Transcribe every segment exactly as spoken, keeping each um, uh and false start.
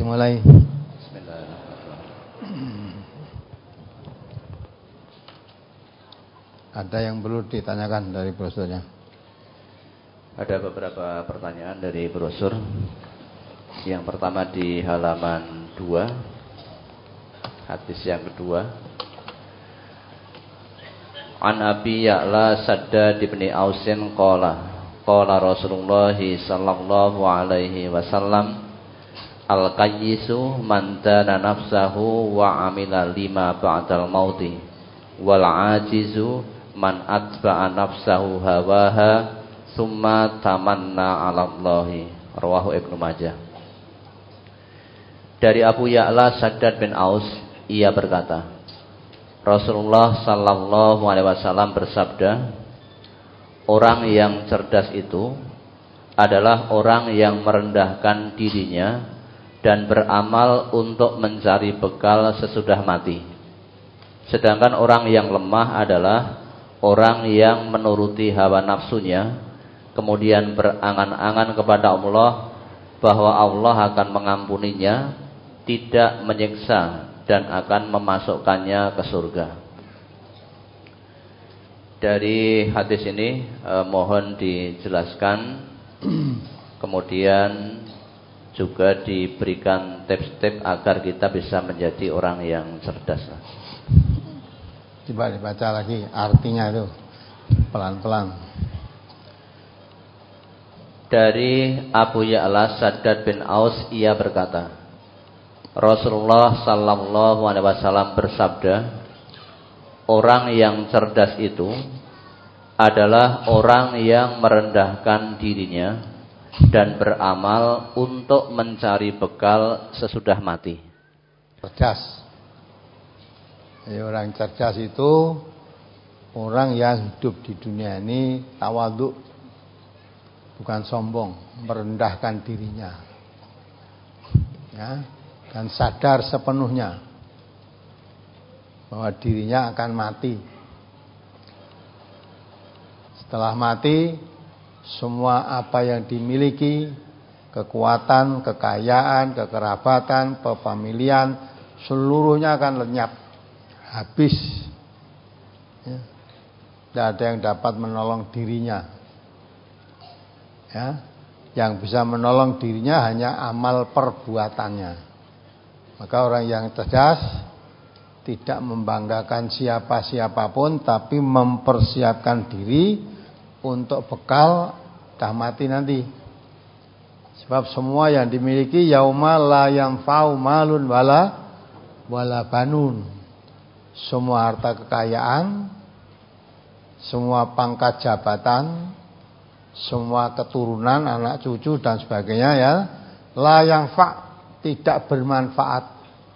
dimulai. Bismillahirrahmanirrahim. Ada yang perlu ditanyakan dari brosurnya? Ada beberapa pertanyaan dari brosur. Yang pertama di halaman dua, hadis yang kedua. An Abi Ya'la Saddad bin Ausin qala qala Rasulullah sallallahu alaihi wasallam al-qayyisu man dana nafsahu wa amila lima ba'dal mauti wal ajizu man atba'a nafsahu hawaha summa tamanna 'ala Allahi. Rawahu Ibnu Majah. Dari Abu Ya'la Saddad bin Aus, ia berkata, Rasulullah sallallahu alaihi wasallam bersabda, orang yang cerdas itu adalah orang yang merendahkan dirinya dan beramal untuk mencari bekal sesudah mati. Sedangkan orang yang lemah adalah orang yang menuruti hawa nafsunya, kemudian berangan-angan kepada Allah bahwa Allah akan mengampuninya, tidak menyiksa dan akan memasukkannya ke surga. Dari hadis ini eh, mohon dijelaskan, kemudian juga diberikan tips-tips agar kita bisa menjadi orang yang cerdas. Coba dibaca lagi artinya itu pelan-pelan. Dari Abu Ya'la Saddad bin Aus, ia berkata, Rasulullah sallallahu alaihi wasallam bersabda, orang yang cerdas itu adalah orang yang merendahkan dirinya dan beramal untuk mencari bekal sesudah mati. Cerdas. Jadi orang cerdas itu orang yang hidup di dunia ini tawadhu, bukan sombong, merendahkan dirinya. Ya. Dan sadar sepenuhnya bahwa dirinya akan mati. Setelah mati, semua apa yang dimiliki, kekuatan, kekayaan, kekerabatan, pefamilian, seluruhnya akan lenyap, habis. Ya. Tidak ada yang dapat menolong dirinya. Ya. Yang bisa menolong dirinya hanya amal perbuatannya. Maka orang yang cerdas tidak membanggakan siapa-siapapun, tapi mempersiapkan diri untuk bekal dah mati nanti. Sebab semua yang dimiliki yauma la yanfa'u malun wala wala banun. Semua harta kekayaan, semua pangkat jabatan, semua keturunan, anak cucu dan sebagainya ya, la yanfa', tidak bermanfaat.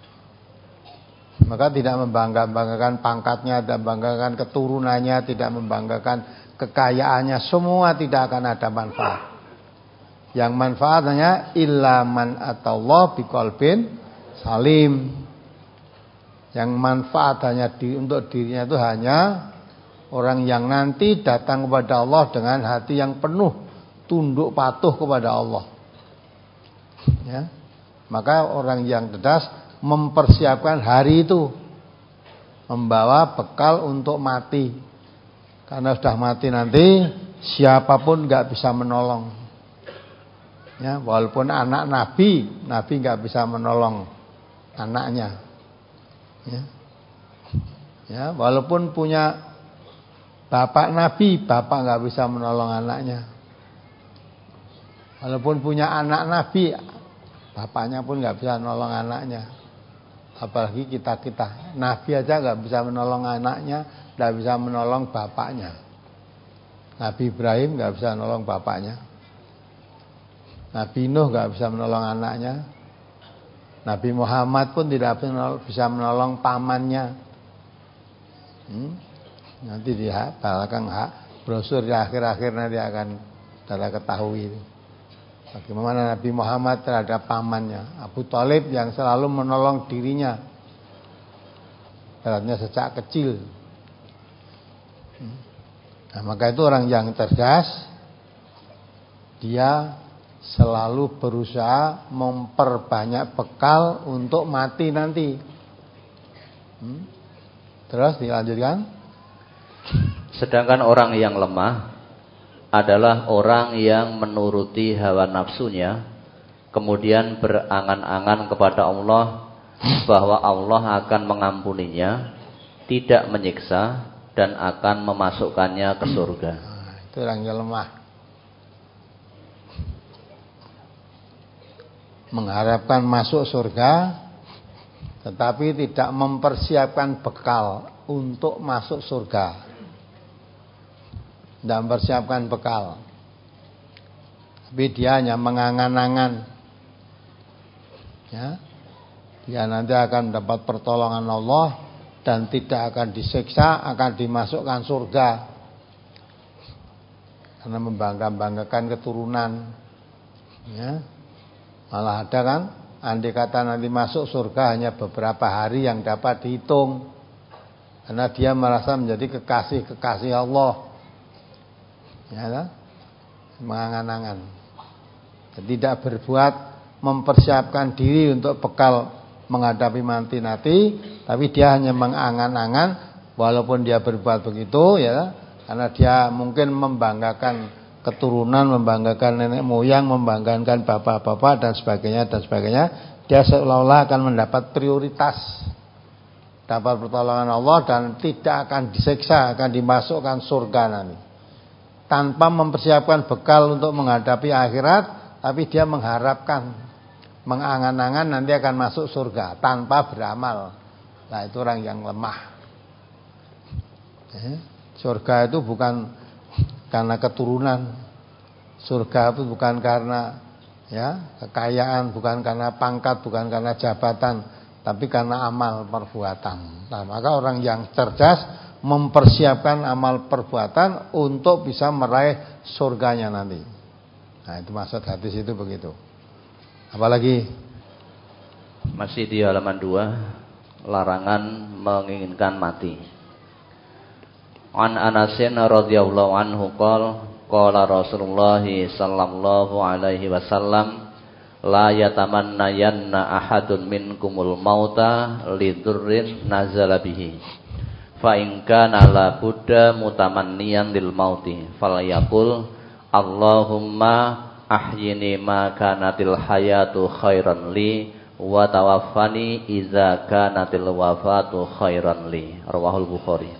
Maka tidak membanggakan pangkatnya, tidak membanggakan keturunannya, tidak membanggakan kekayaannya, semua tidak akan ada manfaat. Yang manfaat hanya illa man atallah biqalbin salim. Yang manfaat hanya di, untuk dirinya itu hanya orang yang nanti datang kepada Allah dengan hati yang penuh tunduk patuh kepada Allah. Ya. Maka orang yang cerdas mempersiapkan hari itu, membawa bekal untuk mati. Karena sudah mati nanti, siapapun nggak bisa menolong. Ya, walaupun anak Nabi, Nabi nggak bisa menolong anaknya. Ya, ya, walaupun punya bapak Nabi, bapak nggak bisa menolong anaknya. Walaupun punya anak Nabi, bapaknya pun nggak bisa menolong anaknya. Apalagi kita-kita. Nabi aja nggak bisa menolong anaknya, nggak bisa menolong bapaknya. Nabi Ibrahim nggak bisa menolong bapaknya. Nabi Nuh nggak bisa menolong anaknya. Nabi Muhammad pun tidak bisa menolong pamannya. Hmm? Nanti di belakang hak brosur di akhir-akhir nanti akan saudara ketahui. Bagaimana Nabi Muhammad terhadap pamannya Abu Thalib yang selalu menolong dirinya, beratnya sejak kecil. Nah, maka itu orang yang cerdas, dia selalu berusaha memperbanyak bekal untuk mati nanti. Hmm? Terus dilanjutkan. Sedangkan orang yang lemah adalah orang yang menuruti hawa nafsunya, kemudian berangan-angan kepada Allah bahwa Allah akan mengampuninya, tidak menyiksa, dan akan memasukkannya ke surga. Nah, itu orang yang lemah. Mengharapkan masuk surga, tetapi tidak mempersiapkan bekal untuk masuk surga. Tidak mempersiapkan bekal. Tapi dia hanya mengangan-angan. Ya. Dia nanti akan dapat pertolongan Allah dan tidak akan disiksa, akan dimasukkan surga. Karena membangga-banggakan keturunan. Ya. Malah ada kan, andai kata nanti masuk surga hanya beberapa hari yang dapat dihitung. Karena dia merasa menjadi kekasih-kekasih Allah. Ya kan? Mengangan-angan. Tidak berbuat mempersiapkan diri untuk bekal menghadapi mati nanti, tapi dia hanya mengangan-angan, walaupun dia berbuat begitu ya, karena dia mungkin membanggakan keturunan, membanggakan nenek moyang, membanggakan bapak-bapak dan sebagainya dan sebagainya, dia seolah-olah akan mendapat prioritas, dapat pertolongan Allah dan tidak akan disiksa, akan dimasukkan surga nanti. Tanpa mempersiapkan bekal untuk menghadapi akhirat, tapi dia mengharapkan, mengangan-angan nanti akan masuk surga tanpa beramal. Nah, itu orang yang lemah. Eh, surga itu bukan karena keturunan. Surga itu bukan karena ya kekayaan, bukan karena pangkat, bukan karena jabatan, tapi karena amal perbuatan. Nah, maka orang yang cerdas mempersiapkan amal perbuatan untuk bisa meraih surganya nanti. Nah, itu maksud hadis itu begitu. Apalagi masih di halaman dua, larangan menginginkan mati. An Anasin radhiyallahu anhu qala qala Rasulullah sallallahu alaihi wasallam la yatamannayanna ahadun minkumul mauta lidurrin nazala bihi. Fa in kana la budda mutamanniyan lil mauti falyaqul Allahumma ahyini ma kanatil hayatu khairan li wa tawaffani idza kanatil wafatu khairan li. Rawahul Bukhari.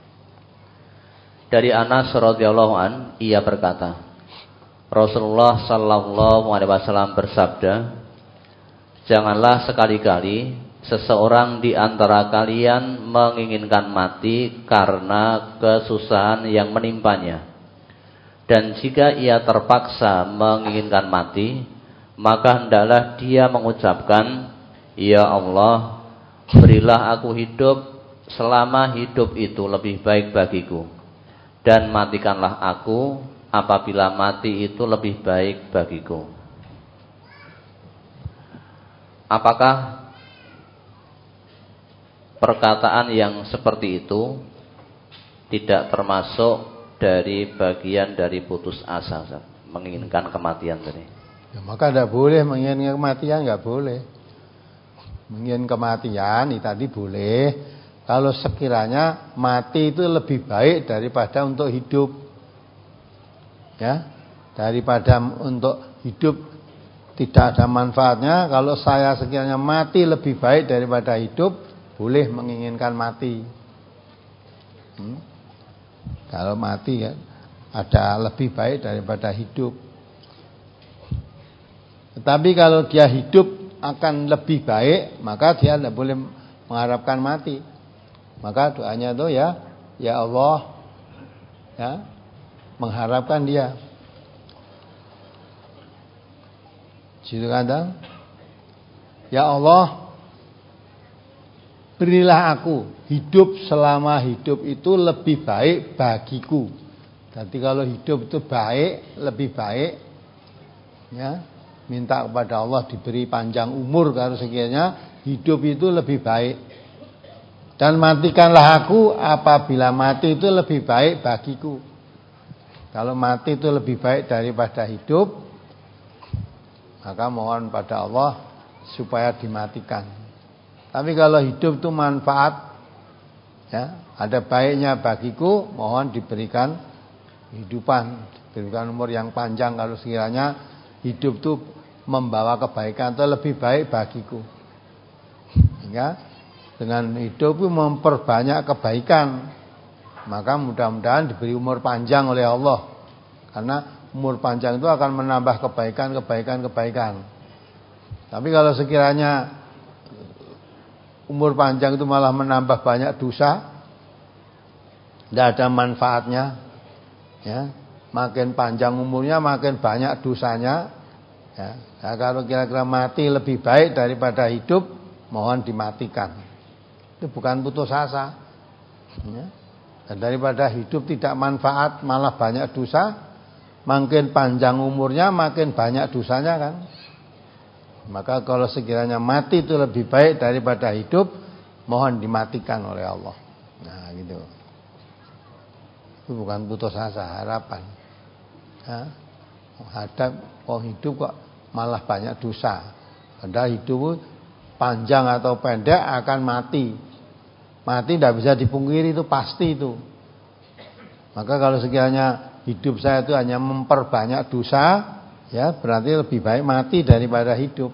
Dari Anas radhiyallahu an, ia berkata, Rasulullah sallallahu alaihi wasallam bersabda, janganlah sekali-kali seseorang di antara kalian menginginkan mati karena kesusahan yang menimpanya. Dan jika ia terpaksa menginginkan mati, maka hendaklah dia mengucapkan, ya Allah, berilah aku hidup selama hidup itu lebih baik bagiku, dan matikanlah aku apabila mati itu lebih baik bagiku. Apakah perkataan yang seperti itu tidak termasuk dari bagian dari putus asa, Ustaz? Menginginkan kematian tadi. Ya, maka tidak boleh menginginkan kematian, nggak boleh. Menginginkan kematian ini tadi boleh kalau sekiranya mati itu lebih baik daripada untuk hidup. Ya, daripada untuk hidup tidak ada manfaatnya. Kalau saya sekiranya mati lebih baik daripada hidup, boleh menginginkan mati. Hmm? Kalau mati ya ada lebih baik daripada hidup. Tetapi kalau dia hidup akan lebih baik, maka dia tidak boleh mengharapkan mati. Maka doanya itu ya, ya Allah, ya, mengharapkan dia. Jadi kadang, ya Allah, berilah aku hidup selama hidup itu lebih baik bagiku. Jadi kalau hidup itu baik, lebih baik, ya, minta kepada Allah diberi panjang umur kalau sekiranya hidup itu lebih baik. Dan matikanlah aku apabila mati itu lebih baik bagiku. Kalau mati itu lebih baik daripada hidup, maka mohon pada Allah supaya dimatikan. Tapi kalau hidup itu manfaat, ya, ada baiknya bagiku, mohon diberikan kehidupan, diberikan umur yang panjang kalau sekiranya hidup itu membawa kebaikan atau lebih baik bagiku. Sehingga dengan hidup itu memperbanyak kebaikan, maka mudah-mudahan diberi umur panjang oleh Allah. Karena umur panjang itu akan menambah kebaikan, kebaikan, kebaikan. Tapi kalau sekiranya umur panjang itu malah menambah banyak dosa, tidak ada manfaatnya, ya. Makin panjang umurnya makin banyak dosanya, ya. Nah, kalau kira-kira mati lebih baik daripada hidup, mohon dimatikan. Itu bukan putus asa, ya. Dan daripada hidup tidak manfaat malah banyak dosa, makin panjang umurnya makin banyak dosanya kan. Maka kalau sekiranya mati itu lebih baik daripada hidup, mohon dimatikan oleh Allah. Nah gitu. Itu bukan putus asa, harapan. Ya, menghadap oh hidup kok malah banyak dosa. Padahal hidup panjang atau pendek akan mati. Mati tidak bisa dipungkiri, itu pasti itu. Maka kalau sekiranya hidup saya itu hanya memperbanyak dosa, ya berarti lebih baik mati daripada hidup.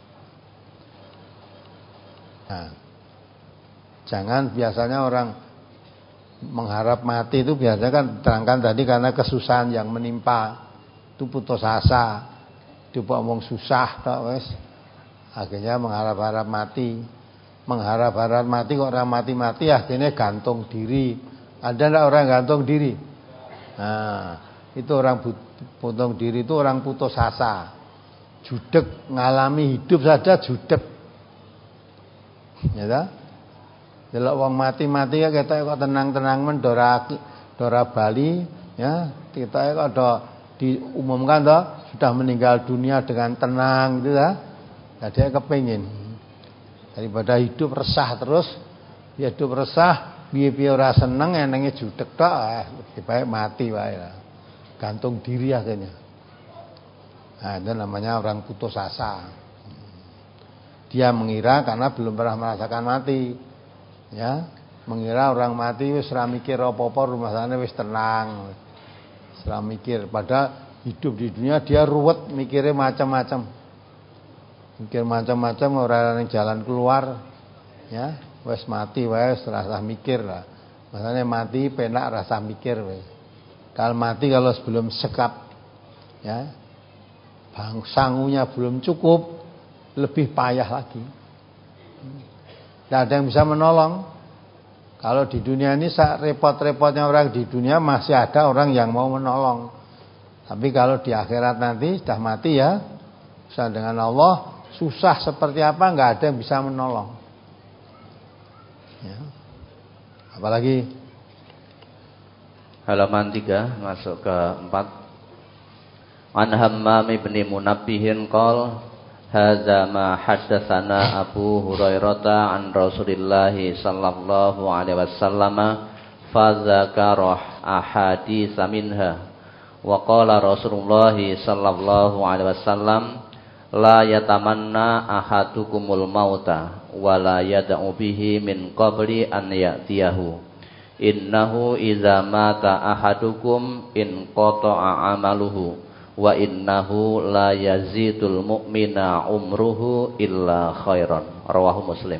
Nah, jangan biasanya orang mengharap mati itu biasanya kan terangkan tadi karena kesusahan yang menimpa, itu putus asa, coba ngomong susah tak wes, akhirnya mengharap-harap mati, mengharap-harap mati kok orang mati-mati akhirnya gantung diri. Ada enggak orang gantung diri? Nah, itu orang gantung diri itu orang putus asa, judek, ngalami hidup saja judek, ya tak? Delok wong mati-mati ya kita kok tenang-tenang men dora dora Bali ya, kita kok ada diumumkan toh sudah meninggal dunia dengan tenang gitu ya. Jadi dia kepengin daripada hidup resah terus, ya hidup resah piye-piye ora seneng enenge judek tok, eh, lebih baik mati wae lah. Gantung diri akhirnya. Nah, itu namanya orang putus asa. Dia mengira karena belum pernah merasakan mati. Ya, mengira orang mati wis ora mikir apa-apa, rumah sana wis tenang. Wis ora mikir, padahal hidup di dunia dia ruwet mikirnya macam-macam. Mikir macam-macam ora ana jalan keluar. Ya, wis mati wae wis rasa mikir lah. Masane mati penak rasa mikir wis. Kalau mati kalau sebelum sekap ya, bang sangunya belum cukup, lebih payah lagi. Tidak ada yang bisa menolong. Kalau di dunia ini repot-repotnya orang di dunia masih ada orang yang mau menolong. Tapi kalau di akhirat nanti sudah mati ya, susah dengan Allah, susah seperti apa nggak ada yang bisa menolong. Ya. Apalagi halaman tiga masuk ke empat. An Hammam ibn Munabbihin qol hadza ma haddatsana Abu Hurairah an Rasulillah sallallahu alaihi wasallam fa dzakara ahadits minha wa qala Rasulullah sallallahu alaihi wasallam la yatamanna ahadukumul mauta wa la yad'u bihi min qabli an ya'tiyahu innahu idza mata ahadukum in qata'a amaluhu wa innahu la yazidul mu'mina umruhu illa khairan. Rawahu Muslim.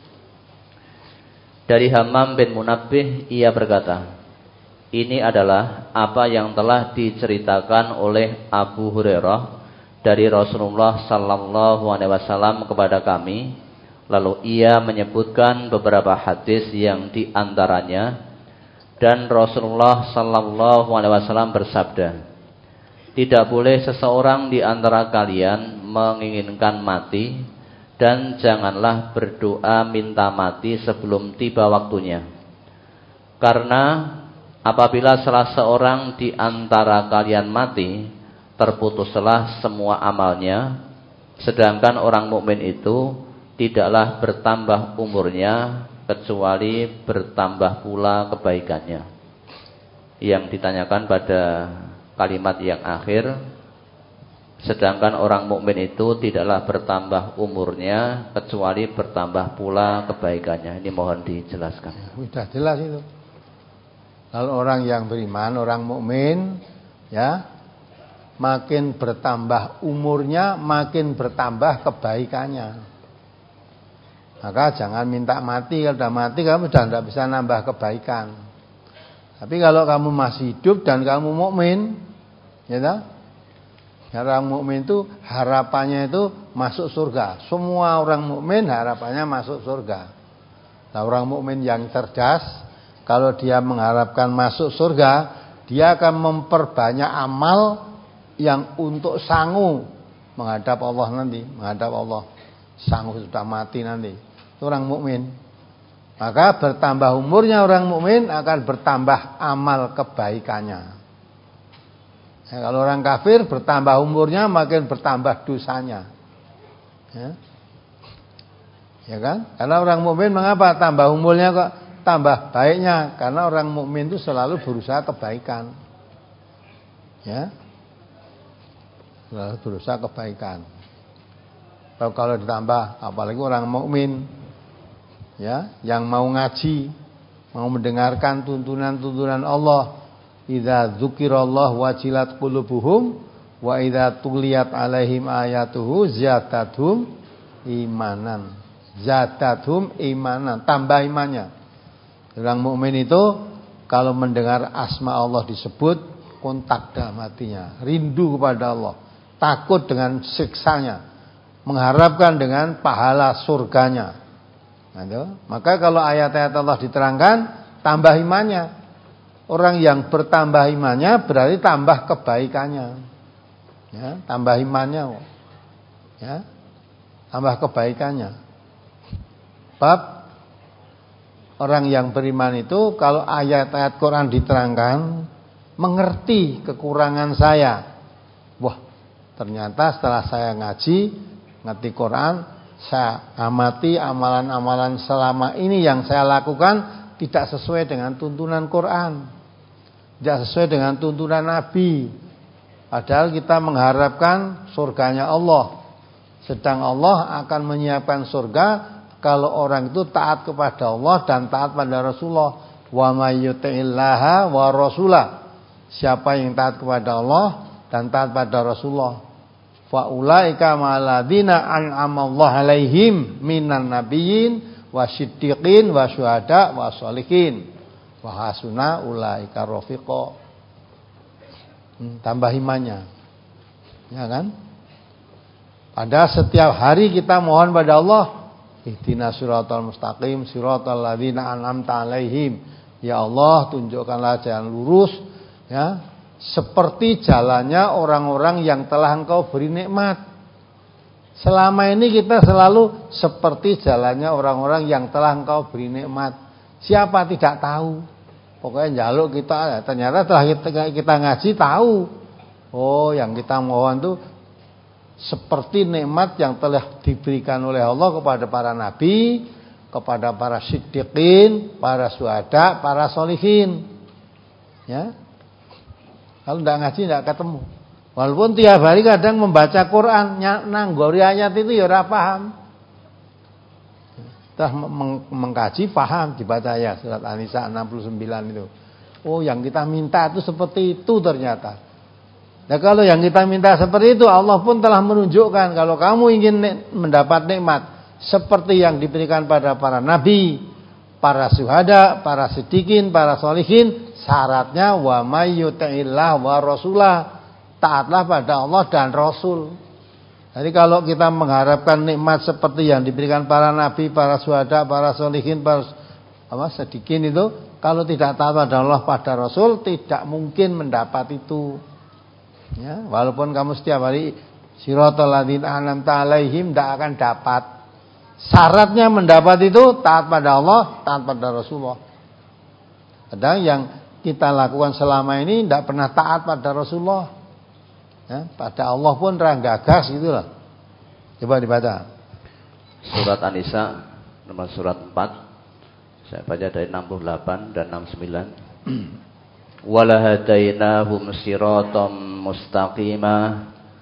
Dari Hammam bin Munabbih, ia berkata, ini adalah apa yang telah diceritakan oleh Abu Hurairah dari Rasulullah sallallahu alaihi wasallam kepada kami. Lalu ia menyebutkan beberapa hadis yang diantaranya, dan Rasulullah sallallahu alaihi wasallam bersabda, tidak boleh seseorang di antara kalian menginginkan mati, dan janganlah berdoa minta mati sebelum tiba waktunya. Karena apabila salah seorang di antara kalian mati, terputuslah semua amalnya, sedangkan orang mukmin itu tidaklah bertambah umurnya kecuali bertambah pula kebaikannya. Yang ditanyakan pada kalimat yang akhir, Sedangkan orang mukmin itu tidaklah bertambah umurnya kecuali bertambah pula kebaikannya. Ini mohon dijelaskan. Sudah jelas itu. Kalau orang yang beriman, orang mukmin, ya, makin bertambah umurnya, makin bertambah kebaikannya. Maka jangan minta mati. Kalau sudah mati kamu sudah tidak bisa nambah kebaikan. Tapi kalau kamu masih hidup dan kamu mukmin, ya tak? Orang mukmin itu harapannya itu masuk surga. Semua orang mukmin harapannya masuk surga. Nah, orang mukmin yang cerdas, kalau dia mengharapkan masuk surga, dia akan memperbanyak amal yang untuk sangu menghadap Allah nanti, menghadap Allah. Sangu sudah mati nanti. Itu orang mukmin. Maka bertambah umurnya orang mukmin akan bertambah amal kebaikannya. Ya, kalau orang kafir bertambah umurnya makin bertambah dosanya. Ya, ya kan? Karena orang mukmin mengapa tambah umurnya kok tambah baiknya? Karena orang mukmin itu selalu berusaha kebaikan. Ya, selalu berusaha kebaikan. Kalau, kalau ditambah, apalagi orang mukmin, ya, yang mau ngaji, mau mendengarkan tuntunan-tuntunan Allah. Idza dzukirallahu wajilat qulubuhum wa idza tuliyat alaihim ayatuhu ziyadathum imanan. Ziyadathum imanan, tambah imannya. Orang mukmin itu kalau mendengar asma Allah disebut, kontak dalam hatinya, rindu kepada Allah, takut dengan siksanya, mengharapkan dengan pahala surganya. Nah, itu. Maka kalau ayat-ayat Allah diterangkan, tambah imannya. Orang yang bertambah imannya berarti tambah kebaikannya. Ya, tambah imannya. Ya. Tambah kebaikannya. Bab orang yang beriman itu kalau ayat-ayat Quran diterangkan, mengerti kekurangan saya. Wah, ternyata setelah saya ngaji, ngerti Quran, saya amati amalan-amalan selama ini yang saya lakukan tidak sesuai dengan tuntunan Quran, tidak sesuai dengan tuntunan Nabi. Padahal kita mengharapkan surganya Allah. Sedang Allah akan menyiapkan surga kalau orang itu taat kepada Allah dan taat pada Rasulullah. Wa may yuti'illaha wa rasulah. Siapa yang taat kepada Allah dan taat pada Rasulullah, fa ulaika ma'alladzina an'amallahu alaihim minan nabiyyin wasiddiqin wasyuhada wassalihin wa hasuna ulaika rafiqa. Hmm, tambah imannya. Ya kan? Pada setiap hari kita mohon pada Allah, ihdinas siratal mustaqim siratal ladzina an'amta alaihim. Ya Allah, tunjukkanlah jalan lurus, ya, seperti jalannya orang-orang yang telah Engkau beri nikmat. Selama ini kita selalu seperti jalannya orang-orang yang telah Engkau beri nikmat. Siapa tidak tahu? Pokoknya njaluk kita, ternyata setelah kita, kita ngaji tahu. Oh, yang kita mohon itu seperti nikmat yang telah diberikan oleh Allah kepada para nabi, kepada para siddiqin, para syuhada, para sholihin. Ya. Kalau tidak ngaji tidak ketemu. Walaupun tiap hari kadang membaca Quran, nanggori ayat itu ya ora paham. Setelah mengkaji paham, dibaca ya surat An-Nisa enam puluh sembilan itu. Oh, yang kita minta itu seperti itu ternyata. Nah, kalau yang kita minta seperti itu, Allah pun telah menunjukkan kalau kamu ingin mendapat nikmat seperti yang diberikan pada para nabi, para syuhada, para siddiqin, para sholihin, syaratnya wa may yuti'illah wa rasulah, taatlah pada Allah dan Rasul. Jadi kalau kita mengharapkan nikmat seperti yang diberikan para nabi, para syuhada, para sholihin, para apa siddiqin itu, kalau tidak taat pada Allah pada Rasul, tidak mungkin mendapat itu. Ya, walaupun kamu setiap hari siratal ladzina an'amta alaihim, tidak akan dapat. Syaratnya mendapat itu taat pada Allah, taat pada Rasulullah. Kadang yang kita lakukan selama ini tidak pernah taat pada Rasulullah. Ya, pada Allah pun ranggagas gitulah. Coba dibaca. Surat An-Nisa nomor surat empat. Saya baca dari enam puluh delapan dan enam puluh sembilan. Walahadainahum siratam mustaqimah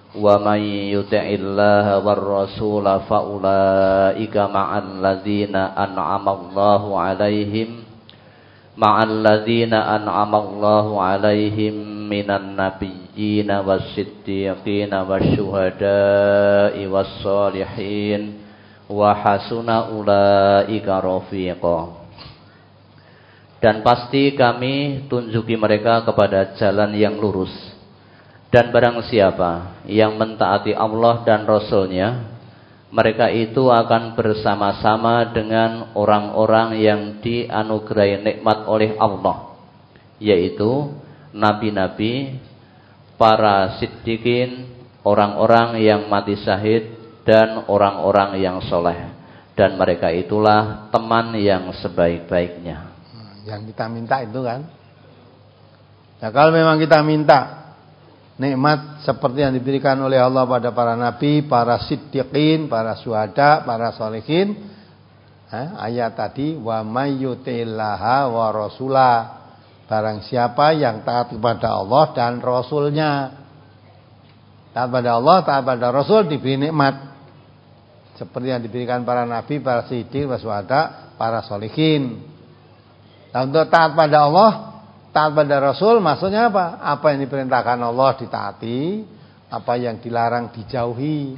Wa may yuti'illaha war rasula fa ulaika ma'al ladzina an'ama Allahu 'alaihim ma'al ladzina an'ama Allahu 'alaihim minan nabiyyina was-siddiqina wasyuhada'i was-shalihin wa hasuna ulaika rafiqa. Dan pasti kami tunjuki mereka kepada jalan yang lurus. Dan barang siapa yang mentaati Allah dan Rasul-Nya, mereka itu akan bersama-sama dengan orang-orang yang dianugerahi nikmat oleh Allah, yaitu nabi-nabi, para siddiqin, orang-orang yang mati syahid, dan orang-orang yang soleh. Dan mereka itulah teman yang sebaik-baiknya. Yang kita minta itu kan. Nah, kalau memang kita minta nikmat seperti yang diberikan oleh Allah pada para nabi, para siddiqin, para syuhada, para sholihin, eh, ayat tadi, wa may yuti'illaha wa rasulah, barang siapa yang taat kepada Allah dan Rasulnya. Taat pada Allah, taat pada Rasul, diberi nikmat seperti yang diberikan para nabi, para siddiq, para syuhada, para sholihin. Nah, untuk taat pada Allah, taat pada Rasul, maksudnya apa? Apa yang diperintahkan Allah ditaati, apa yang dilarang dijauhi.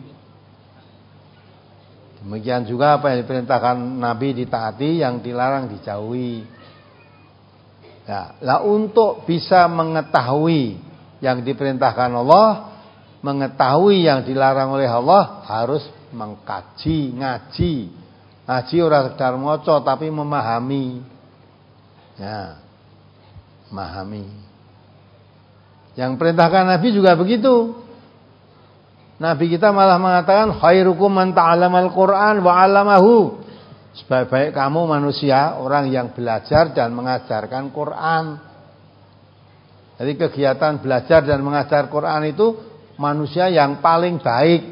Demikian juga apa yang diperintahkan Nabi ditaati, yang dilarang dijauhi. Ya, lah untuk bisa mengetahui yang diperintahkan Allah, mengetahui yang dilarang oleh Allah, harus mengkaji, ngaji. Ngaji ora sekedar maca tapi memahami. Ya. Memahami. Yang perintahkan Nabi juga begitu. Nabi kita malah mengatakan khairukum man ta'allamal Qur'an wa 'allamahu. Sebaik-baik kamu manusia orang yang belajar dan mengajarkan Quran. Jadi kegiatan belajar dan mengajar Quran itu manusia yang paling baik.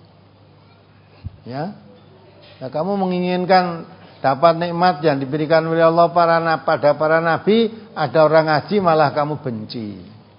Ya. Nah, kamu menginginkan dapat nikmat yang diberikan oleh Allah para, pada para nabi, ada orang ngaji malah kamu benci.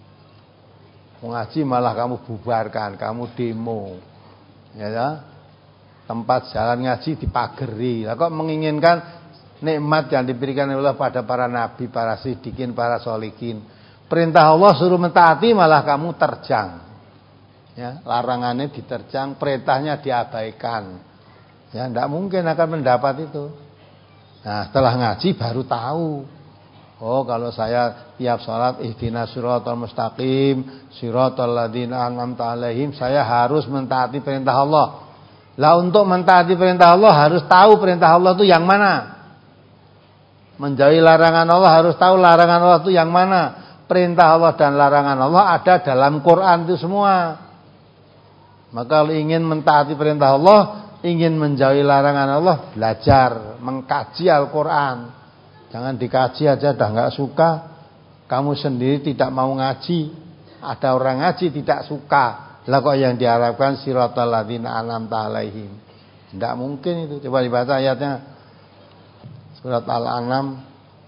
Ngaji malah kamu bubarkan, kamu demo. Ya, ya. Tempat jalan ngaji dipageri. Lah kok menginginkan nikmat yang diberikan oleh Allah pada para nabi, para siddiqin, para sholihin. Perintah Allah suruh mentaati malah kamu terjang. Ya, larangannya diterjang, perintahnya diabaikan. Ya, tidak mungkin akan mendapat itu. Nah, setelah ngaji baru tahu. Oh, kalau saya tiap sholat ihdinas siratal mustaqim, siratal ladzina an'amta 'alaihim, saya harus mentaati perintah Allah. Lah untuk mentaati perintah Allah harus tahu perintah Allah itu yang mana. Menjauhi larangan Allah harus tahu larangan Allah itu yang mana. Perintah Allah dan larangan Allah ada dalam Quran itu semua. Maka kalau ingin mentaati perintah Allah, ingin menjauhi larangan Allah, belajar, mengkaji Al-Quran. Jangan dikaji aja dah nggak suka. Kamu sendiri tidak mau ngaji. Ada orang ngaji tidak suka. Lah kok yang diharapkan siratal ladzina an'amta 'alaihim. Tidak mungkin itu. Coba dibaca ayatnya. Surat Al-An'am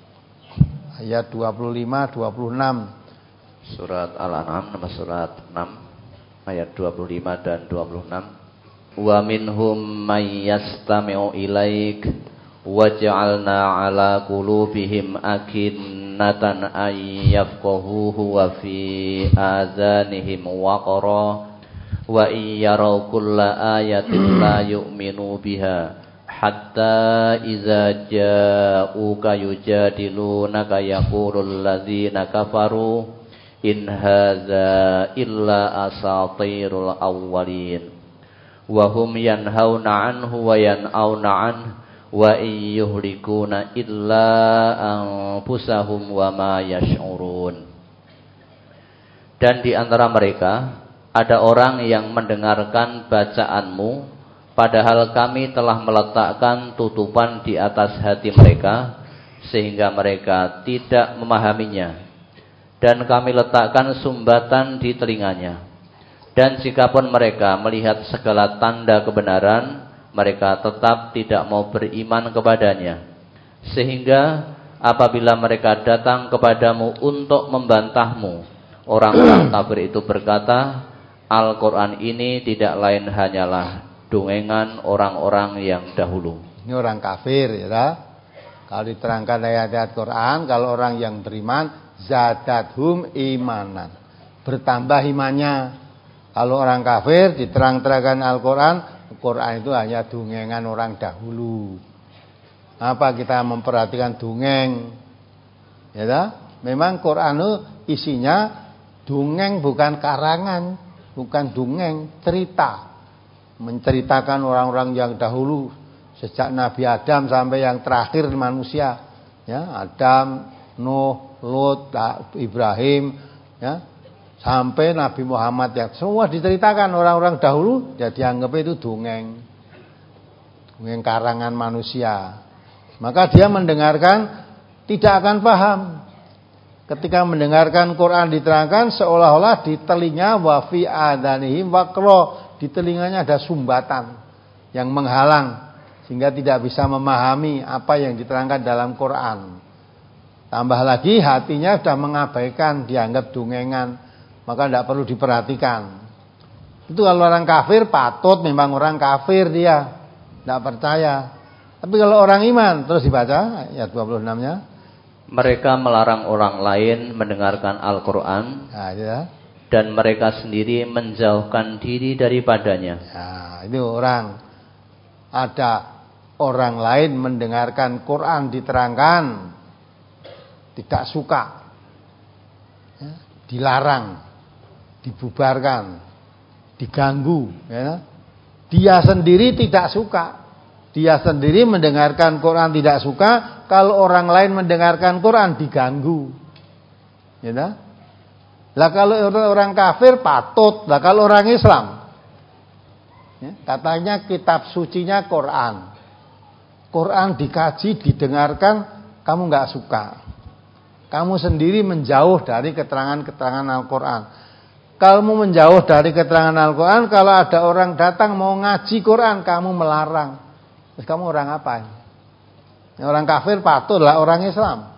ayat dua puluh lima dua puluh enam. Surat Al-An'am nama surat enam ayat dua puluh lima dan dua puluh enam. Wa minhum may yastami'u ilaik waj'alna 'ala qulubihim akinnatan ay yafqahuhu wa fi adhanihim waqra wa iyyaraw kulla ayatin la yu'minu biha hatta idza ja'uka yujadilunaka yaqulul ladzina kafaru in hadza illa asatirul awwalin wa hum yanhauna anhu wa yan'auna anhu wa yuhlikuna illa anfusahum wa ma yash'urun. Dan di antara mereka ada orang yang mendengarkan bacaanmu padahal kami telah meletakkan tutupan di atas hati mereka sehingga mereka tidak memahaminya, dan kami letakkan sumbatan di telinganya. Dan jikapun mereka melihat segala tanda kebenaran, mereka tetap tidak mau beriman kepadanya. Sehingga apabila mereka datang kepadamu untuk membantahmu, orang-orang kafir itu berkata, Al-Quran ini tidak lain hanyalah dongengan orang-orang yang dahulu. Ini orang kafir, ya. Kalau diterangkan ayat-ayat Quran, kalau orang yang beriman, zadathum imanan, bertambah imannya. Kalau orang kafir diterang-terangkan Al-Quran, Al-Quran itu hanya dongengan orang dahulu. Apa kita memperhatikan dongeng? Ya, dah? Memang Quran itu isinya dongeng, bukan karangan, bukan dongeng, cerita. Menceritakan orang-orang yang dahulu, sejak Nabi Adam sampai yang terakhir manusia. Ya, Adam, Nuh, Lut, Ibrahim, ya, sampai Nabi Muhammad, yang semua diceritakan orang-orang dahulu, jadi dianggap itu dongeng, dongeng karangan manusia. Maka dia mendengarkan tidak akan paham. Ketika mendengarkan Quran diterangkan, seolah-olah di telinga wa fi adanihim waqra, di telinganya ada sumbatan yang menghalang sehingga tidak bisa memahami apa yang diterangkan dalam Quran. Tambah lagi hatinya sudah mengabaikan, dianggap dongengan, maka tidak perlu diperhatikan. Itu kalau orang kafir, patut memang orang kafir dia, tidak percaya. Tapi kalau orang iman, terus dibaca ayat dua puluh enam-nya. Mereka melarang orang lain mendengarkan Al-Quran, Nah, ya. dan mereka sendiri menjauhkan diri daripadanya. Nah, itu orang. Ada orang lain mendengarkan Quran diterangkan, tidak suka, ya, dilarang, dibubarkan, diganggu, ya. Dia sendiri tidak suka. Dia sendiri mendengarkan Quran tidak suka, kalau orang lain mendengarkan Quran diganggu. Ya, dah? Lah kalau orang kafir patut, lah kalau orang Islam, ya, katanya kitab sucinya Quran. Quran dikaji, didengarkan, kamu nggak suka. Kamu sendiri menjauh dari keterangan-keterangan Al-Quran. Kamu menjauh dari keterangan Al-Quran, kalau ada orang datang mau ngaji Quran, kamu melarang. Terus kamu orang apa? Orang kafir patutlah orang Islam.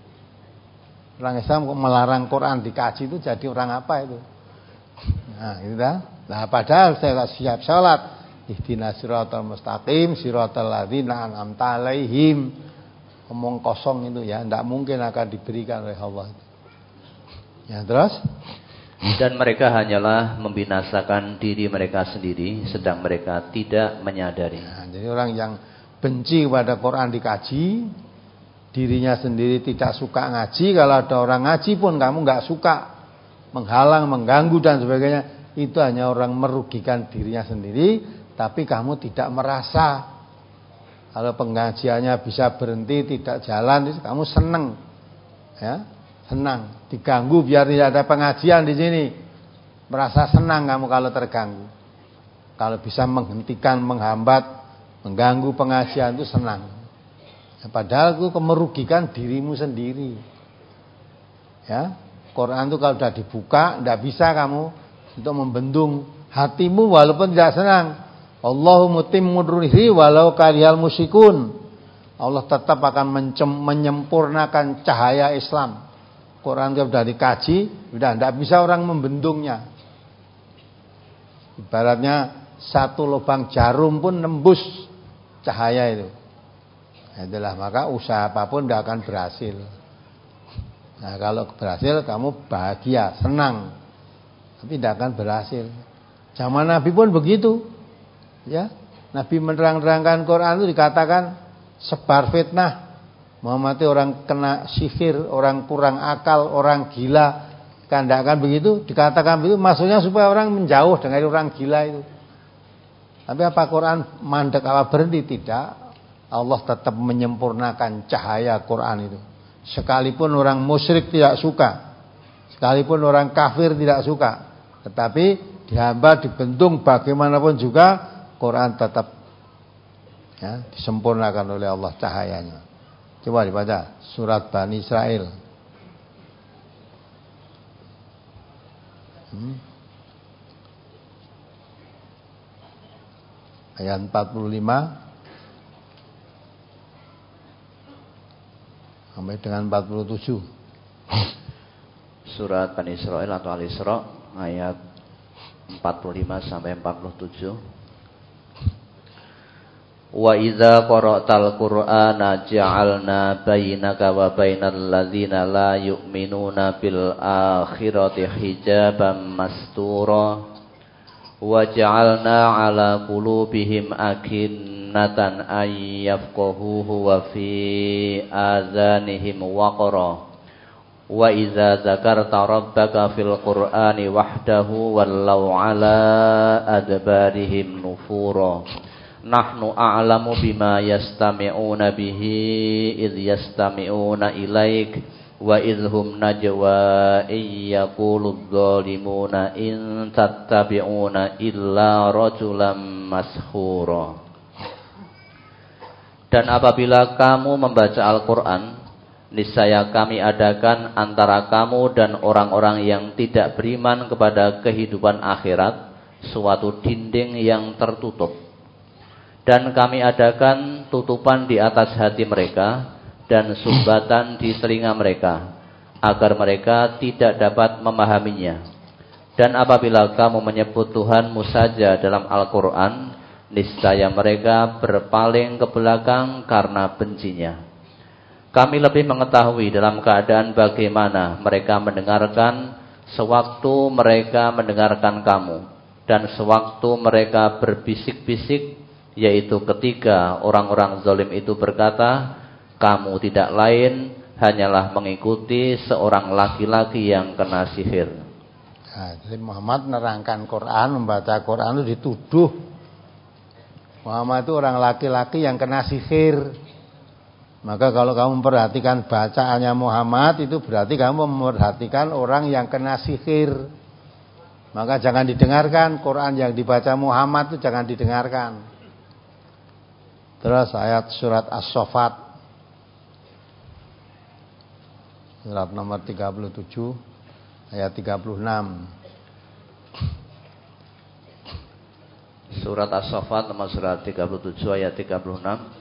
Orang Islam kok melarang Quran dikaji, itu jadi orang apa itu? Nah, gitu dah. Nah, padahal saya siap salat, ihdinas siratal mustaqim, siratal ladzina an'amta alaihim. Omong kosong itu ya, tidak mungkin akan diberikan oleh Allah. Ya, terus? Dan mereka hanyalah membinasakan diri mereka sendiri, sedang mereka tidak menyadari. Nah, jadi orang yang benci kepada Quran dikaji, dirinya sendiri tidak suka ngaji, kalau ada orang ngaji pun kamu nggak suka, menghalang, mengganggu dan sebagainya, itu hanya orang merugikan dirinya sendiri, tapi kamu tidak merasa. Kalau pengajiannya bisa berhenti, tidak jalan, kamu senang, ya, senang. Diganggu biar tidak ada pengajian di sini, merasa senang kamu kalau terganggu. Kalau bisa menghentikan, menghambat, mengganggu pengajian itu senang. Ya, padahal itu merugikan dirimu sendiri. Ya, Quran itu kalau sudah dibuka, tidak bisa kamu untuk membendung hatimu walaupun tidak senang. Allahu mutimmu nurihi walau karihal musyrikun. Allah tetap akan menyempurnakan cahaya Islam. Quran kalau sudah dikaji, sudah tidak bisa orang membendungnya. Ibaratnya satu lubang jarum pun nembus cahaya itu. Itulah, maka usaha apapun tidak akan berhasil. Nah, kalau berhasil kamu bahagia, senang, tapi tidak akan berhasil. Zaman Nabi pun begitu, ya. Nabi menerang-terangkan Quran itu dikatakan sebar fitnah. Muhammad itu orang kena sihir, orang kurang akal, orang gila. Kan tidak akan begitu, dikatakan begitu, maksudnya supaya orang menjauh dengan orang gila itu. Tapi apa Quran mandek apa berhenti? Tidak. Allah tetap menyempurnakan cahaya Quran itu. Sekalipun orang musyrik tidak suka, sekalipun orang kafir tidak suka, tetapi dihamba, dibendung bagaimanapun juga Quran tetap, ya, disempurnakan oleh Allah cahayanya. Coba dibaca surat Bani Israel. Hmm. Ayat empat puluh lima sampai dengan empat puluh tujuh. Surat Bani Israel atau Al-Isra ayat empat puluh lima sampai empat puluh tujuh. Wa idza qara'tal Qur'ana ja'alna bainaka wa bainal ladzina la yu'minuna bil akhirati hijaban mastura wa ja'alna 'ala qulubihim akinnatan ay yafqahuhu wa fi adhanihim waqra wa idza dzakarta rabbaka fil Qur'ani wahdahu wallaw 'ala adbarihim nufura. Nahnu a'lamu bima yastami'una bihi idh yastami'una ilaik wa idhum najwa iyyaquludz zalimuna in tattabi'una illa rajulan mashhura. Dan apabila kamu membaca Al-Qur'an, niscaya kami adakan antara kamu dan orang-orang yang tidak beriman kepada kehidupan akhirat suatu dinding yang tertutup. Dan kami adakan tutupan di atas hati mereka dan sumbatan di telinga mereka, agar mereka tidak dapat memahaminya. Dan apabila kamu menyebut Tuhanmu saja dalam Al-Quran, niscaya mereka berpaling ke belakang karena bencinya. Kami lebih mengetahui dalam keadaan bagaimana mereka mendengarkan sewaktu mereka mendengarkan kamu, dan sewaktu mereka berbisik-bisik, yaitu ketika orang-orang zalim itu berkata, kamu tidak lain hanyalah mengikuti seorang laki-laki yang kena sihir. Nah, jadi Muhammad menerangkan Quran, membaca Quran itu dituduh Muhammad itu orang laki-laki yang kena sihir. Maka kalau kamu memperhatikan bacaannya Muhammad, itu berarti kamu memperhatikan orang yang kena sihir. Maka jangan didengarkan Quran yang dibaca Muhammad itu, jangan didengarkan. Terus ayat surat As-Saffat, surat nomor tiga puluh tujuh ayat tiga puluh enam. Surat As-Saffat nomor surat tiga puluh tujuh ayat tiga puluh enam.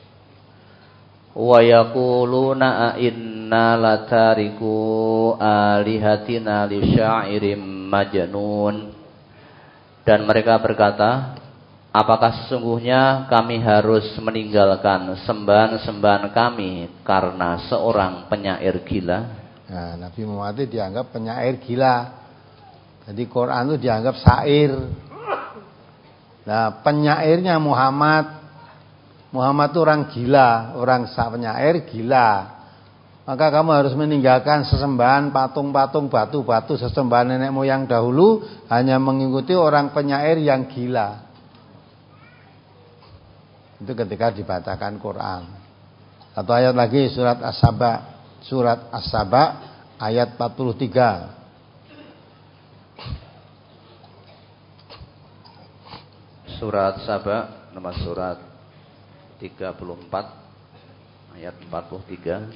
Wa yaquluna a inna latariku alihatina li sya'irim majnun. Dan mereka berkata, apakah sesungguhnya kami harus meninggalkan sembahan-sembahan kami karena seorang penyair gila? Nah, Nabi Muhammad itu dianggap penyair gila. Jadi Quran itu dianggap syair. Nah, penyairnya Muhammad. Muhammad itu orang gila, orang penyair gila. Maka kamu harus meninggalkan sesembahan patung-patung, batu-batu, sesembahan nenek moyang dahulu, hanya mengikuti orang penyair yang gila. Itu ketika dibacakan Quran. Satu ayat lagi surat As-Saba, surat As-Saba ayat empat puluh tiga. Surat Saba nomor surat tiga puluh empat ayat empat puluh tiga.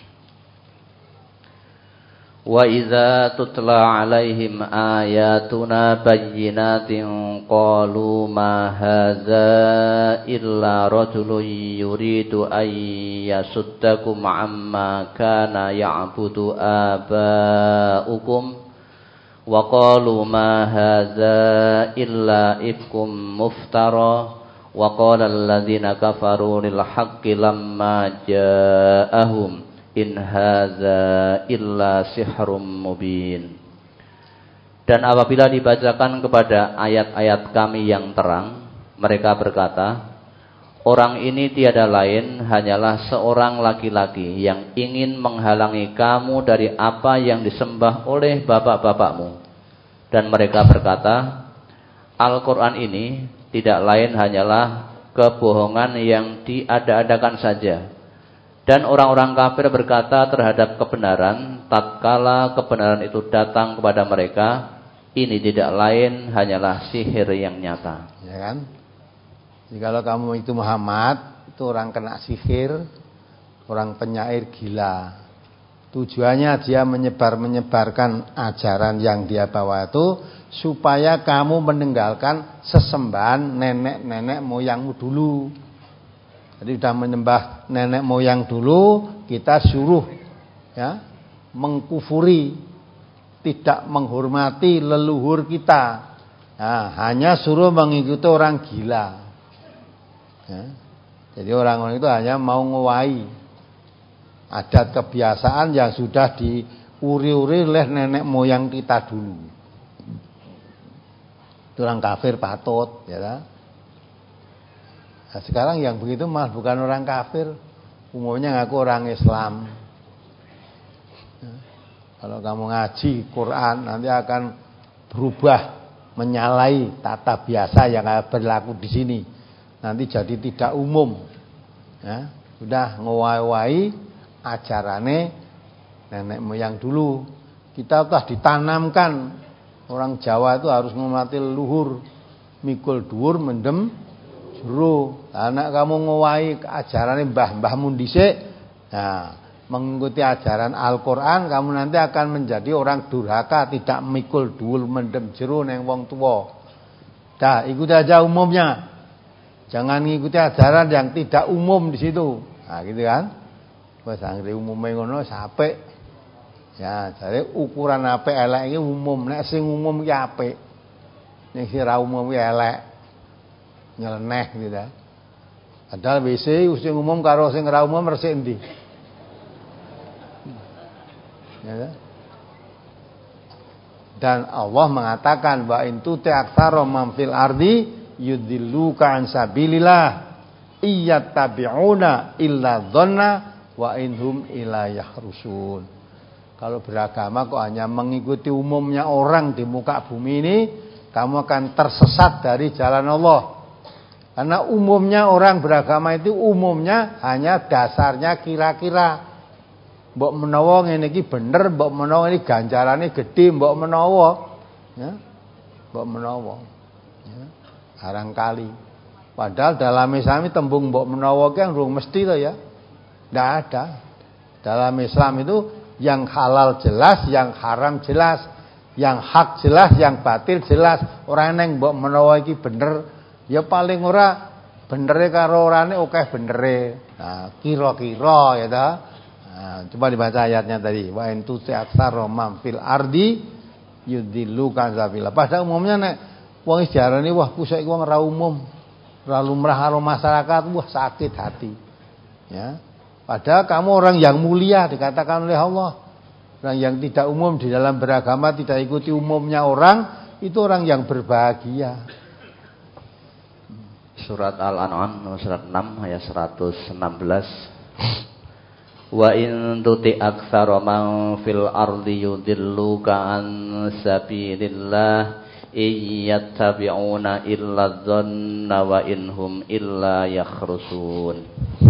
Wa idza tutla alaihim ayatuna bayyinatin qalu ma hadza illa rajulun yuridu ay yasuddakum amma kana ya'budu aba'ukum wa qalu ma hadza illa ifkum muftara wa qala alladhina kafaru lil haqqi lamma ja'ahum in hadza illa sihrum mubin. Dan apabila dibacakan kepada ayat-ayat kami yang terang, mereka berkata, orang ini tiada lain hanyalah seorang laki-laki yang ingin menghalangi kamu dari apa yang disembah oleh bapak-bapakmu. Dan mereka berkata, Al-Quran ini tidak lain hanyalah kebohongan yang diada-adakan saja. Dan orang-orang kafir berkata terhadap kebenaran, tatkala kebenaran itu datang kepada mereka, ini tidak lain hanyalah sihir yang nyata. Ya kan? Jadi kalau kamu itu Muhammad, itu orang kena sihir, orang penyair gila. Tujuannya dia menyebar-menyebarkan ajaran yang dia bawa itu, supaya kamu meninggalkan sesembahan nenek-nenek moyangmu dulu. Jadi sudah menyembah nenek moyang dulu, kita suruh ya mengkufuri, tidak menghormati leluhur kita. Nah, hanya suruh mengikuti orang gila. Ya. Jadi orang-orang itu hanya mau ngowahi adat kebiasaan yang sudah diuri-uri oleh nenek moyang kita dulu. Itu orang kafir patut, ya. Nah, sekarang yang begitu malah bukan orang kafir, umumnya ngaku orang Islam. Ya. Kalau kamu ngaji Quran nanti akan berubah menyalahi tata biasa yang berlaku di sini. Nanti jadi tidak umum. Ya, sudah ngowai-wai ajarane nenek moyang dulu. Kita telah ditanamkan orang Jawa itu harus menghormati leluhur, mikul dhuwur mendem jero. Anak kamu ngowai ajarane mbah-mbahmu dhisik. Nah, mengikuti ajaran Al-Qur'an kamu nanti akan menjadi orang durhaka, tidak mikul dhuwur mendem jero neng wong tuwa. Dah, ikuti aja umumnya. Jangan ngikuti ajaran yang tidak umum di situ. Nah, gitu kan? Wes anggere umume ngono sapek. Ya, jare ukuran apik elek iki umum. Nek sing umum ki apik. Nek sing ra umum ki elek. Nyeleneh gitu ta. Padahal W C sing umum karo sing ra umum resik endi? Ya. Dan Allah mengatakan wa in tuti aktsara man fil ardi yudilluka an sabilillah iyattabi'una illa dhanna wa inhum ila yahrusun. Kalau beragama kok hanya mengikuti umumnya orang di muka bumi ini, kamu akan tersesat dari jalan Allah. Karena umumnya orang beragama itu umumnya hanya dasarnya kira-kira. Mbok menawa ngene iki bener, mbok menawa ini ganjarane gedhe, mbok menawa, ya. Mbok menawa. Ya. Barangkali. Padahal dalam Islam tembung mbok menawa ki urung mesti to ya. Enggak ada. Dalam Islam itu yang halal jelas, yang haram jelas, yang hak jelas, yang batil jelas. Ora neng mbok menawa iki bener, ya paling ora benere karo orane akeh benere. Nah, kira-kira ya ta. Nah, coba dibaca ayatnya tadi. Wa in tuti aktsara man fil ardi yudilluka sabila. Pada umumnya nek wong jarane wah ku saiki wong ra umum, ra lumrah karo masyarakat, wah sakit hati. Ya. Padahal kamu orang yang mulia dikatakan oleh Allah. Orang yang tidak umum di dalam beragama, tidak ikuti umumnya orang, itu orang yang berbahagia. Surat Al-An'am surat enam ayat seratus enam belas. Wa in tuti aktsara man fil ardi yudilluka an sabilillah iyattabi'una illa dhanna wa inhum illa yakhrusun.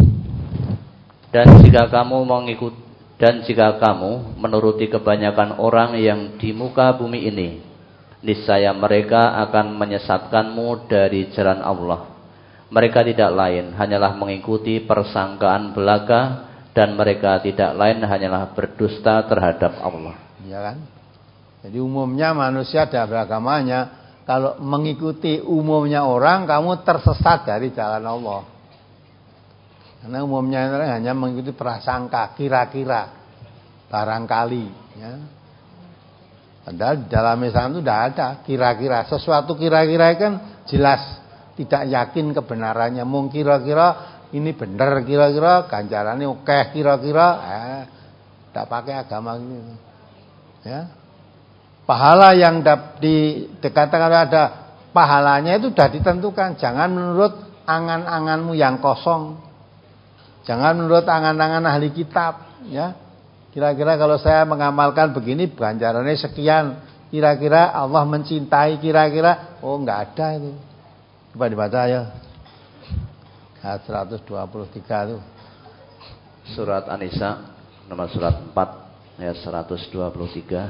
Dan jika kamu mengikut dan jika kamu menuruti kebanyakan orang yang di muka bumi ini, niscaya mereka akan menyesatkanmu dari jalan Allah. Mereka tidak lain hanyalah mengikuti persangkaan belaka, dan mereka tidak lain hanyalah berdusta terhadap Allah. Ya kan? Jadi umumnya manusia ada beragamanya. Kalau mengikuti umumnya orang, kamu tersesat dari jalan Allah. Karena umumnya hanya mengikuti prasangka, kira-kira, barangkali. Ya. Padahal dalam Islam itu tidak ada kira-kira. Sesuatu kira-kira kan jelas tidak yakin kebenarannya. Mung kira-kira ini benar, kira-kira ganjarannya oke, kira-kira eh tak pakai agama gitu. Ya. Pahala yang di dikatakan ada pahalanya itu sudah ditentukan. Jangan menurut angan-anganmu yang kosong. Jangan menurut angan-angan ahli kitab, ya. Kira-kira kalau saya mengamalkan begini ganjarannya sekian. Kira-kira Allah mencintai, kira-kira oh enggak ada itu. Coba dibaca ya. Ayat seratus dua puluh tiga itu. Surat An-Nisa nomor surat empat ayat seratus dua puluh tiga.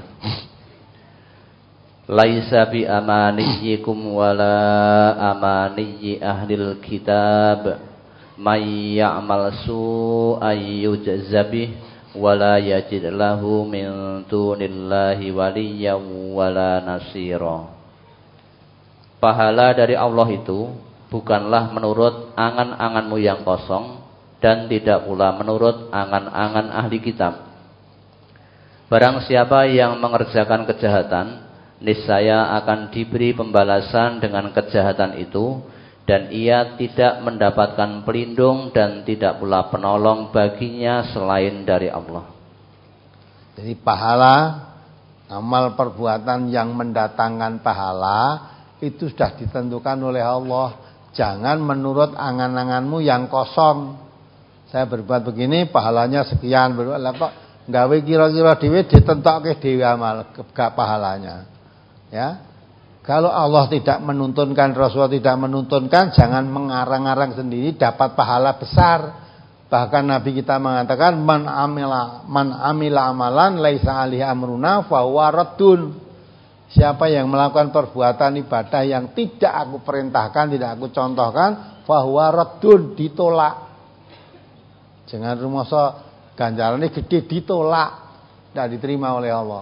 Laisa bi amaniyikum wala amaniyi ahlil kitab may ya'mal su'an yujzabih wala yajid lahu min dunillahi waliyyan wala nasira. Pahala dari Allah itu bukanlah menurut angan-anganmu yang kosong dan tidak pula menurut angan-angan ahli kitab. Barang siapa yang mengerjakan kejahatan niscaya akan diberi pembalasan dengan kejahatan itu, dan ia tidak mendapatkan pelindung dan tidak pula penolong baginya selain dari Allah. Jadi pahala, amal perbuatan yang mendatangkan pahala itu sudah ditentukan oleh Allah. Jangan menurut angan-anganmu yang kosong. Saya berbuat begini pahalanya sekian, berbuat lah kok gawe kira-kira dhewe ditentokke dhewe amal gak pahalanya. Ya. Kalau Allah tidak menuntunkan, Rasulullah tidak menuntunkan, jangan mengarang-arang sendiri dapat pahala besar. Bahkan Nabi kita mengatakan man amila man amila amalan laisa alaihi amruna fa huwa raddun. Siapa yang melakukan perbuatan ibadah yang tidak aku perintahkan, tidak aku contohkan, fa huwa raddun, ditolak. Jangan rumasa ganjarane gede ditolak, tidak diterima oleh Allah.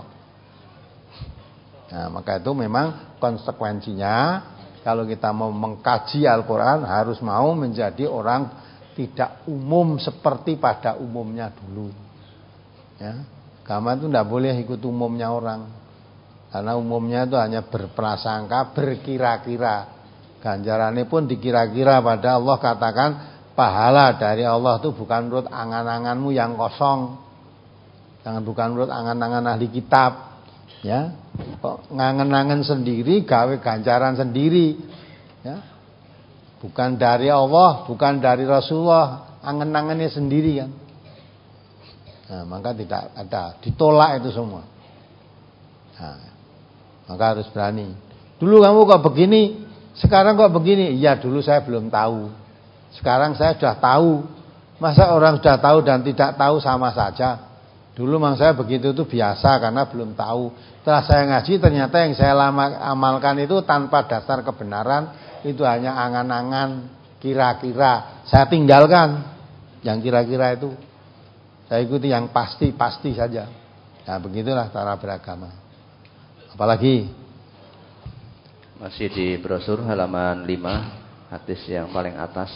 Nah, maka itu memang konsekuensinya kalau kita mau mengkaji Al-Qur'an harus mau menjadi orang tidak umum seperti pada umumnya dulu. Ya, agama itu tidak boleh ikut umumnya orang. Karena umumnya itu hanya berprasangka, berkira-kira. Ganjarannya pun dikira-kira, pada Allah katakan pahala dari Allah itu bukan menurut angan-anganmu yang kosong. Jangan bukan menurut angan-angan ahli kitab. Ya, kok ngangen-angen sendiri, gawe ganjaran sendiri. Ya, bukan dari Allah, bukan dari Rasulullah, angen-angennya sendiri kan. Nah, maka tidak ada, ditolak itu semua. Nah, maka harus berani. Dulu kamu kok begini, sekarang kok begini. Iya, dulu saya belum tahu. Sekarang saya sudah tahu. Masa orang sudah tahu dan tidak tahu sama saja? Dulu memang saya begitu itu biasa karena belum tahu. Setelah saya ngaji ternyata yang saya lama, amalkan itu tanpa dasar kebenaran, itu hanya angan-angan, kira-kira. Saya tinggalkan yang kira-kira itu. Saya ikuti yang pasti-pasti saja. Nah, begitulah cara beragama. Apalagi masih di brosur halaman lima, hadis yang paling atas.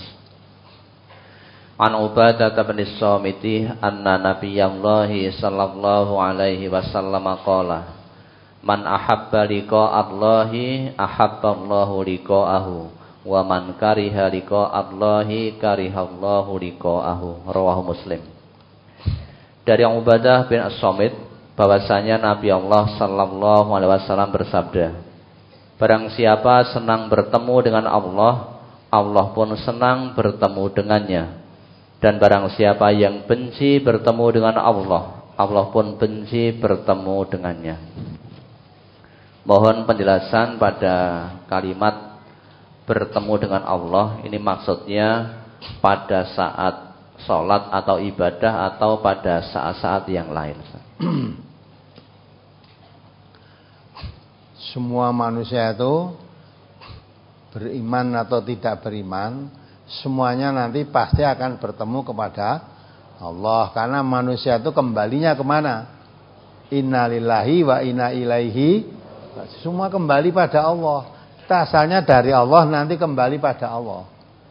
An Ubadah bin Samiti anna Nabiyallahi sallallahu alaihi wasallam qala man ahabba liqa'allahi ahabballahu liqa'ahu wa man kariha liqa'allahi karihallahu liqa'ahu. Rawahu Muslim. Dari Ubadah bin As-Samit bahwasanya Nabi Allah sallallahu alaihi wasallam bersabda, barang siapa senang bertemu dengan Allah, Allah pun senang bertemu dengannya. Dan barang siapa yang benci bertemu dengan Allah, Allah pun benci bertemu dengannya. Mohon penjelasan pada kalimat bertemu dengan Allah, ini maksudnya pada saat sholat atau ibadah atau pada saat-saat yang lain. Semua manusia itu beriman atau tidak beriman, semuanya nanti pasti akan bertemu kepada Allah. Karena manusia itu kembalinya kemana? Inna lillahi wa inna ilaihi. Semua kembali pada Allah. Kita asalnya dari Allah, nanti kembali pada Allah.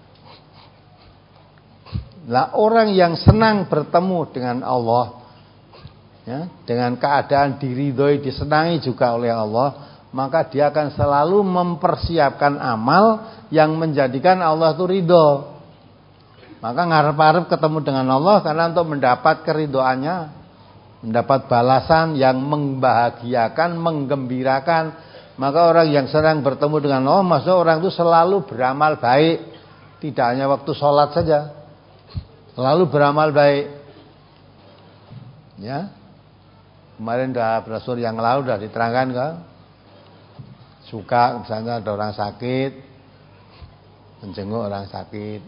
Lah orang yang senang bertemu dengan Allah, ya, dengan keadaan diridhoi, disenangi juga oleh Allah, maka dia akan selalu mempersiapkan amal yang menjadikan Allah itu ridho. Maka ngarep-arep ketemu dengan Allah karena untuk mendapat keridhoannya, mendapat balasan yang membahagiakan, menggembirakan. Maka orang yang senang bertemu dengan Allah, maksudnya orang itu selalu beramal baik, tidak hanya waktu sholat saja, selalu beramal baik. Ya, kemarin dah brosur yang lalu sudah diterangkan kan. Suka misalnya ada orang sakit, menjenguk orang sakit.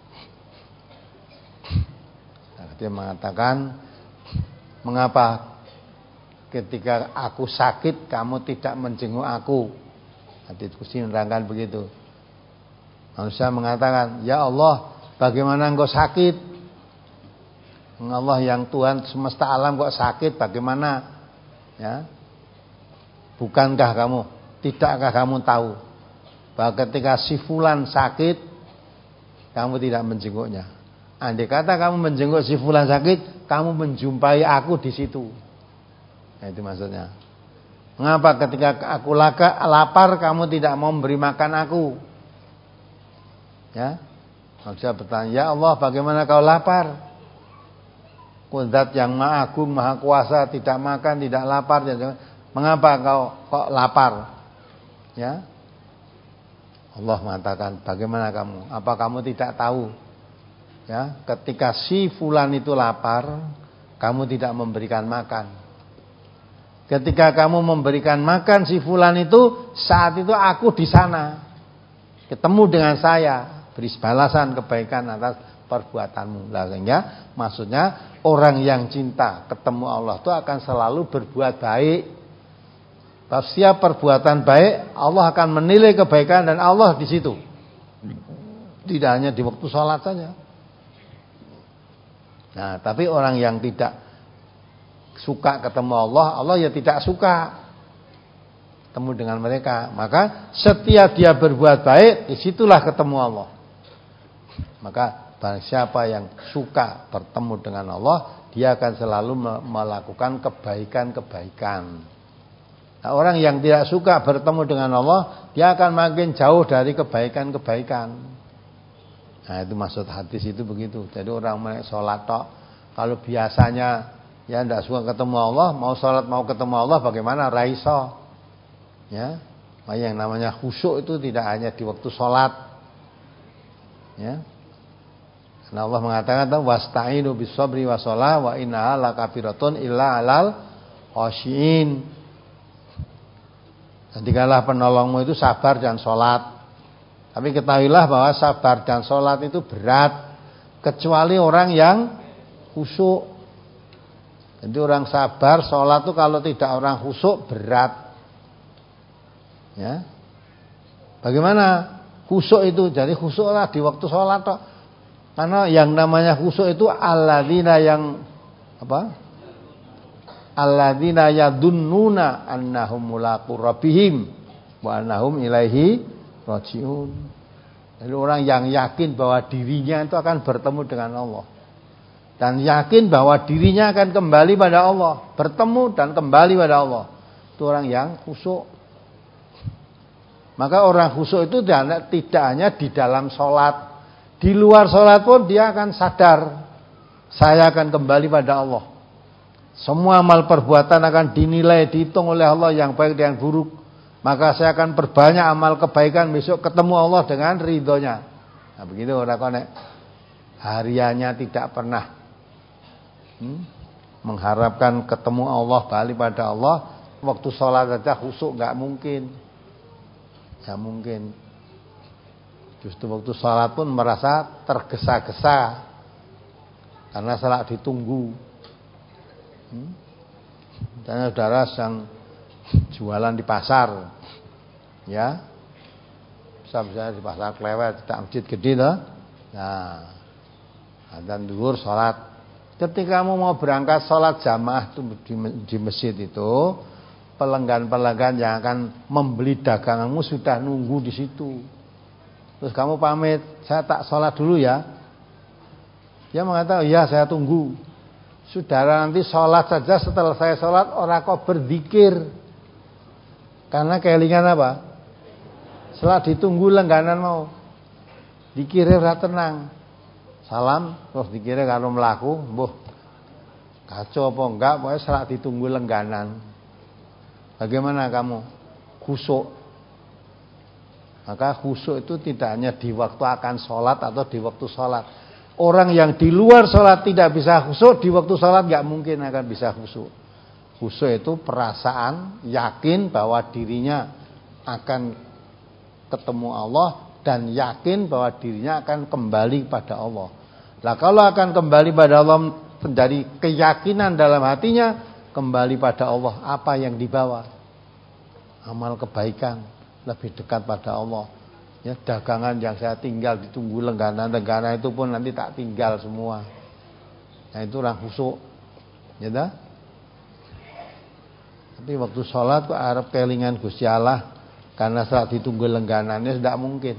Dia mengatakan, mengapa ketika aku sakit kamu tidak menjenguk aku? Nah, diskusi menerangkan begitu. Manusia mengatakan, ya Allah, bagaimana engkau sakit? Allah yang Tuhan semesta alam kok sakit, bagaimana? Ya, bukankah kamu? Tidakkah kamu tahu bahwa ketika si fulan sakit kamu tidak menjenguknya? Andai kata kamu menjenguk si fulan sakit, kamu menjumpai aku di situ. Nah, itu maksudnya. Mengapa ketika aku laka, lapar kamu tidak mau memberi makan aku? Ya. Manusia bertanya, ya Allah, bagaimana kau lapar? Zat yang Maha Agung, Maha Kuasa, tidak makan, tidak lapar. Mengapa kau kok lapar? Ya. Allah mengatakan, bagaimana kamu? Apa kamu tidak tahu? Ya, ketika si fulan itu lapar, kamu tidak memberikan makan. Ketika kamu memberikan makan si fulan itu, saat itu aku di sana, ketemu dengan saya, beri balasan kebaikan atas perbuatanmu. Lah sehingga maksudnya orang yang cinta ketemu Allah itu akan selalu berbuat baik. Setiap perbuatan baik Allah akan menilai kebaikan dan Allah di situ. Tidak hanya di waktu sholat saja. Nah, tapi orang yang tidak suka ketemu Allah, Allah ya tidak suka ketemu dengan mereka. Maka setiap dia berbuat baik, disitulah ketemu Allah. Maka barang siapa yang suka bertemu dengan Allah, dia akan selalu melakukan kebaikan-kebaikan. Nah, orang yang tidak suka bertemu dengan Allah, dia akan makin jauh dari kebaikan-kebaikan. Nah, itu maksud hadis itu begitu. Jadi orang mau sholat tok, kalau biasanya ya tidak suka ketemu Allah, mau sholat mau ketemu Allah, bagaimana? Raiso. Ya, yang namanya khusyuk itu tidak hanya di waktu sholat. Ya, karena Allah mengatakan wasta'inu bis-sabri was-shalah wa innaha lakabiratun illa 'alal khashiin. Jadikanlah penolongmu itu sabar dan sholat. Tapi ketahuilah bahwa sabar dan sholat itu berat, kecuali orang yang khusyuk. Jadi orang sabar sholat itu kalau tidak orang khusyuk berat. Ya, bagaimana khusyuk itu? Jadi khusyuklah di waktu sholat toh. Karena yang namanya khusyuk itu alladzina yang apa? Alladzina yadunnuna annahum mulaqu rabbihim wa annahum ilaihi rajiun. Jadi orang yang yakin bahwa dirinya itu akan bertemu dengan Allah. Dan yakin bahwa dirinya akan kembali pada Allah, bertemu dan kembali pada Allah. Itu orang yang khusyuk. Maka orang khusyuk itu tidak hanya di dalam sholat, di luar sholat pun dia akan sadar, saya akan kembali pada Allah. Semua amal perbuatan akan dinilai, dihitung oleh Allah yang baik dan yang buruk. Maka saya akan perbanyak amal kebaikan, besok ketemu Allah dengan ridhonya. Nah begitu orang konek hariannya tidak pernah Hmm? mengharapkan ketemu Allah, balik pada Allah. Waktu sholat saja khusyuk nggak mungkin, nggak mungkin. Justru waktu sholat pun merasa tergesa-gesa karena sholat ditunggu. Hmm? Misalnya saudara yang jualan di pasar, ya, bisa misalnya di pasar Klewet, tidak masjid gede tuh. Nah, adzan zuhur sholat. Ketika kamu mau berangkat sholat jamaah di, di masjid itu, pelanggan-pelanggan yang akan membeli daganganmu sudah nunggu di situ. Terus kamu pamit, saya tak sholat dulu ya. Dia mengatakan, ya saya tunggu. Saudara nanti sholat saja, setelah saya sholat orang kok berzikir. Karena kelingan apa? Setelah ditunggu lengganan mau dikira ora tenang. Salam terus dikira kalau melaku, mbuh kacau apa enggak, pokoknya setelah ditunggu lengganan. Bagaimana kamu? Khusyuk. Maka khusyuk itu tidak hanya di waktu akan sholat atau di waktu sholat. Orang yang di luar sholat tidak bisa khusyuk, di waktu sholat enggak mungkin akan bisa khusyuk. Khusyuk itu perasaan yakin bahwa dirinya akan ketemu Allah dan yakin bahwa dirinya akan kembali pada Allah. Nah kalau akan kembali pada Allah menjadi keyakinan dalam hatinya, kembali pada Allah, apa yang dibawa? Amal kebaikan, lebih dekat pada Allah. Ya, dagangan yang saya tinggal ditunggu lengganan-lengganan itu pun nanti tak tinggal semua. Nah itu orang khusyuk. Ya dah? Tapi waktu sholat kok arep kelingan Gusti Allah, karena saat ditunggu lengganannya tidak mungkin.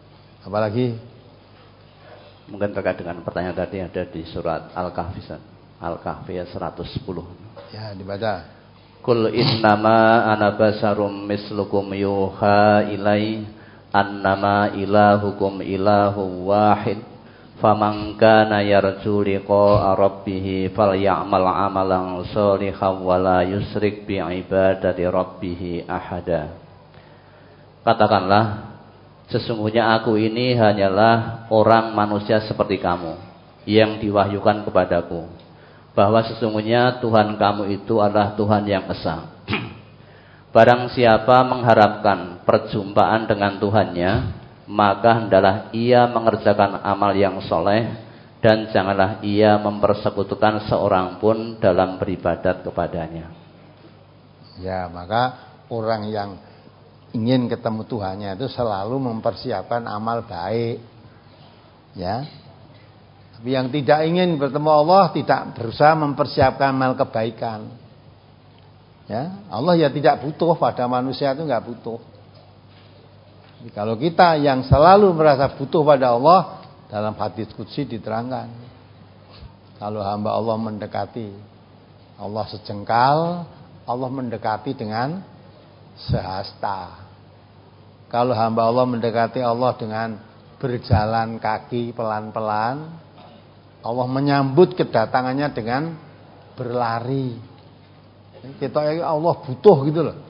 Apalagi mungkin terkait dengan pertanyaan tadi ada di surat Al-Kahfi. Al-Kahfi ayat seratus sepuluh. Ya, dibaca. Qul innama ana basarum mislukum yuha ilai annama ilahukum ilahu wahid faman kana yarju liqa'a rabbih falyamal amalan sholihan wa la yusyrik bi ibadati rabbih ahada. Katakanlah, sesungguhnya aku ini hanyalah orang manusia seperti kamu yang diwahyukan kepadaku bahwa sesungguhnya Tuhan kamu itu adalah Tuhan yang esa. Barang siapa mengharapkan perjumpaan dengan Tuhannya, maka hendaklah ia mengerjakan amal yang soleh dan janganlah ia mempersekutukan seorang pun dalam beribadat kepadanya. Ya, maka orang yang ingin ketemu Tuhannya itu selalu mempersiapkan amal baik. Ya. Tapi yang tidak ingin bertemu Allah tidak berusaha mempersiapkan amal kebaikan. Ya, Allah ya tidak butuh, pada manusia itu enggak butuh. Jadi kalau kita yang selalu merasa butuh pada Allah, dalam hadis qudsi diterangkan, kalau hamba Allah mendekati Allah sejengkal, Allah mendekati dengan sehasta. Kalau hamba Allah mendekati Allah dengan berjalan kaki pelan-pelan, Allah menyambut kedatangannya dengan berlari. Kita Allah butuh gitu loh.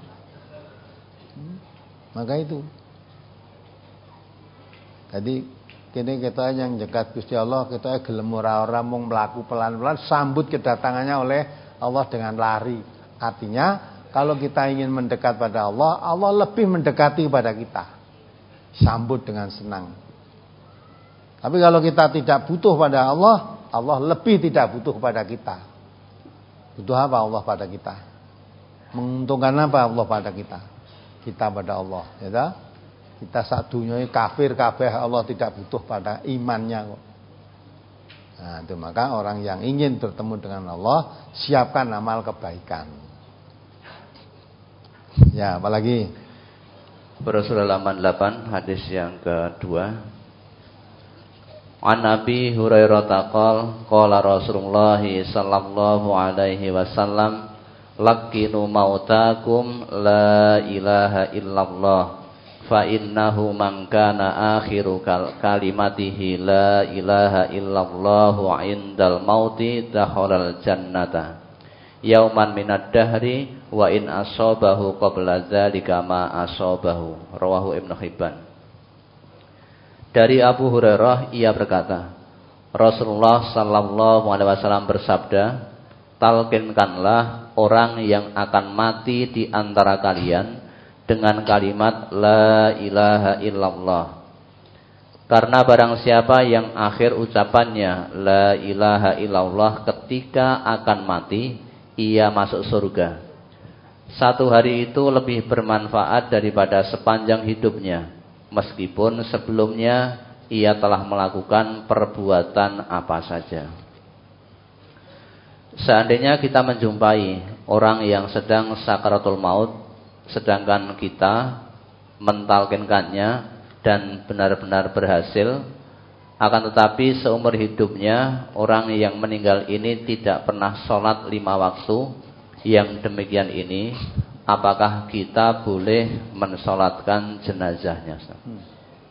Maka itu. Jadi kini kita yang dekat Gusti Allah, kita gelem ora-ora mung mlaku pelan-pelan, sambut kedatangannya oleh Allah dengan lari. Artinya kalau kita ingin mendekat pada Allah, Allah lebih mendekati pada kita. Sambut dengan senang. Tapi kalau kita tidak butuh pada Allah, Allah lebih tidak butuh pada kita. Butuh apa Allah pada kita? Menguntungkan apa Allah pada kita? Kita pada Allah, ya. Kita sak dunya kafir kabeh, Allah tidak butuh pada imannya kok. Nah, itu maka orang yang ingin bertemu dengan Allah, siapkan amal kebaikan. Ya, apalagi Rasulullah halaman delapan, hadis yang kedua. An Nabi Hurairah taqal qala Rasulullah sallallahu alaihi wasallam laqinu mautakum la ilaha illallah fa innahu man kana akhiru kalimatihi la ilaha illallah indal mauti dakhalal jannata yauman minad dahri wa in asabahu qabla dzalika ma asabahu. Rawahu Ibnu Hibban. Dari Abu Hurairah, ia berkata, Rasulullah sallallahu alaihi wasallam bersabda, talqinkanlah orang yang akan mati di antara kalian dengan kalimat la ilaha illallah. Karena barang siapa yang akhir ucapannya la ilaha illallah ketika akan mati, ia masuk surga. Satu hari itu lebih bermanfaat daripada sepanjang hidupnya, meskipun sebelumnya ia telah melakukan perbuatan apa saja. Seandainya kita menjumpai orang yang sedang sakaratul maut, sedangkan kita mentalkinkannya dan benar-benar berhasil, akan tetapi seumur hidupnya orang yang meninggal ini tidak pernah sholat lima waktu, yang demikian ini, apakah kita boleh mensolatkan jenazahnya? Hmm.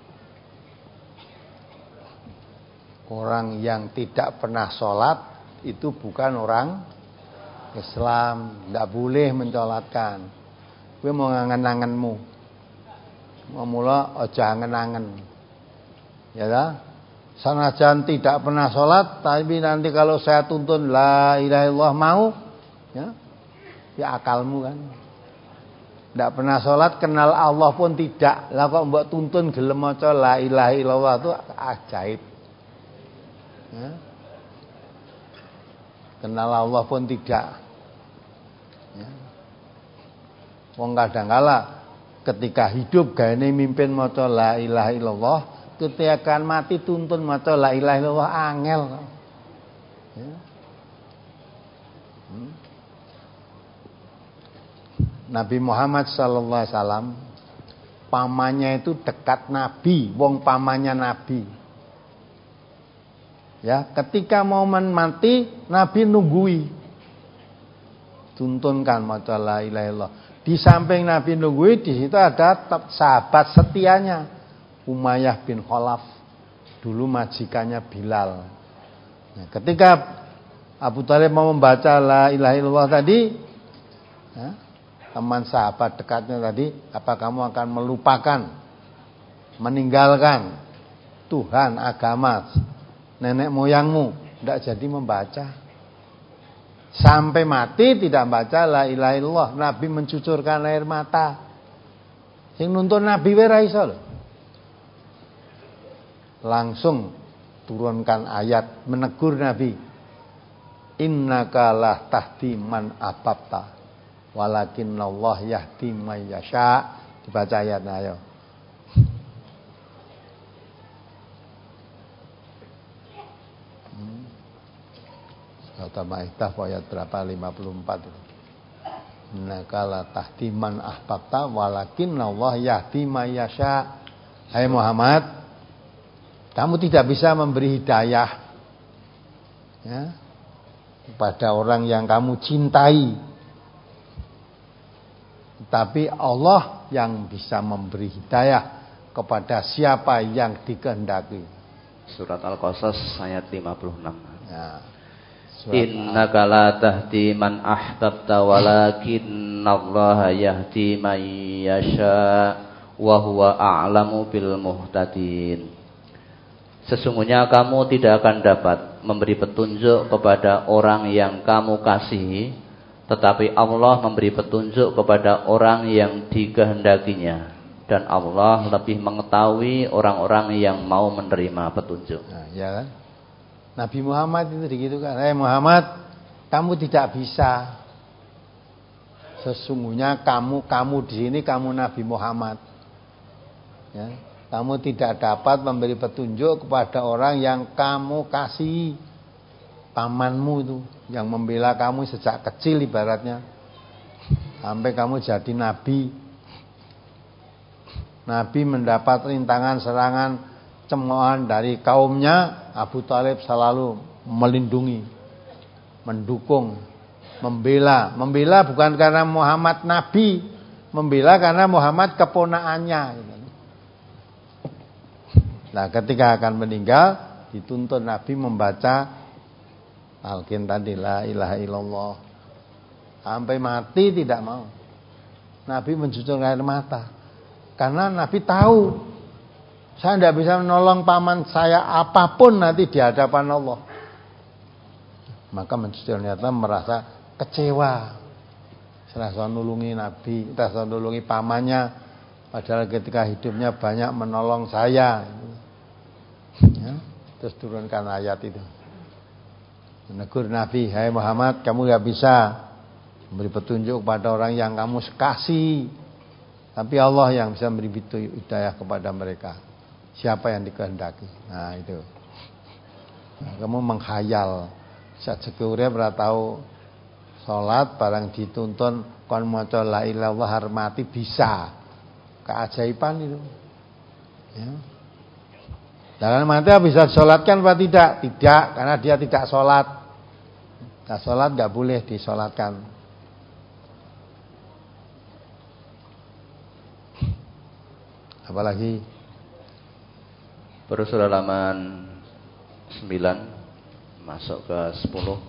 Orang yang tidak pernah sholat itu bukan orang Islam, tidak boleh mensolatkan. Kowe mau ngangen-angenmu, mau mula aja angen-angen, ya dah. Sanajan tidak pernah sholat, tapi nanti kalau saya tuntun la ilaha illallah mau, ya, ya akalmu kan. Tidak pernah sholat, kenal Allah pun tidak. Lah kok mbok tuntun gelem maca la ilaha illallah itu ajaib. Ya. Kenal Allah pun tidak. Ya. Wong kadangkala ketika hidup gaene mimpin maca la ilaha illallah, ketika mati tuntun maca la ilaha illallah angel. Ya. Hmm. Nabi Muhammad sallallahu alaihi wasallam pamannya itu dekat Nabi, wong pamannya Nabi. Ya, ketika momen mati Nabi nunggui. Tuntunkan maca la ilaha illallah. Di samping Nabi nunggui, di situ ada sahabat setianya Umayyah bin Khalaf, dulu majikannya Bilal. Nah, ketika Abu Thalib mau membaca la ilaha illallah tadi, ya, teman sahabat dekatnya tadi, apa kamu akan melupakan, meninggalkan Tuhan, agama, nenek moyangmu? Tidak jadi membaca. Sampai mati tidak baca la ilaha illallah. Nabi mencucurkan air mata. Sing nuntun Nabi ora iso lho. Langsung turunkan ayat menegur Nabi. Innaka la tahdi man ahbabta walakinallahu yahdi may yasha. Dibaca ayatnya ayo. Surat Al-Maidah ayat berapa? lima puluh empat itu. Innaka la tahdi man ahbabta walakinallahu yahdi may yasha. Hai Muhammad, kamu tidak bisa memberi hidayah, ya, kepada orang yang kamu cintai. Tapi Allah yang bisa memberi hidayah kepada siapa yang dikehendaki. Surat Al-Qasas ayat lima puluh enam. Ya. Innaka la tahdi man ahbabta walakinallaha yahdi man yasha wa huwa a'lamu bil muhtadin. Sesungguhnya kamu tidak akan dapat memberi petunjuk kepada orang yang kamu kasihi, tetapi Allah memberi petunjuk kepada orang yang dikehendakinya, dan Allah lebih mengetahui orang-orang yang mau menerima petunjuk. Nah, ya kan? Nabi Muhammad itu digitukan. Hai Muhammad, kamu tidak bisa. Sesungguhnya kamu kamu di sini kamu Nabi Muhammad. Ya. Kamu tidak dapat memberi petunjuk kepada orang yang kamu kasih, pamanmu itu, yang membela kamu sejak kecil ibaratnya, sampai kamu jadi nabi. Nabi mendapat rintangan, serangan, cemoohan dari kaumnya. Abu Thalib selalu melindungi, mendukung, membela. Membela bukan karena Muhammad nabi, membela karena Muhammad keponakannya. Nah, ketika akan meninggal, dituntut Nabi membaca talqin tadi la ilaha illallah. Sampai mati tidak mau. Nabi mencucurkan air mata. Karena Nabi tahu, saya tidak bisa menolong paman saya apapun nanti di hadapan Allah. Maka mencucurkan air mata, merasa kecewa. Saya rasa nulungi Nabi, saya rasa nulungi pamannya, padahal ketika hidupnya banyak menolong saya. Ya, terus turunkan ayat itu, menegur Nabi, hai Muhammad, kamu gak bisa memberi petunjuk kepada orang yang kamu kasih, tapi Allah yang bisa memberi hidayah kepada mereka, siapa yang dikehendaki. Nah itu, nah, kamu menghayal. Saat sekurang pernah tahu sholat barang dituntun kon maca la ilaha illallah harmati bisa, keajaiban itu. Ya. Jangan mati bisa disolatkan apa tidak? Tidak, karena dia tidak sholat. Nah, sholat nggak boleh disolatkan. Apalagi baru surah halaman sembilan masuk ke sepuluh.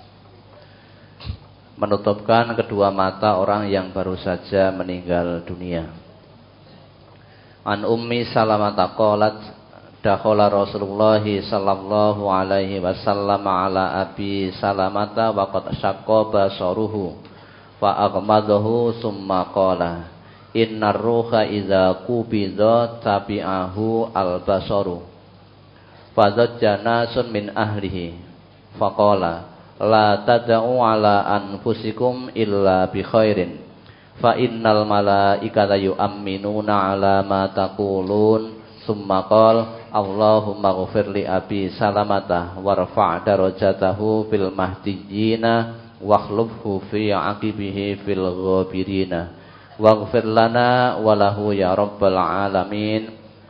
Menutupkan kedua mata orang yang baru saja meninggal dunia. An Ummi Salamah qalat dakhala Rasulullah sallallahu alaihi wasallam ala Abi Salamata wa qad syaqqa basaruhu fa aghmadahu summa qala innar ruha idza qubidha tabi'ahu al-basaru fadzajjana sun min ahlihi faqala la tad'u ala anfusikum illa bi khairin fa innal malaikata yu'minuna ala ma taqulun summa qala Allahumma ghfir li Abi Salamata warfa' darajatahu fil mahdiyina wakhlufhu fi aqibihi fil ghabirina waghfir lana wa lahu ya rabbal alamin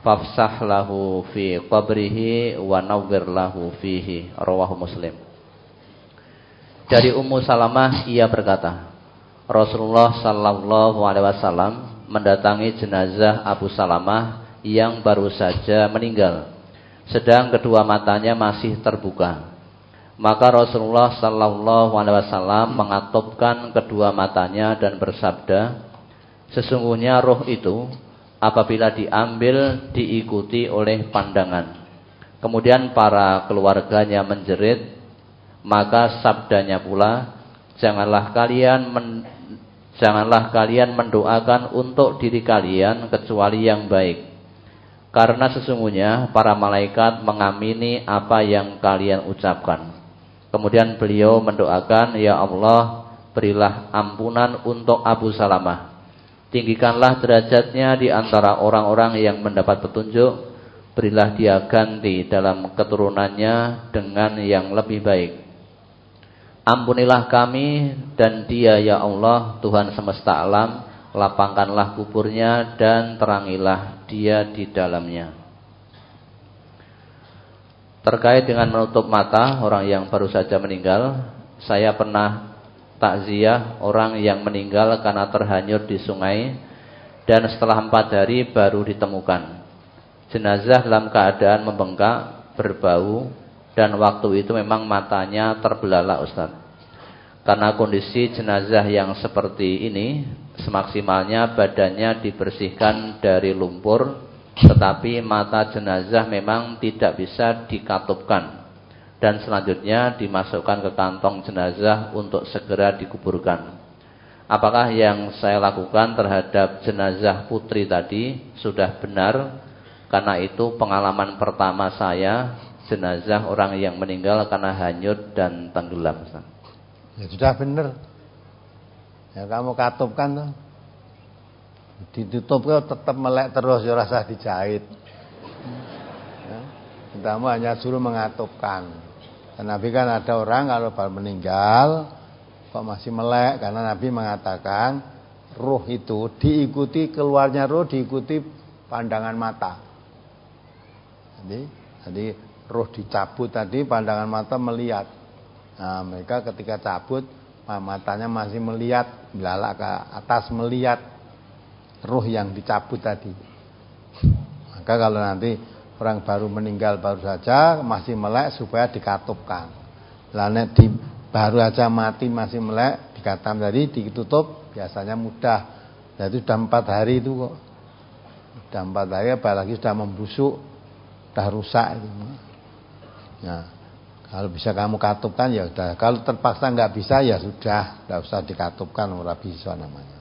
fafsah lahu fi qabrihi wa nawwir lahu fihi. Rawahu Muslim. Dari Ummu Salamah ia berkata, Rasulullah sallallahu alaihi wasallam mendatangi jenazah Abu Salamah yang baru saja meninggal, sedang kedua matanya masih terbuka. Maka Rasulullah sallallahu alaihi wasallam mengatupkan kedua matanya dan bersabda, sesungguhnya roh itu apabila diambil diikuti oleh pandangan. Kemudian para keluarganya menjerit, maka sabdanya pula, janganlah kalian men, janganlah kalian mendoakan untuk diri kalian kecuali yang baik, karena sesungguhnya para malaikat mengamini apa yang kalian ucapkan. Kemudian beliau mendoakan, ya Allah, berilah ampunan untuk Abu Salamah, tinggikanlah derajatnya di antara orang-orang yang mendapat petunjuk, berilah dia ganti dalam keturunannya dengan yang lebih baik. Ampunilah kami dan dia ya Allah, Tuhan semesta alam, lapangkanlah kuburnya dan terangilah dia di dalamnya. Terkait dengan menutup mata orang yang baru saja meninggal, saya pernah takziah orang yang meninggal karena terhanyut di sungai dan setelah empat hari baru ditemukan. Jenazah dalam keadaan membengkak, berbau, dan waktu itu memang matanya terbelalak, Ustaz. Karena kondisi jenazah yang seperti ini, semaksimalnya badannya dibersihkan dari lumpur, tetapi mata jenazah memang tidak bisa dikatupkan, dan selanjutnya dimasukkan ke kantong jenazah untuk segera dikuburkan. Apakah yang saya lakukan terhadap jenazah putri tadi sudah benar? Karena itu pengalaman pertama saya jenazah orang yang meninggal karena hanyut dan tenggelam. Ya sudah benar. Ya kamu katupkan tuh. Ditutup kok tetap melek terus, ya rasa dijahit. Ya, kamu hanya suruh mengatupkan. Dan Nabi kan ada orang kalau baru meninggal kok masih melek, karena Nabi mengatakan ruh itu diikuti, keluarnya ruh diikuti pandangan mata. Jadi, jadi ruh dicabut tadi, pandangan mata melihat. Nah, mereka ketika cabut matanya masih melihat, belalak ke atas melihat ruh yang dicabut tadi. Maka kalau nanti orang baru meninggal baru saja masih melek, supaya dikatupkan. Lah nek di baru aja mati masih melek, dikatam tadi ditutup, biasanya mudah. Jadi sudah empat hari itu kok. Sudah empat hari, apalagi sudah membusuk, sudah rusak itu. Nah, kalau bisa kamu katupkan ya sudah. Kalau terpaksa nggak bisa ya sudah, nggak usah dikatupkan, ora bisa namanya.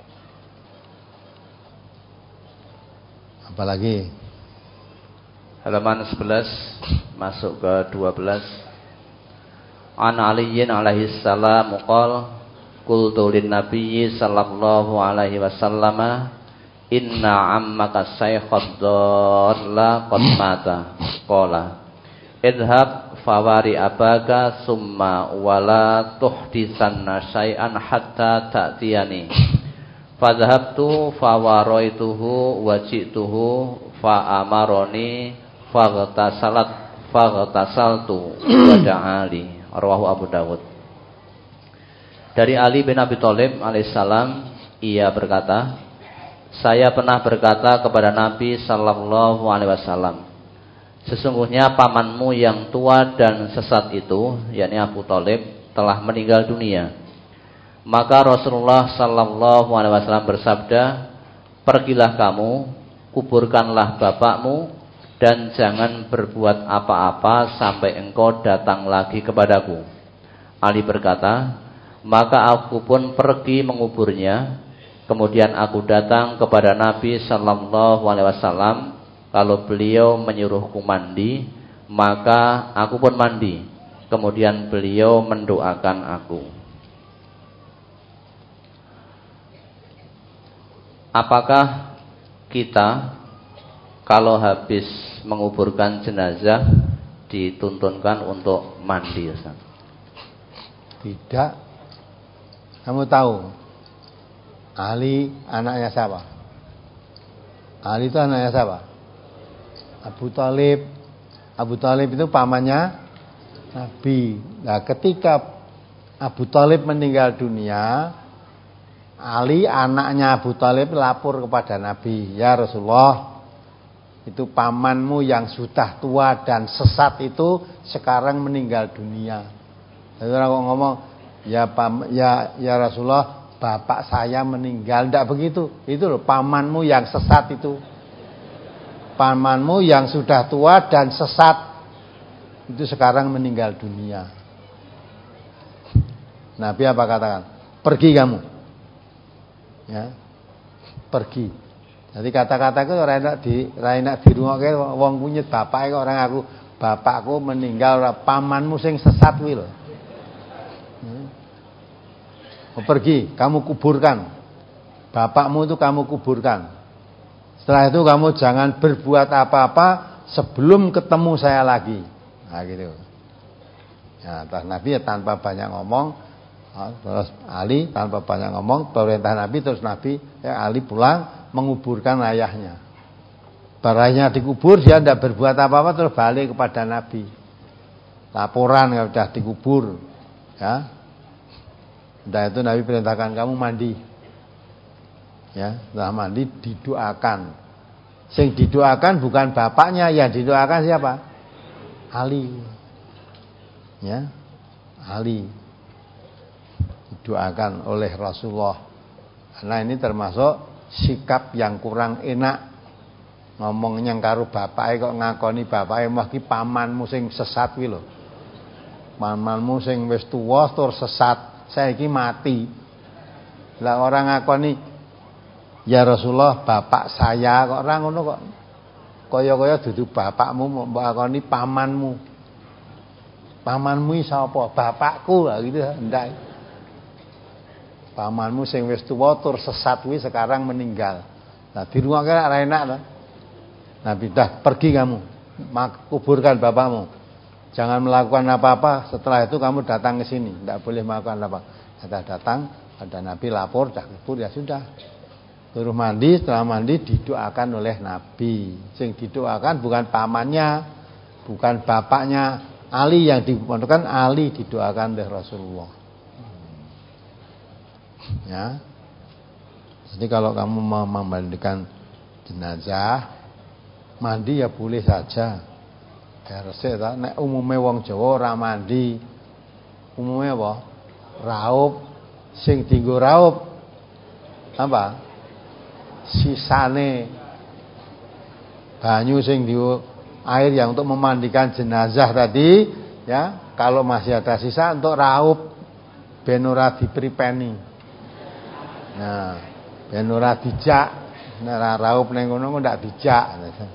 Apalagi halaman sebelas masuk ke dua belas. An Aliyin alaihi salam qol qultu lin nabiyyi sallallahu alaihi wasallam inna ammaka saykhad dalla qad mata qala idhab fawari abaka summa wala tuhdisanna syai'an hatta ta'tiyani fadhabtu fawaroituhu wajituhu fa amaroni faghtasalat faghtasaltu wa da'ali. Rawahu Abu Dawud. Dari Ali bin Abi Thalib alaihissalam ia berkata, saya pernah berkata kepada Nabi sallallahu alaihi wasallam, sesungguhnya pamanmu yang tua dan sesat itu, yakni Abu Thalib, telah meninggal dunia. Maka Rasulullah sallallahu alaihi wasallam bersabda, pergilah kamu, kuburkanlah bapakmu, dan jangan berbuat apa-apa sampai engkau datang lagi kepadaku. Ali berkata, maka aku pun pergi menguburnya. Kemudian aku datang kepada Nabi sallallahu alaihi wasallam. Kalau beliau menyuruhku mandi, maka aku pun mandi. Kemudian beliau mendoakan aku. Apakah kita kalau habis menguburkan jenazah dituntunkan untuk mandi, Ustaz? Tidak. Kamu tahu Ali anaknya siapa? Ali itu anaknya siapa? Abu Thalib. Abu Thalib itu pamannya Nabi. Nah, ketika Abu Thalib meninggal dunia, Ali anaknya Abu Thalib lapor kepada Nabi, "Ya Rasulullah, itu pamanmu yang sudah tua dan sesat itu sekarang meninggal dunia." Jadi orang ngomong, "Ya pam, ya ya Rasulullah, bapak saya meninggal." Tidak begitu. Itu loh pamanmu yang sesat itu. Pamanmu yang sudah tua dan sesat itu sekarang meninggal dunia. Nabi apa katakan? Pergi kamu. Ya. Pergi. Jadi kata-kata itu ora enak di ora enak dirungokke wong kunyit bapake kok orang aku, bapakku meninggal, pamanmu sing sesat kuwi lho. Hmm. Oh, pergi, kamu kuburkan. Bapakmu itu kamu kuburkan. Setelah itu kamu jangan berbuat apa-apa sebelum ketemu saya lagi. Nah gitu. Ya, terus Nabi ya tanpa banyak ngomong, terus Ali tanpa banyak ngomong, perintah Nabi, terus Nabi ya Ali pulang menguburkan ayahnya. Barangnya dikubur, dia tidak berbuat apa-apa, terus balik kepada Nabi. Laporan ya sudah dikubur. Ya. Sudah itu Nabi perintahkan kamu mandi. Ya, setelah mandi didoakan. Sing didoakan bukan bapaknya, yang didoakan siapa? Ali. Ya. Ali. Didoakan oleh Rasulullah. Karena ini termasuk sikap yang kurang enak. Ngomongnya karo bapake kok ngakoni bapake mah ki pamanmu sing sesat kuwi lho. Pamanmu sing wis tuwa tur sesat, saiki mati. Lah orang ngakoni, "Ya Rasulullah, bapak saya," kok ora ngono kok. Kaya-kaya dudu bapakmu, mbok ngakoni pamanmu. Pamanmu iki sapa? Bapakku lah gitu ndak. Pamanmu sing wis tuwa tur sesat kuwi sekarang meninggal. Nah, dirungokke ora enak to. Nabi dah pergi kamu, kuburkan bapakmu. Jangan melakukan apa-apa. Setelah itu kamu datang ke sini, tidak boleh melakukan apa. Setelah datang, ada Nabi lapor, dah kubur ya sudah. Terus mandi, setelah mandi didoakan oleh Nabi. Sing didoakan bukan pamannya, bukan bapaknya. Ali yang didoakan, Ali didoakan oleh Rasulullah. Ya. Jadi kalau kamu mau memandikan jenazah, mandi ya boleh saja. Ya resik ta, nek umume wong Jawa ora mandi. Umume apa? Raup. Sing dienggo raup apa? Sisane banyu sing di air yang untuk memandikan jenazah tadi, ya, kalau masih ada sisa untuk raup ben ora dipripeni. Nah, ben ora dijak. Nek ora raup ning ngono ndak dijak.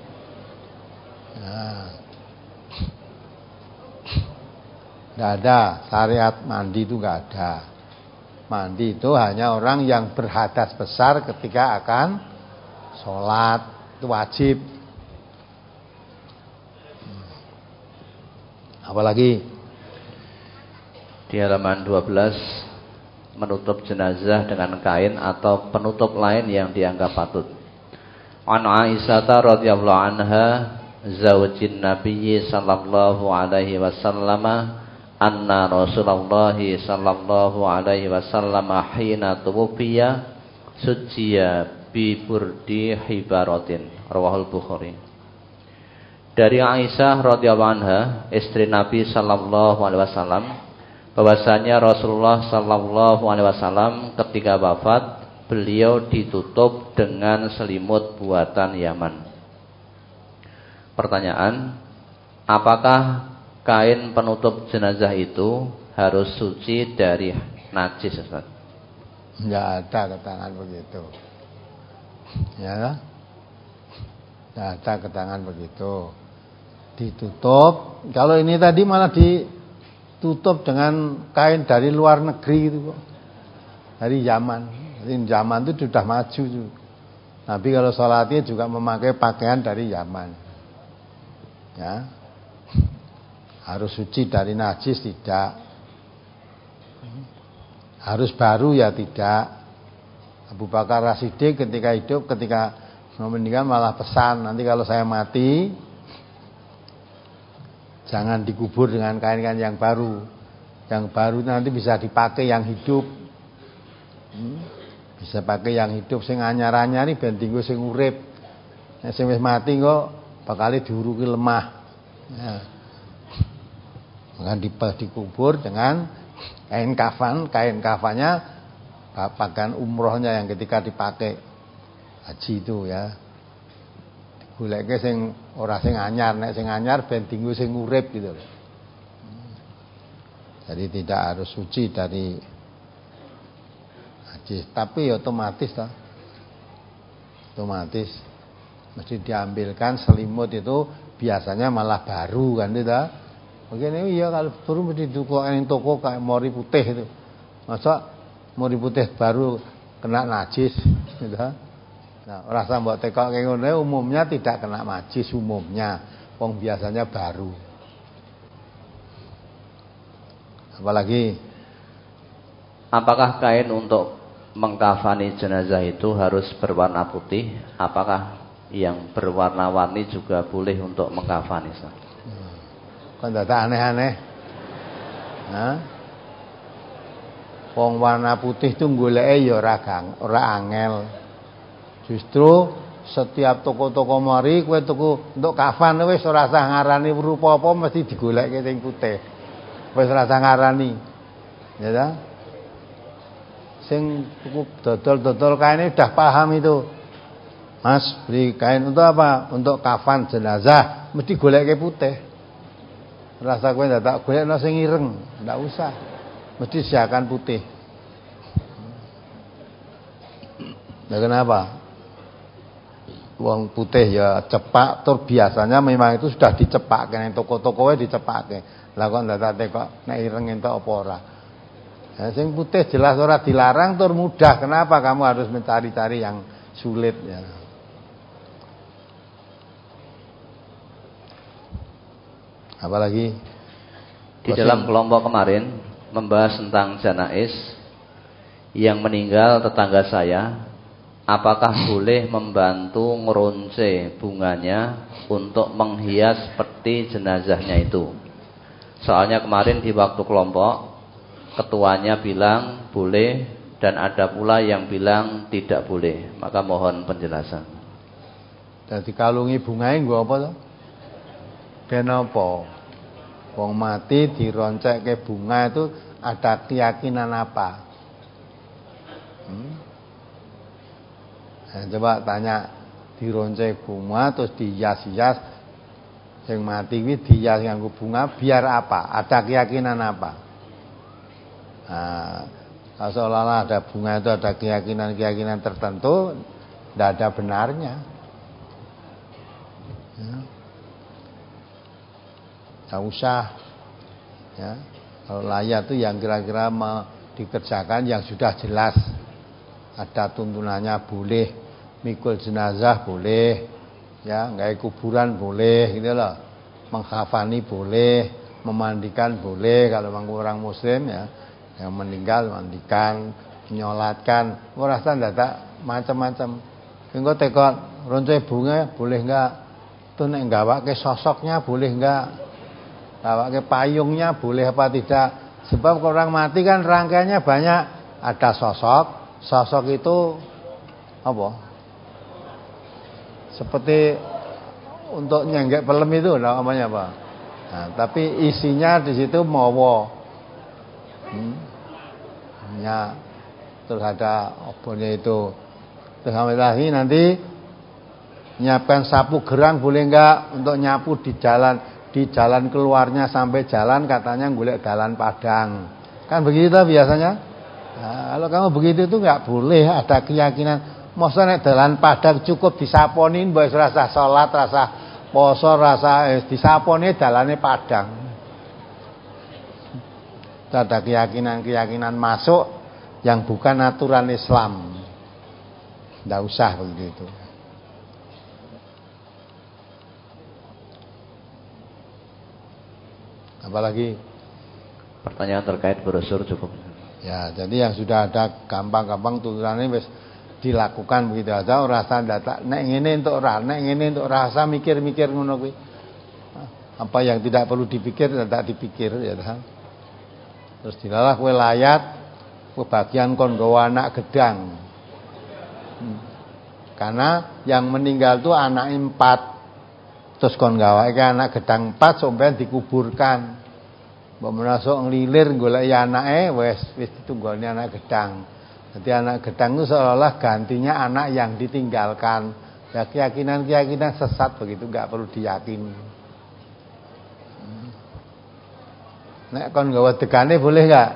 Nah. Tidak ada syariat mandi itu nggak ada. Mandi itu hanya orang yang berhadas besar ketika akan sholat, itu wajib. Apalagi di halaman dua belas, menutup jenazah dengan kain atau penutup lain yang dianggap patut. An Aisyah radhiyallahu anha zawjin Nabi sallallahu alaihi wasallam anna Rasulullah sallallahu alaihi wasallam hina tuwfiya sujiya bi burdi hibaratin, rawahul Bukhari. Dari Aisyah radhiyallahu anha, istri Nabi sallallahu alaihi wasallam, bahwasanya Rasulullah sallallahu alaihi wasallam ketika wafat, beliau ditutup dengan selimut buatan Yaman. Pertanyaan, apakah kain penutup jenazah itu harus suci dari najis, Ustaz? Enggak ada keterangan begitu. Ya. Enggak ada keterangan begitu. Ditutup, kalau ini tadi malah ditutup dengan kain dari luar negeri gitu kok. Dari Yaman. Jadi Yaman itu sudah maju. Nabi kalau sholatnya juga memakai pakaian dari Yaman. Ya. Harus suci dari najis tidak. Harus baru ya tidak. Abu Bakar As-Siddiq ketika hidup, ketika meninggal malah pesan, nanti kalau saya mati, Jangan dikubur dengan kain-kain yang baru. Yang baru nanti bisa dipakai yang hidup. Hmm? Bisa pakai yang hidup. Sing anyar-anyar ben dienggo sing urip. Nek sing wis mati kok bakal diuruki lemah. Nah. Akan dikubur dengan kain kafan. Kain kafannya pakaian umrohnya yang ketika dipakai haji itu ya. Goleke sing ora sing anyar, nek sing anyar ben dienggo sing urip gitu loh. Jadi tidak harus suci dari haji, tapi ya otomatis toh. Otomatis mesti diambilkan selimut itu biasanya malah baru kan itu. Begini iya kalau baru mesti ditukokin toko kayak mori putih itu. Masa mori putih baru kena najis gitu. Nah, rasa mbok tekok kayak ngono umumnya tidak kena najis umumnya. Wong biasanya baru. Apalagi apakah kain untuk mengkafani jenazah itu harus berwarna putih? Apakah yang berwarna-warni juga boleh untuk mengkafani? Kan data aneh-aneh. Hah? Wong warna putih itu goleke ya ora gang, ora angel. Justru setiap toko-toko mari kowe tuku untuk kafan wis ora usah ngarani rupa apa mesti digoleki sing putih. Wis ora usah ngarani. Ya ta? Sing tuku dodol-dodol kain udah paham itu. Mas, beli kain untuk apa? Untuk kafan jenazah, mesti goleki putih. Rasa kowe ndak golekno sing ireng, ndak usah. Mesti siakan putih. Nah, kenapa? Wong putih ya cepak tur biasanya memang itu sudah dicepak kene toko-toko wae dicepake. Lah kok ndak kok nek ireng entuk apa ora. Ya sing putih jelas ora dilarang tur mudah. Kenapa kamu harus mencari-cari yang sulit ya. Apalagi di dalam kelompok kemarin membahas tentang janais yang meninggal tetangga saya, apakah boleh membantu ngeronce bunganya untuk menghias peti jenazahnya itu? Soalnya kemarin di waktu kelompok ketuanya bilang boleh dan ada pula yang bilang tidak boleh. Maka mohon penjelasan. Jadi kalungi bungae nggo apa to? Ben apa? Wong mati dironcekke bunga itu ada keyakinan apa? Hmm? Nah, coba tanya dironcek bunga terus dihias-hias sing mati kuwi dihias nganggo bunga biar apa? Ada keyakinan apa? Nah, seolah-olah ada bunga itu ada keyakinan-keyakinan tertentu, tidak ada benarnya. Ya. Tidak usah. Ya. Kalau layak itu yang kira-kira mau dikerjakan yang sudah jelas. Ada tuntunannya boleh, mikul jenazah boleh, ya, nggak kuburan boleh, gitu loh. Menghafani boleh, memandikan boleh kalau orang muslim ya, yang meninggal mandikan, menyolatkan, ora ndak macam-macam. Engko tekon ronce bunga boleh enggak? Tuh nek gawake sosoknya boleh enggak? Gawake payungnya boleh apa tidak? Sebab kalau orang mati kan rangkaiannya banyak, ada sosok, sosok itu apa? Seperti untuk nyenggek pelem itu namanya apa? Nah, tapi isinya di situ mawa. Hmm. Ya, terus ada obonnya itu. Terus lagi nanti nyiapkan sapu gerang boleh enggak untuk nyapu di jalan di jalan keluarnya sampai jalan katanya golek dalan padang. Kan begitu biasanya? Nah, kalau kamu begitu itu enggak boleh, ada keyakinan masa nek dalan padang cukup disaponin mbok rasa salat, rasa poso, rasa eh, disapone dalane padang. Ada keyakinan-keyakinan masuk yang bukan aturan Islam. Tidak usah begitu. Apalagi pertanyaan terkait brosur cukup. Ya, jadi yang sudah ada gampang-gampang tulisannya wis dilakukan begitu aja, ora usah data nek ngene entuk ora, nek ngene entuk rasa mikir-mikir ngono kuwi. Apa yang tidak perlu dipikir tidak dipikir ya kan. Terus dilalah kowe layat bagian kon nggawa anak gedang. Hmm. Karena yang meninggal itu anak empat. Terus kon gawa iki anak gedang empat sampeyan dikuburkan. Mbok menasuk nglilir golek anake wis wis ditunggoni anak gedang. Jadi anak gedang itu seolah-olah gantinya anak yang ditinggalkan. Ya keyakinan-keyakinan sesat begitu enggak perlu diyakini. Nek kon gawa degane boleh enggak?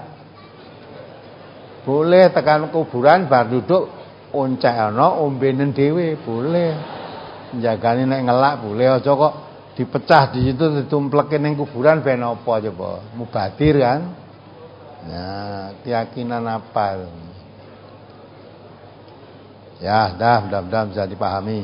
Boleh tekan kuburan bar duduk oncek ana ombenen dhewe boleh. Njagani nek ngelak boleh aja kok dipecah di situ ditumplekin ning kuburan ben apa coba? Mubadir kan? Nah, keyakinan apa? Ya, dah, mudah-mudahan bisa dipahami.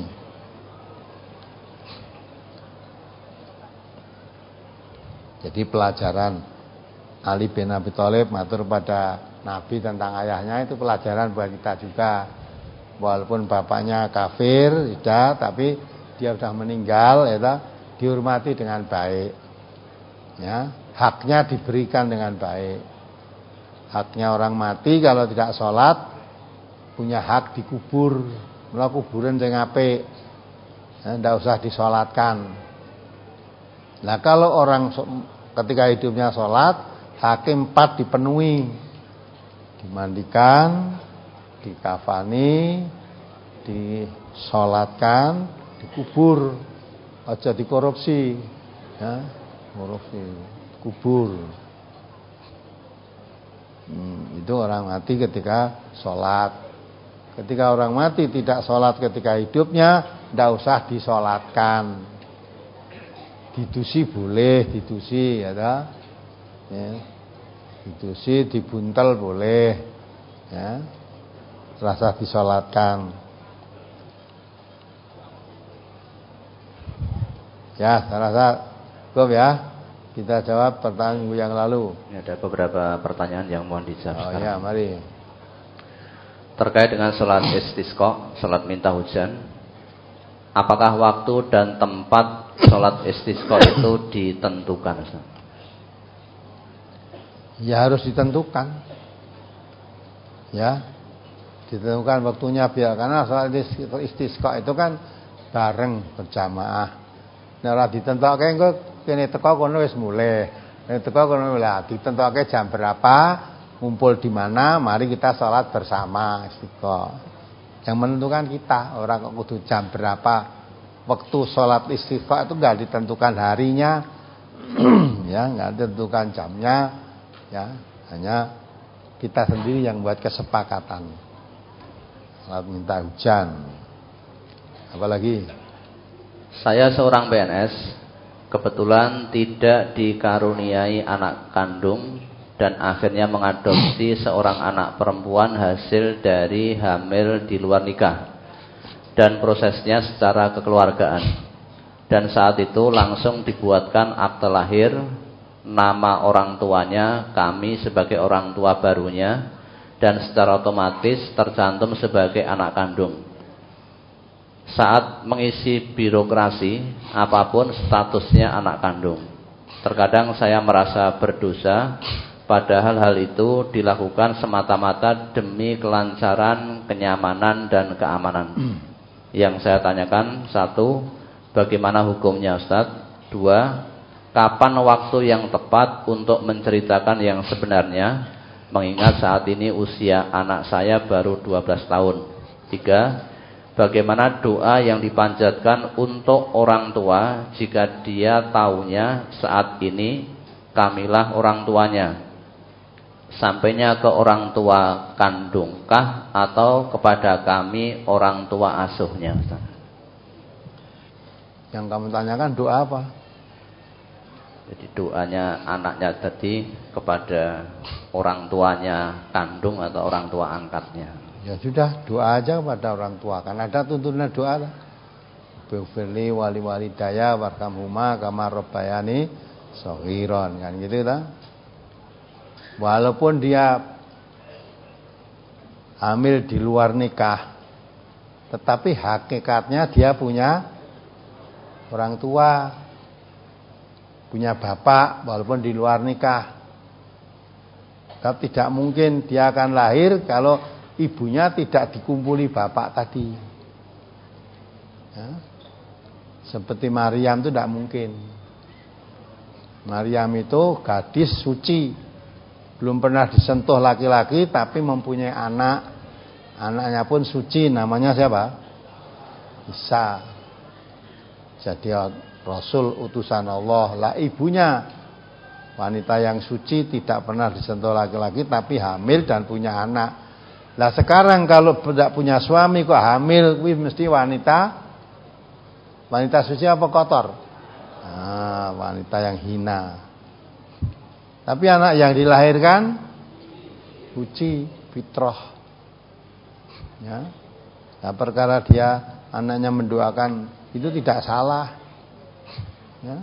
Jadi pelajaran Ali bin Abi Thalib matur pada Nabi tentang ayahnya itu pelajaran buat kita juga. Walaupun bapaknya kafir, tidak, tapi dia sudah meninggal, ya, dihormati dengan baik. Ya, haknya diberikan dengan baik. Haknya orang mati kalau tidak sholat punya hak dikubur, mula kuburan sing apik. Ya, tidak usah disolatkan. Nah kalau orang ketika hidupnya sholat, hak empat dipenuhi, dimandikan, dikafani, disolatkan, dikubur, aja dikorupsi, ya, korupsi, kubur. Hmm, itu orang mati ketika sholat. Ketika orang mati tidak sholat ketika hidupnya, tidak usah disolatkan. Didusi boleh, didusi, ya, ya. Didusi, dibuntel boleh, ya. Rasa disolatkan. Ya, saya rasa cukup ya. Kita jawab pertanyaan yang lalu. Ini ada beberapa pertanyaan yang mohon dijawab. Oh ya, mari. Terkait dengan sholat istisqa, sholat minta hujan, apakah waktu dan tempat sholat istisqa itu ditentukan? Ya harus ditentukan. Ya, ditentukan waktunya biar karena sholat istisqa itu kan bareng berjamaah. Nah, ora ditentokke engko kene teko kono wis mulai. Nek teko kono lah ditentokke jam berapa? Ngumpul di mana, mari kita sholat bersama istiqomah. Yang menentukan kita, orang kok kudu jam berapa. Waktu sholat istiqomah itu enggak ditentukan harinya, ya, enggak ditentukan jamnya, ya, hanya kita sendiri yang buat kesepakatan. Sholat minta hujan. Apalagi? Saya seorang P N S, kebetulan tidak dikaruniai anak kandung dan akhirnya mengadopsi seorang anak perempuan hasil dari hamil di luar nikah dan prosesnya secara kekeluargaan. Dan saat itu langsung dibuatkan akte lahir, nama orang tuanya kami sebagai orang tua barunya, dan secara otomatis tercantum sebagai anak kandung. Saat mengisi birokrasi apapun statusnya anak kandung, terkadang saya merasa berdosa. Padahal hal itu dilakukan semata-mata demi kelancaran, kenyamanan, dan keamanan. Hmm. Yang saya tanyakan, satu, bagaimana hukumnya Ustaz? Dua, kapan waktu yang tepat untuk menceritakan yang sebenarnya? Mengingat saat ini usia anak saya baru dua belas tahun. Tiga, bagaimana doa yang dipanjatkan untuk orang tua jika dia taunya saat ini kamilah orang tuanya? Sampainya ke orang tua kandungkah atau kepada kami orang tua asuhnya? Yang kamu tanyakan doa apa? Jadi doanya anaknya tadi kepada orang tuanya kandung atau orang tua angkatnya. Ya sudah, doa aja kepada orang tua. Kan ada tuntunan doa lah. Bifirli wali wali daya warkamhuma kama rabbayani shaghiran, kan gitu lah. Walaupun dia hamil di luar nikah, tetapi hakikatnya dia punya orang tua. punya bapak walaupun di luar nikah. Tapi tidak mungkin dia akan lahir kalau ibunya tidak dikumpuli bapak tadi. Ya. Seperti Maryam itu tidak mungkin. Maryam itu gadis suci, belum pernah disentuh laki-laki, tapi mempunyai anak. Anaknya pun suci, namanya siapa? Isa. Jadi Rasul utusan Allah. Lah ibunya wanita yang suci, tidak pernah disentuh laki-laki, tapi hamil dan punya anak. Lah sekarang kalau tidak punya suami kok hamil, wih mesti wanita wanita suci apa kotor? Ah, wanita yang hina. Tapi anak yang dilahirkan suci, fitrah. Ya. Nah, perkara dia anaknya mendoakan itu tidak salah. Ya.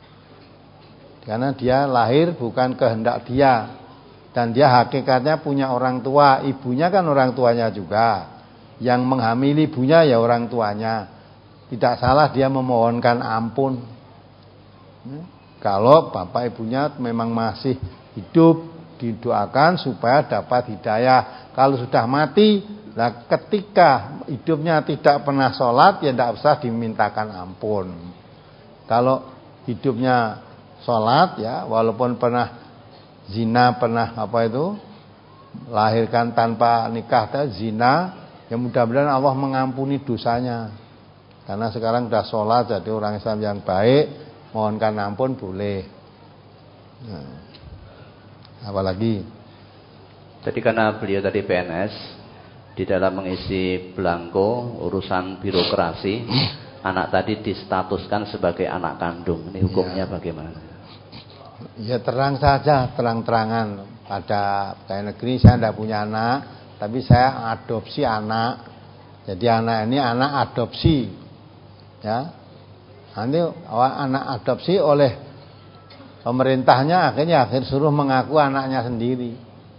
Karena dia lahir bukan kehendak dia. Dan dia hakikatnya punya orang tua. Ibunya kan orang tuanya juga. Yang menghamili ibunya ya orang tuanya. Tidak salah dia memohonkan ampun. Ya. Kalau bapak ibunya memang masih hidup, didoakan supaya dapat hidayah. Kalau sudah mati, nah ketika hidupnya tidak pernah sholat, ya tidak usah dimintakan ampun. Kalau hidupnya sholat, ya walaupun pernah zina, pernah apa itu, lahirkan tanpa nikah, zina, ya mudah-mudahan Allah mengampuni dosanya. Karena sekarang sudah sholat, jadi orang Islam yang baik, mohonkan ampun boleh. Nah, apalagi? Jadi karena beliau tadi P N S, di dalam mengisi belangko urusan birokrasi, anak tadi distatuskan sebagai anak kandung. Ini hukumnya ya. Bagaimana? Ya terang saja, terang-terangan. Pada kayak negeri saya tidak punya anak, tapi saya adopsi anak. Jadi anak ini anak adopsi. Ya, nanti anak adopsi oleh pemerintahnya akhirnya akhir suruh mengaku anaknya sendiri,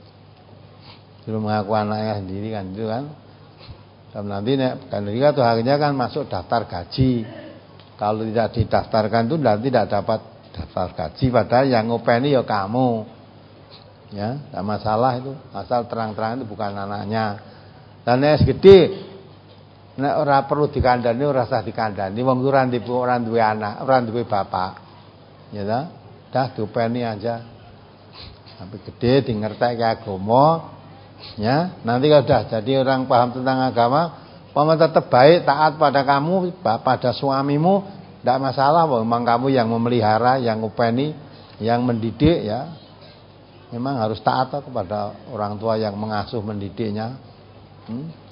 suruh mengaku anaknya sendiri kan itu kan. Dan nanti kan juga tuh akhirnya kan masuk daftar gaji. Kalau tidak didaftarkan itu nanti tidak dapat daftar gaji. Padahal yang ngopeni ya kamu, ya, tidak masalah itu, asal terang-terang itu bukan anaknya. Dan es gede. Nek ora perlu dikandani, ora usah dikandani. Wong ora ndek ora duwe anak, ora duwe bapak. Ya ta? Dah dopeni aja. Sampai gede di ngerteke agama, ya. Nanti kalau sudah jadi orang paham tentang agama, paman tetap baik, taat pada kamu, pada suamimu, tidak masalah. Memang kamu yang memelihara, yang ngopeni, yang mendidik, ya. Memang harus taat kepada orang tua yang mengasuh mendidiknya. Hmm?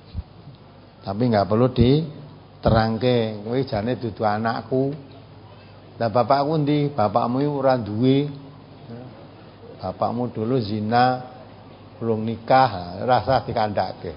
Tapi nggak perlu diterangke, kowe jane dudu anakku. Lah bapakku ndi? Bapakmu ora duwe. Bapakmu dulu zina, belum nikah, rasa dikandake.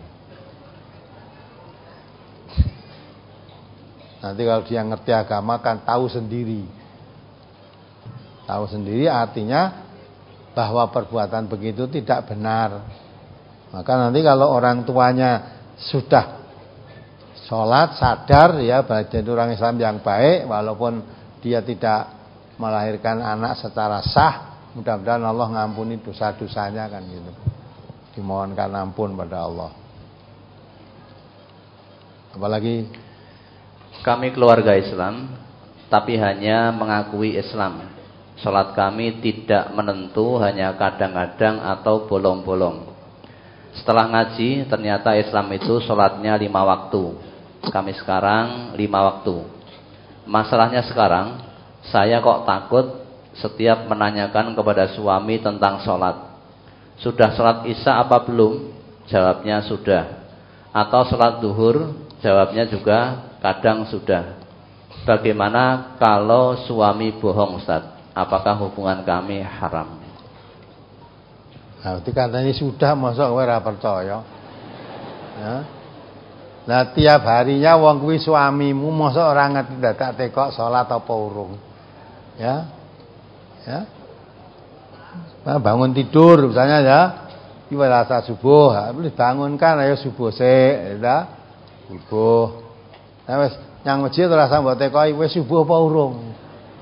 Nanti kalau dia ngerti agama kan tahu sendiri. Tahu sendiri artinya bahwa perbuatan begitu tidak benar. Maka nanti kalau orang tuanya sudah sholat, sadar, ya jadi orang Islam yang baik, walaupun dia tidak melahirkan anak secara sah, mudah-mudahan Allah ngampuni dosa-dosanya kan gitu. Dimohonkan ampun pada Allah. Apalagi kami keluarga Islam, tapi hanya mengakui Islam. Sholat kami tidak menentu, hanya kadang-kadang atau bolong-bolong. Setelah ngaji, ternyata Islam itu sholatnya lima waktu. Kami sekarang lima waktu. Masalahnya sekarang, saya kok takut setiap menanyakan kepada suami tentang sholat. Sudah sholat isya apa belum? Jawabnya sudah. Atau sholat duhur? Jawabnya juga kadang sudah. Bagaimana kalau suami bohong, Ustaz? Apakah hubungan kami haram? Nah, dikatanya sudah, masa kowe ora percaya? Ya. Nah, tiap harinya wong kuwi suamimu, masa ora ngerti dadak tekok salat apa urung? Ya. Ya. Nah, bangun tidur misalnya ya, iki rasa subuh, harus bangunkan ayo subuh sik, ya. Subuh. Nah, wis nyang masjid ora sampe tekoki wis subuh apa urung?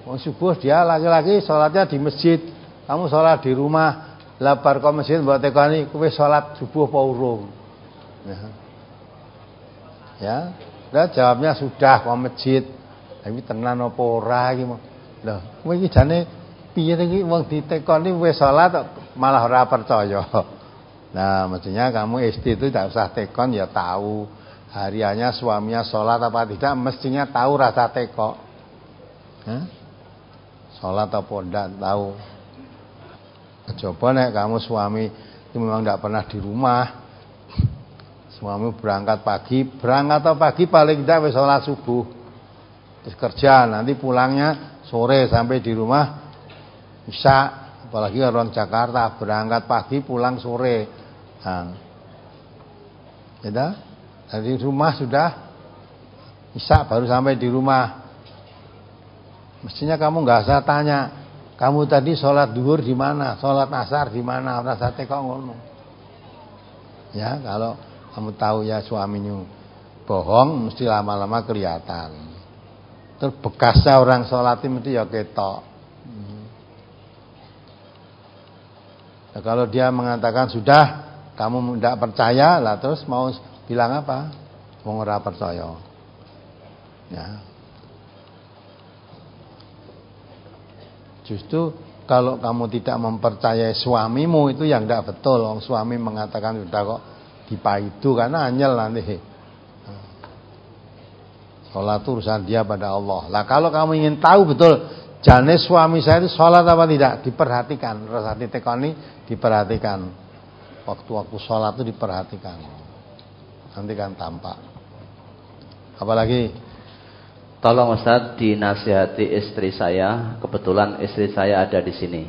Wong subuh dia laki-laki sholatnya di masjid, kamu sholat di rumah, lah bar kok masjid mbok tekani kowe sholat subuh apa urung. Ya. Ya, lah jawabnya sudah kok masjid. Iki tenan apa ora iki. Lho, kowe iki jane piye iki wong ditekoni wis salat malah ora percaya. Nah, mestinya kamu S D itu tidak usah tekon ya tahu hariannya suaminya salat apa tidak, mestinya tahu rasa tekok. Hah? Salat apa enggak tahu. Coba nek kamu suami itu memang tidak pernah di rumah. Suami berangkat pagi, berangkat atau pagi paling tidak wis salat subuh. Terus kerja, nanti pulangnya sore sampai di rumah bisa, apalagi orang Jakarta berangkat pagi pulang sore. Nah, ya, dari rumah sudah bisa baru sampai di rumah. Mestinya kamu nggak usah tanya, kamu tadi sholat duhur di mana, sholat asar di mana, rasa teko ngono. Ya, kalau kamu tahu ya suaminya bohong, mesti lama-lama kelihatan. Terus bekasnya orang sholat itu ya ketok. Nah, kalau dia mengatakan sudah, kamu tidak percaya lah, terus mau bilang apa? Wong ora percaya. Ya. Justru kalau kamu tidak mempercayai suamimu itu yang tidak betul. Wong suami mengatakan sudah kok dipaidu karena anyel nanti. Sholat itu urusan dia pada Allah. Lah kalau kamu ingin tahu betul jane suami saya itu sholat apa tidak, diperhatikan. Rasa ditekoni diperhatikan. Waktu-waktu sholat itu diperhatikan. Nanti kan tampak. Apalagi? Tolong Ustaz dinasihati istri saya. Kebetulan istri saya ada di sini.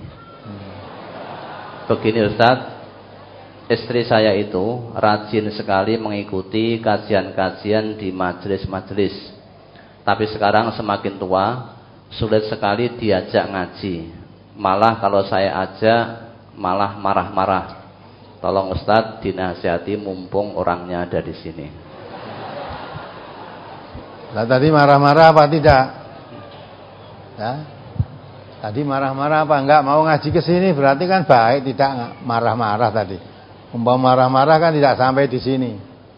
Begini Ustaz, istri saya itu rajin sekali mengikuti kajian-kajian di majelis-majelis. Tapi sekarang semakin tua, sulit sekali diajak ngaji. Malah kalau saya ajak, malah marah-marah. Tolong Ustaz dinasihati mumpung orangnya ada di sini. Lah tadi marah-marah apa tidak? Ya. Tadi marah-marah apa enggak mau ngaji ke sini, berarti kan baik, tidak marah-marah tadi. Umpama marah-marah kan tidak sampai di sini.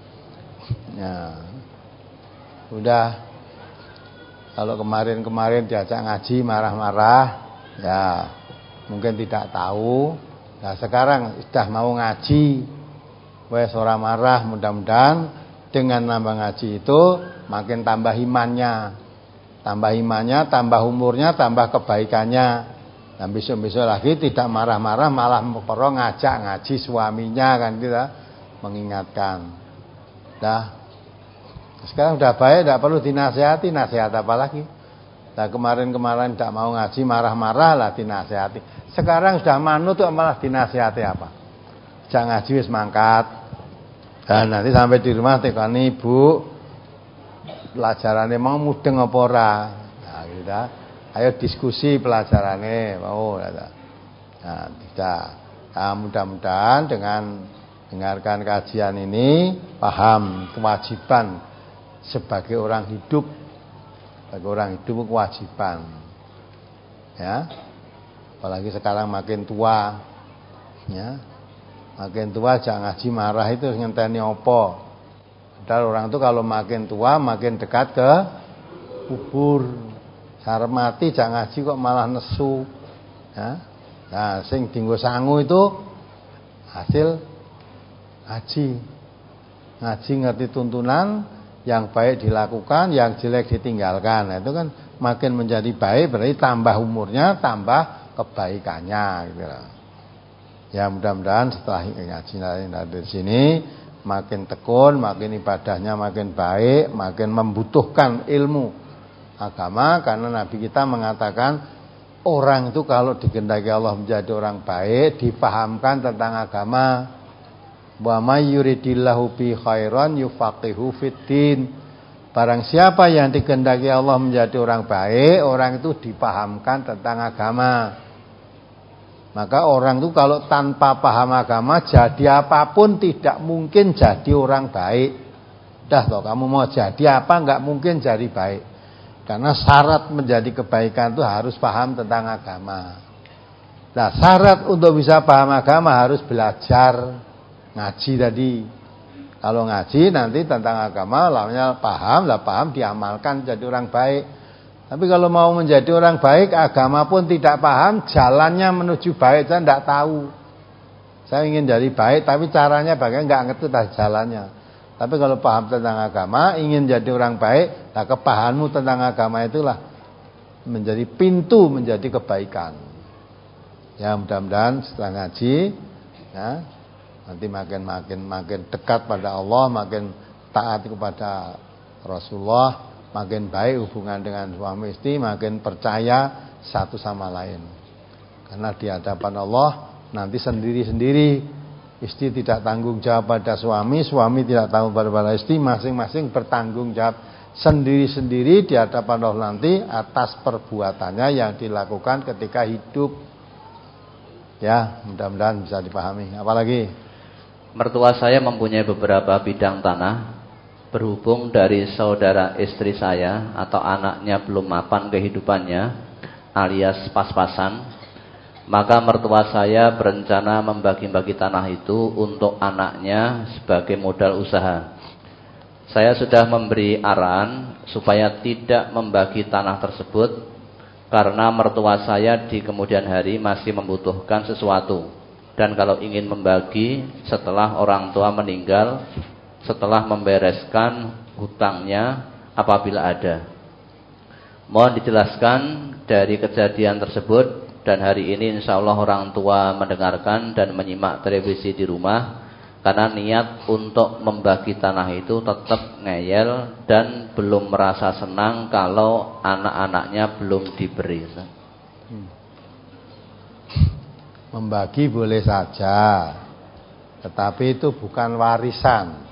Ya. Udah. Kalau kemarin-kemarin diajak ngaji marah-marah, ya mungkin tidak tahu. Nah sekarang sudah mau ngaji, wes ora marah, mudah-mudahan dengan nambah ngaji itu makin tambah imannya, tambah imannya, tambah umurnya, tambah kebaikannya. Dan besok-besok lagi tidak marah-marah, malah perlu ngajak ngaji suaminya kan kita mengingatkan. Dah sekarang sudah baik, tidak perlu dinasihati, nasihat apa lagi? Nah kemarin-kemarin tidak mau ngaji, marah-marah lah dinasihati. Sekarang sudah manut tuh malah dinasihati apa? Jangan ngaji wis mangkat. Dan nanti sampai di rumah tekani ibu pelajarannya mau mudeng apa ora. Nah, kita ayo diskusi pelajarannya mau. Nah, tidak. Nah, mudah-mudahan dengan dengarkan kajian ini paham kewajiban sebagai orang hidup. Sebagai orang hidup kewajiban. Ya. Apalagi sekarang makin tua, ya, makin tua jangan ngaji marah itu ngenteni opo. Padahal orang itu kalau makin tua makin dekat ke kubur. Sarep mati jangan ngaji kok malah nesu. Ya. Nah, sing dinggo sangu itu hasil ngaji. Ngaji ngerti tuntunan, yang baik dilakukan, yang jelek ditinggalkan. Nah, itu kan makin menjadi baik berarti tambah umurnya, tambah kebaikannya gitu. Ya mudah-mudahan setelah ngaji dari sini makin tekun, makin ibadahnya makin baik, makin membutuhkan ilmu agama karena Nabi kita mengatakan orang itu kalau dikehendaki Allah menjadi orang baik, dipahamkan tentang agama. Wa may yuridillahu bi khairan yufaqihu fiddin. Barang siapa yang dikehendaki Allah menjadi orang baik, orang itu dipahamkan tentang agama. Maka orang itu kalau tanpa paham agama jadi apapun tidak mungkin jadi orang baik. Dah toh kamu mau jadi apa enggak mungkin jadi baik. Karena syarat menjadi kebaikan itu harus paham tentang agama. Nah, syarat untuk bisa paham agama harus belajar ngaji tadi. Kalau ngaji nanti tentang agama, lawannya paham, lah paham diamalkan jadi orang baik. Tapi kalau mau menjadi orang baik, agama pun tidak paham, jalannya menuju baik saya tidak tahu. Saya ingin jadi baik, tapi caranya bagaimana nggak ngerti tah jalannya. Tapi kalau paham tentang agama, ingin jadi orang baik, nah kepahamanmu tentang agama itulah menjadi pintu menjadi kebaikan. Ya mudah-mudahan setelah ngaji, ya, nanti makin makin makin dekat pada Allah, makin taat kepada Rasulullah, makin baik hubungan dengan suami istri, makin percaya satu sama lain. Karena di hadapan Allah nanti sendiri-sendiri. Istri tidak tanggung jawab pada suami, suami tidak tanggung jawab pada istri, masing-masing bertanggung jawab sendiri-sendiri di hadapan Allah nanti atas perbuatannya yang dilakukan ketika hidup. Ya, mudah-mudahan bisa dipahami. Apalagi? Mertua saya mempunyai beberapa bidang tanah. Berhubung dari saudara istri saya atau anaknya belum mapan kehidupannya, alias pas-pasan, maka mertua saya berencana membagi-bagi tanah itu untuk anaknya sebagai modal usaha. Saya sudah memberi arahan supaya tidak membagi tanah tersebut karena mertua saya di kemudian hari masih membutuhkan sesuatu. Dan kalau ingin membagi setelah orang tua meninggal, setelah membereskan hutangnya apabila ada. Mohon dijelaskan dari kejadian tersebut. Dan hari ini insya Allah orang tua mendengarkan dan menyimak televisi di rumah. Karena niat untuk membagi tanah itu tetap ngeyel dan belum merasa senang kalau anak-anaknya belum diberi. hmm. Membagi boleh saja, tetapi itu bukan warisan.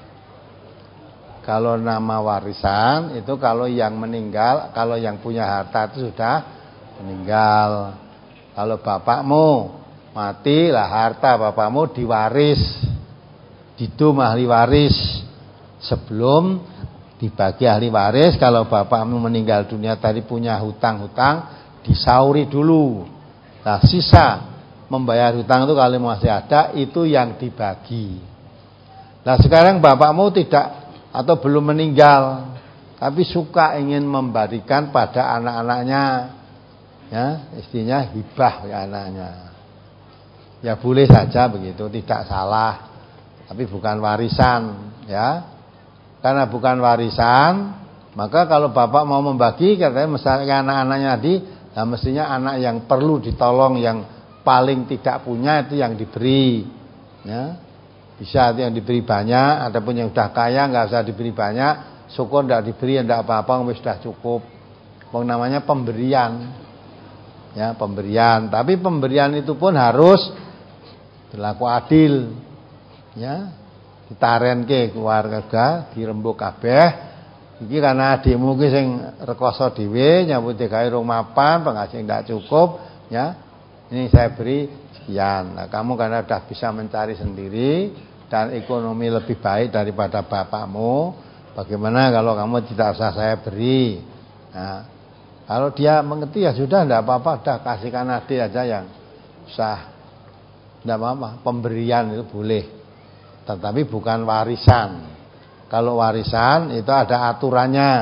Kalau nama warisan itu kalau yang meninggal, kalau yang punya harta itu sudah meninggal. Kalau bapakmu mati lah, harta bapakmu diwaris, didum ahli waris. Sebelum dibagi ahli waris, kalau bapakmu meninggal dunia tadi punya hutang-hutang, disauri dulu. Nah sisa membayar hutang itu kalau masih ada, itu yang dibagi. Nah sekarang bapakmu tidak atau belum meninggal, tapi suka ingin memberikan pada anak-anaknya. Ya, istrinya hibah ya anaknya. Ya boleh saja begitu, tidak salah. Tapi bukan warisan, ya. Karena bukan warisan, maka kalau bapak mau membagi katanya misalnya anak-anaknya di, nah mestinya anak yang perlu ditolong, yang paling tidak punya itu yang diberi. Ya. Bisa itu yang diberi banyak, adapun yang sudah kaya enggak usah diberi banyak, syukur enggak diberi enggak apa-apa, sudah cukup. Wong namanya pemberian. Ya, pemberian, tapi pemberian itu pun harus berlaku adil. Ya, ditarenke keluarga, dirembuk kabeh. Iki karena adikmu ki sing rekoso dhewe, nyambut gawe rong mapan, penghasilan ndak cukup, ya. Ini saya beri sekian. Nah, kamu karena sudah bisa mencari sendiri dan ekonomi lebih baik daripada bapakmu, bagaimana kalau kamu tidak usah saya beri? Nah, kalau dia mengerti ya sudah, tidak apa-apa, sudah kasihkan adik aja yang sah, tidak apa-apa. Pemberian itu boleh, tetapi bukan warisan. Kalau warisan itu ada aturannya.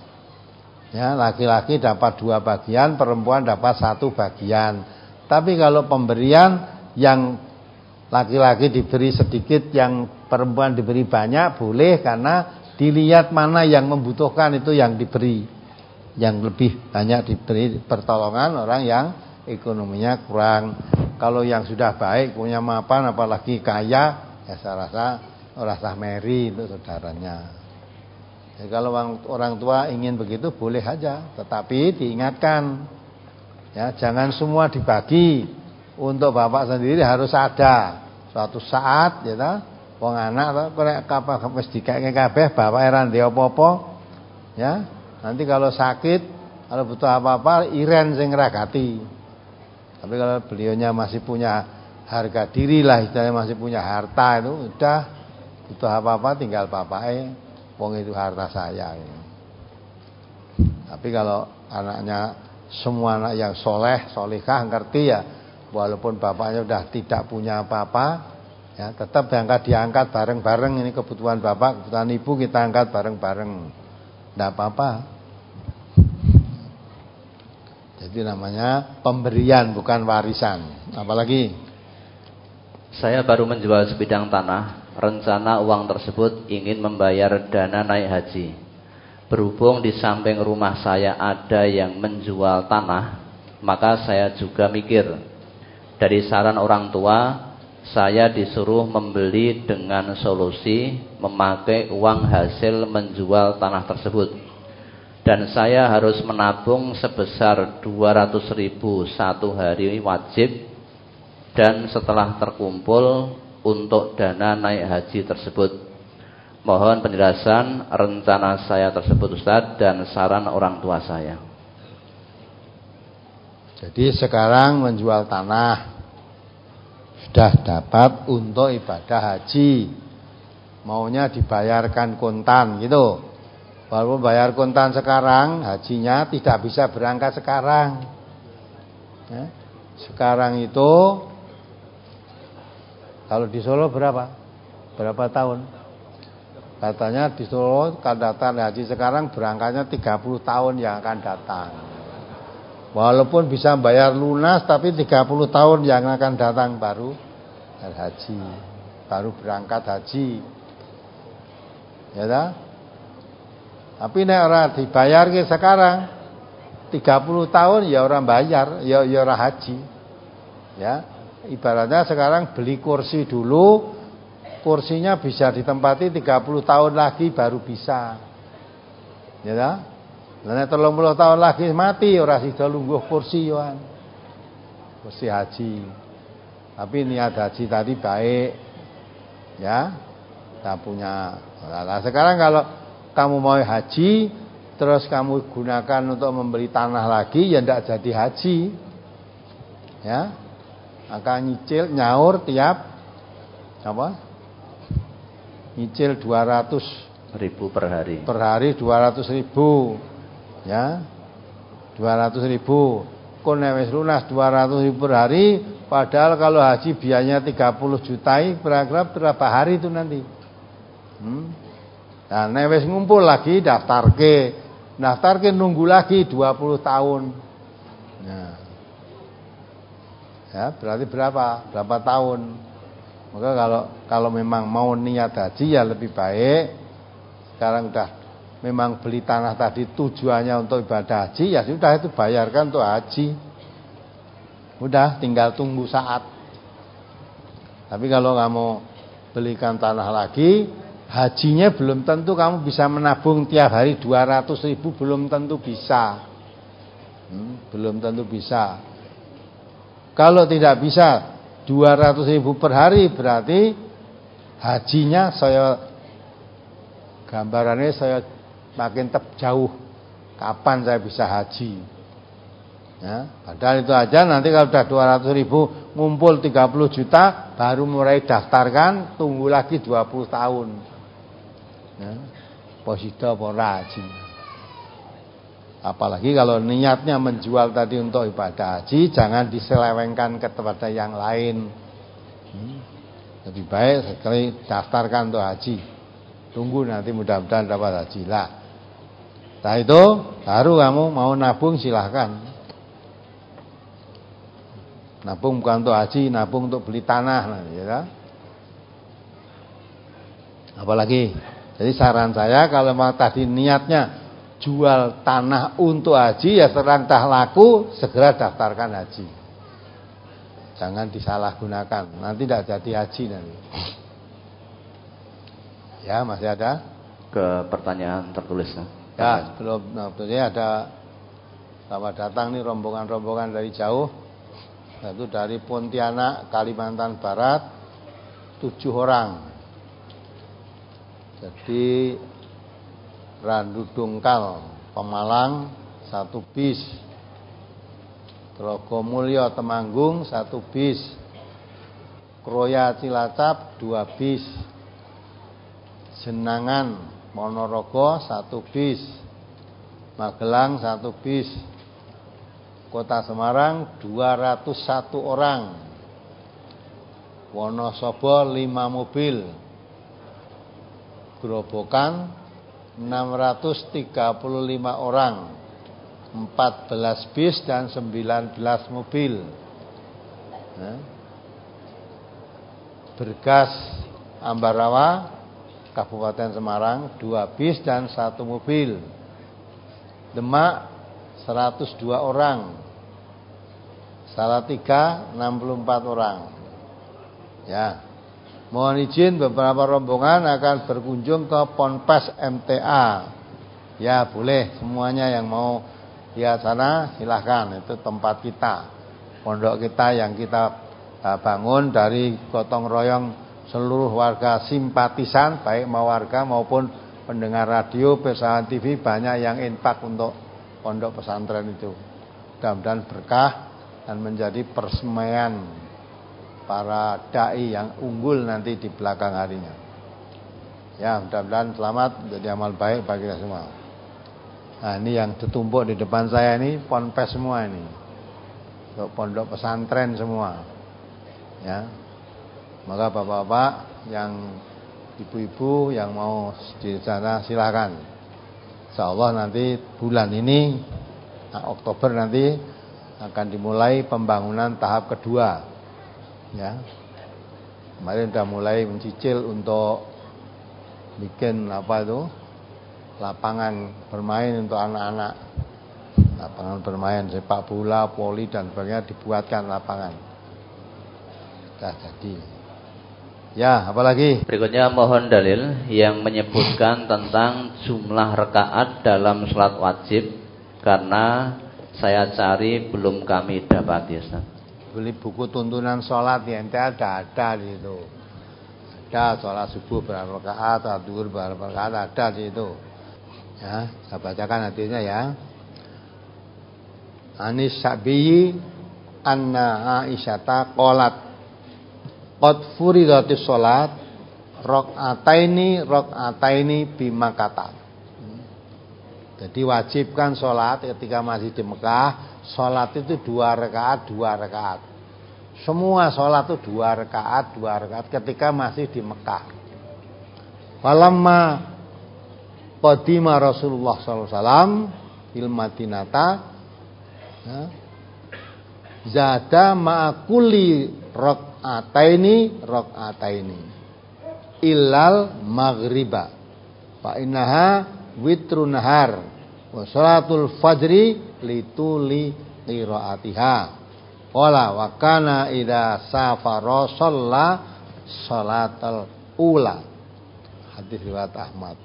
Ya, laki-laki dapat dua bagian, perempuan dapat satu bagian. Tapi kalau pemberian yang laki-laki diberi sedikit, yang perempuan diberi banyak, boleh karena dilihat mana yang membutuhkan itu yang diberi. Yang lebih banyak diberi pertolongan orang yang ekonominya kurang. Kalau yang sudah baik, punya mapan, apalagi kaya, ya saya rasa rasa meri itu saudaranya. Jadi kalau orang tua ingin begitu boleh aja, tetapi diingatkan, ya jangan semua dibagi. Untuk bapak sendiri harus ada suatu saat, ya ta, wong anak kok kapal wis dikake kabeh, bapak ora ndek apa-apa, ya. Nanti kalau sakit, kalau butuh apa-apa, iren sing ngragati. Tapi kalau beliaunya masih punya harga diri lah, istilahnya masih punya harta, itu udah butuh apa-apa tinggal bapaknya, wong itu harta saya. Tapi kalau anaknya semua anak yang soleh, solihah, ngerti ya, walaupun bapaknya udah tidak punya apa-apa, ya tetap diangkat diangkat bareng-bareng. Ini kebutuhan bapak, kebutuhan ibu, kita angkat bareng-bareng, tidak apa-apa. Jadi namanya pemberian, bukan warisan. Apalagi saya baru menjual sebidang tanah. Rencana uang tersebut ingin membayar dana naik haji. Berhubung di samping rumah saya ada yang menjual tanah, maka saya juga mikir. Dari saran orang tua, saya disuruh membeli dengan solusi memakai uang hasil menjual tanah tersebut. Dan saya harus menabung sebesar dua ratus ribu satu hari wajib. Dan setelah terkumpul untuk dana naik haji tersebut. Mohon penjelasan rencana saya tersebut Ustaz dan saran orang tua saya. Jadi sekarang menjual tanah sudah dapat untuk ibadah haji, maunya dibayarkan kontan gitu. Walaupun bayar kontan sekarang, hajinya tidak bisa berangkat sekarang. Ya. Sekarang itu kalau di Solo berapa? Berapa tahun? Katanya di Solo daftar haji sekarang berangkatnya tiga puluh tahun yang akan datang. Walaupun bisa bayar lunas, tapi tiga puluh tahun yang akan datang baru haji, baru berangkat haji. Ya dah? Tapi nek ora dibayar ke sekarang tiga puluh tahun ya orang bayar, ya ya ora haji. Ya. Ibaratnya sekarang beli kursi dulu, kursinya bisa ditempati tiga puluh tahun lagi baru bisa. Ya dah? Nek telung puluh tahun lagi mati ora sida lungguh kursi yoan. Kursi haji. Tapi niat haji tadi baik. Ya. Kita punya. Nah, sekarang kalau kamu mau haji terus kamu gunakan untuk membeli tanah lagi, ya ndak jadi haji. Ya. Akan nyicil nyaur tiap apa? Nyicil dua ratus ribu per hari. Per hari dua ratus ribu. Ya. dua ratus ribu. Kon wis lunas dua ratus ribu per hari, padahal kalau haji biayanya tiga puluh juta, kira-kira berapa hari itu nanti? Hmm. Nah, nek wis ngumpul lagi daftarke. Daftarke nunggu lagi dua puluh tahun. Nah. Ya, berarti berapa? Berapa tahun? Maka kalau kalau memang mau niat haji ya lebih baik sekarang udah memang beli tanah tadi tujuannya untuk ibadah haji, ya sudah itu bayarkan untuk haji. Udah tinggal tunggu saat. Tapi kalau kamu belikan tanah lagi, hajinya belum tentu kamu bisa menabung tiap hari dua ratus ribu, belum tentu bisa. Hmm, belum tentu bisa. Kalau tidak bisa dua ratus ribu per hari, berarti hajinya saya gambarannya saya makin tep jauh kapan saya bisa haji. Ya, padahal itu aja nanti kalau sudah dua ratus ribu ngumpul tiga puluh juta baru mulai daftarkan, tunggu lagi dua puluh tahun. Ya, posida ora haji. Apalagi kalau niatnya menjual tadi untuk ibadah haji, jangan diselewengkan ke tempat yang lain. Hmm. Lebih baik sekali daftarkan untuk haji. Tunggu nanti mudah-mudahan dapat haji lah. Setelah itu baru kamu mau nabung silahkan. Nabung bukan untuk haji, nabung untuk beli tanah, ya. Apalagi, jadi saran saya kalau mau tadi niatnya jual tanah untuk haji, ya serang dah laku segera daftarkan haji. Jangan disalahgunakan, nanti tidak jadi haji nanti. Ya, masih ada? Ke pertanyaan tertulis. Ya, sebelum nah, sebetulnya ada selamat datang nih rombongan-rombongan dari jauh. Itu dari Pontianak, Kalimantan Barat, tujuh orang. Jadi Randu Dungkal, Pemalang, satu bis. Trogomulyo Temanggung, satu bis. Kroya Cilacap, dua bis. Jenangan Ponorogo, satu bis. Magelang satu bis. Kota Semarang dua ratus satu orang. Wonosobo lima mobil. Grobogan enam ratus tiga puluh lima orang. empat belas bis dan sembilan belas mobil. Nah. Bergas Ambarawa Kabupaten Semarang dua bis dan satu mobil. Demak seratus dua orang. Salatiga enam puluh empat orang. Ya. Mohon izin beberapa rombongan akan berkunjung ke Ponpes M T A. Ya, boleh semuanya yang mau lihat sana silahkan. Itu tempat kita. Pondok kita yang kita bangun dari gotong royong seluruh warga simpatisan, baik mau warga maupun pendengar radio, perusahaan T V, banyak yang infak untuk pondok pesantren itu. Mudah-mudahan berkah dan menjadi persemaian para dai yang unggul nanti di belakang harinya. Ya, mudah-mudahan selamat menjadi amal baik bagi kita semua. Nah, ini yang ditumpuk di depan saya ini ponpes semua ini. Untuk pondok pesantren semua. Ya. Maka bapak-bapak yang ibu-ibu yang mau di sana silakan. Insyaallah nanti bulan ini nah, Oktober nanti akan dimulai pembangunan tahap kedua. Ya. Kemarin sudah mulai mencicil untuk bikin apa itu? Lapangan bermain untuk anak-anak. Lapangan bermain sepak bola, voli dan sebagainya dibuatkan lapangan. Sudah jadi. Ya, apalagi? Berikutnya mohon dalil yang menyebutkan tentang jumlah rakaat dalam salat wajib, karena saya cari belum kami dapati. Beli buku tuntunan sholat ya, ente ada ada di situ. Ada sholat subuh berapa rakaat, sholat zuhur berapa rakaat, ada di situ. Ya, saya bacakan hadisnya ya. Anis Sa'biyi anna Aisyata qalat qad furidatis sholat rakaataini rakaataini bimakata. Jadi wajibkan sholat ketika masih di Mekah. Sholat itu dua rakaat, dua rakaat. Semua sholat itu dua rakaat, dua rakaat ketika masih di Mekah. Falamma qadima Rasulullah sallallahu alaihi wasallam il Madinata, ya, zada ma'akuli rakaataini rakaataini illal maghriba fa innaha witrun nahar wa salatul fajri lituli qiraatiha. Qala wa kana idza safara shalla salatal ula. Hadis riwayat Ahmad.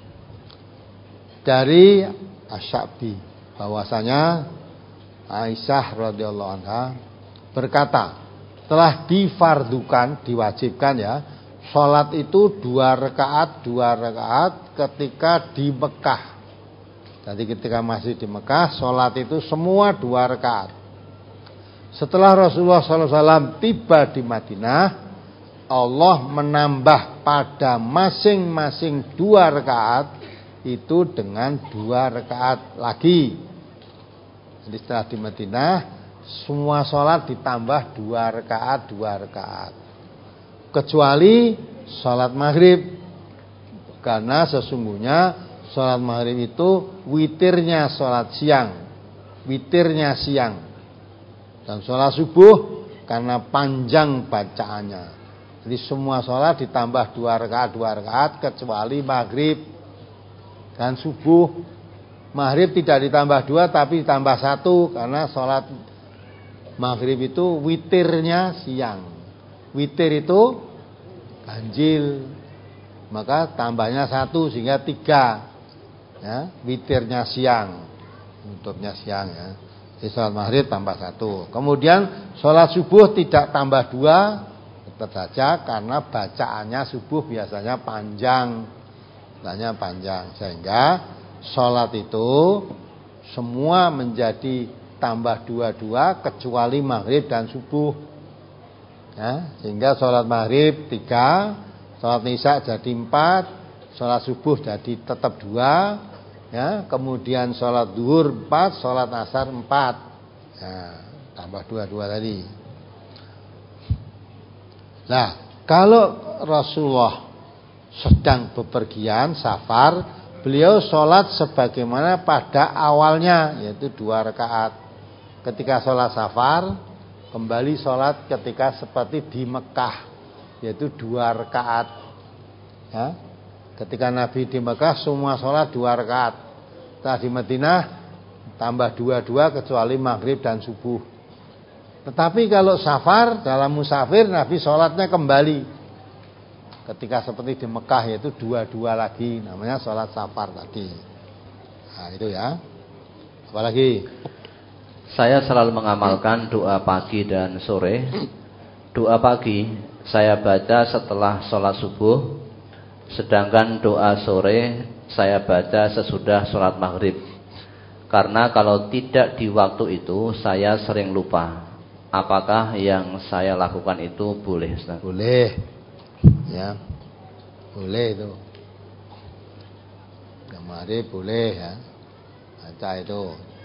Dari Asy-Sya'bi bahwasanya Aisyah radhiyallahu anha berkata, telah difardukan, diwajibkan ya, salat itu dua rakaat, dua rakaat ketika di Mekah. Jadi ketika masih di Mekah, sholat itu semua dua rakaat. Setelah Rasulullah shallallahu alaihi wasallam tiba di Madinah, Allah menambah pada masing-masing dua rakaat itu dengan dua rakaat lagi. Jadi setelah di Madinah, semua sholat ditambah dua rakaat, dua rakaat. Kecuali sholat maghrib, karena sesungguhnya sholat maghrib itu witirnya sholat siang, witirnya siang. Dan sholat subuh karena panjang bacaannya. Jadi semua sholat ditambah dua rakaat, dua rakaat kecuali maghrib dan subuh. Maghrib tidak ditambah dua tapi ditambah satu karena sholat maghrib itu witirnya siang. Witir itu ganjil, maka tambahnya satu sehingga tiga. Ya, witirnya siang, tutupnya siang ya. Jadi sholat maghrib tambah satu. Kemudian sholat subuh tidak tambah dua, tetap saja karena bacaannya subuh biasanya panjang, biasanya panjang sehingga sholat itu semua menjadi tambah dua-dua kecuali maghrib dan subuh. Ya, sehingga sholat maghrib tiga, sholat isya jadi empat, sholat subuh jadi tetap dua, Ya, kemudian sholat duhur empat, sholat asar empat. Ya, tambah dua-dua tadi. Nah, kalau Rasulullah sedang bepergian, safar, beliau sholat sebagaimana pada awalnya, yaitu dua rakaat. Ketika sholat safar, kembali sholat ketika seperti di Mekah, yaitu dua rakaat. Ya. Ketika Nabi di Mekah semua sholat dua rakaat. Setelah di Madinah tambah dua-dua kecuali maghrib dan subuh. Tetapi kalau safar, dalam musafir Nabi sholatnya kembali. Ketika seperti di Mekah yaitu dua-dua lagi, namanya sholat safar tadi. Nah itu ya. Apalagi? Saya selalu mengamalkan doa pagi dan sore. Doa pagi saya baca setelah sholat subuh. Sedangkan doa sore saya baca sesudah sholat maghrib. Karena kalau tidak di waktu itu saya sering lupa. Apakah yang saya lakukan itu boleh, Ustaz? Boleh. Ya. Boleh itu. Maghrib boleh ya. Baca itu.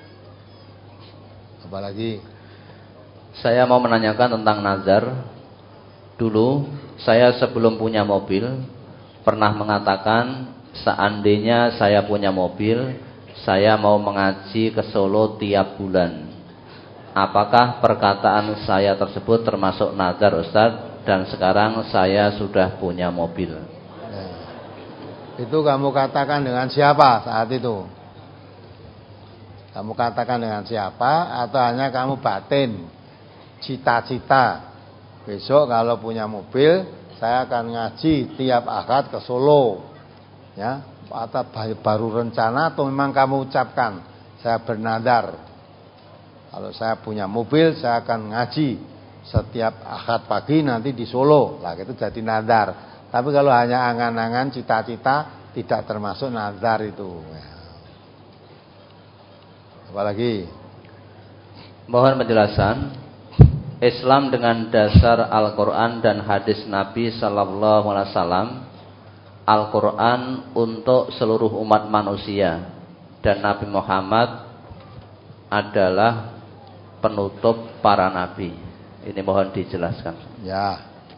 Apalagi? Saya mau menanyakan tentang nazar. Dulu saya sebelum punya mobil pernah mengatakan seandainya saya punya mobil, saya mau mengaji ke Solo tiap bulan. Apakah perkataan saya tersebut termasuk nazar, Ustaz? Dan sekarang saya sudah punya mobil. Nah, itu kamu katakan dengan siapa saat itu? Kamu katakan dengan siapa? Atau hanya kamu batin, cita-cita, besok kalau punya mobil saya akan ngaji tiap akad ke Solo, ya? Atau baru rencana atau memang kamu ucapkan saya bernadar kalau saya punya mobil saya akan ngaji setiap akad pagi nanti di Solo, lah itu jadi nadar. Tapi kalau hanya angan-angan cita-cita tidak termasuk nadar itu. Apalagi? Mohon penjelasan. Islam dengan dasar Al-Quran dan hadis Nabi Sallallahu Alaihi Wasallam. Al-Quran untuk seluruh umat manusia dan Nabi Muhammad adalah penutup para nabi. Ini mohon dijelaskan. Ya,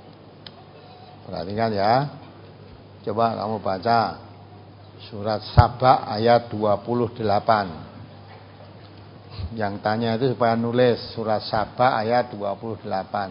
perhatikan ya. Coba kamu baca surat Saba ayat dua puluh delapan. Yang tanya itu supaya nulis surat Saba ayat dua puluh delapan.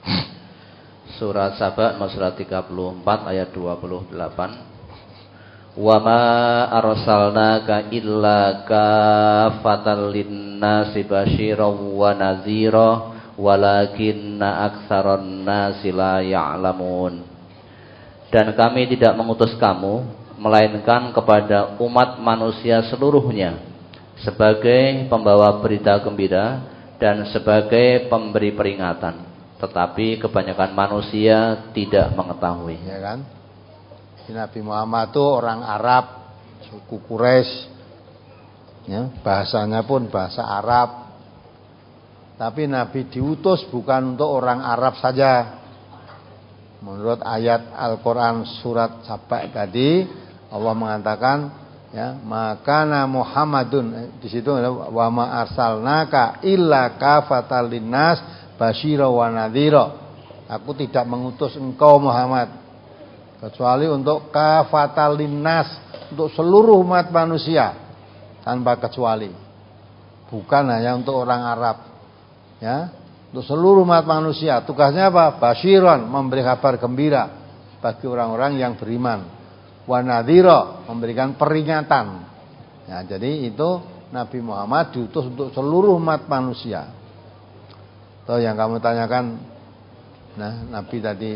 Surat Saba surat tiga puluh empat ayat dua puluh delapan. Wa ma arsalnaka illa kafatan linnasi basyiran wa nadhira walakinna aktsaran nasi la ya'lamun. Dan kami tidak mengutus kamu melainkan kepada umat manusia seluruhnya sebagai pembawa berita gembira dan sebagai pemberi peringatan, tetapi kebanyakan manusia tidak mengetahui. Ya kan? Nabi Muhammad itu orang Arab, suku Quraisy, ya, bahasanya pun bahasa Arab. Tapi Nabi diutus bukan untuk orang Arab saja. Menurut ayat Al-Quran surat Saba tadi, Allah mengatakan, ya, makana Muhammadun, di situ wa ma arsalnaka illa kafatal linnas basyira wa nadhira. Aku tidak mengutus engkau Muhammad kecuali untuk kafatal linnas, untuk seluruh umat manusia tanpa kecuali. Bukan hanya untuk orang Arab. Ya, untuk seluruh umat manusia. Tugasnya apa? Basyiran, memberi kabar gembira bagi orang-orang yang beriman. Wa nadhira, memberikan peringatan. Ya, jadi itu Nabi Muhammad diutus untuk seluruh umat manusia. Tuh yang kamu tanyakan, nah Nabi tadi,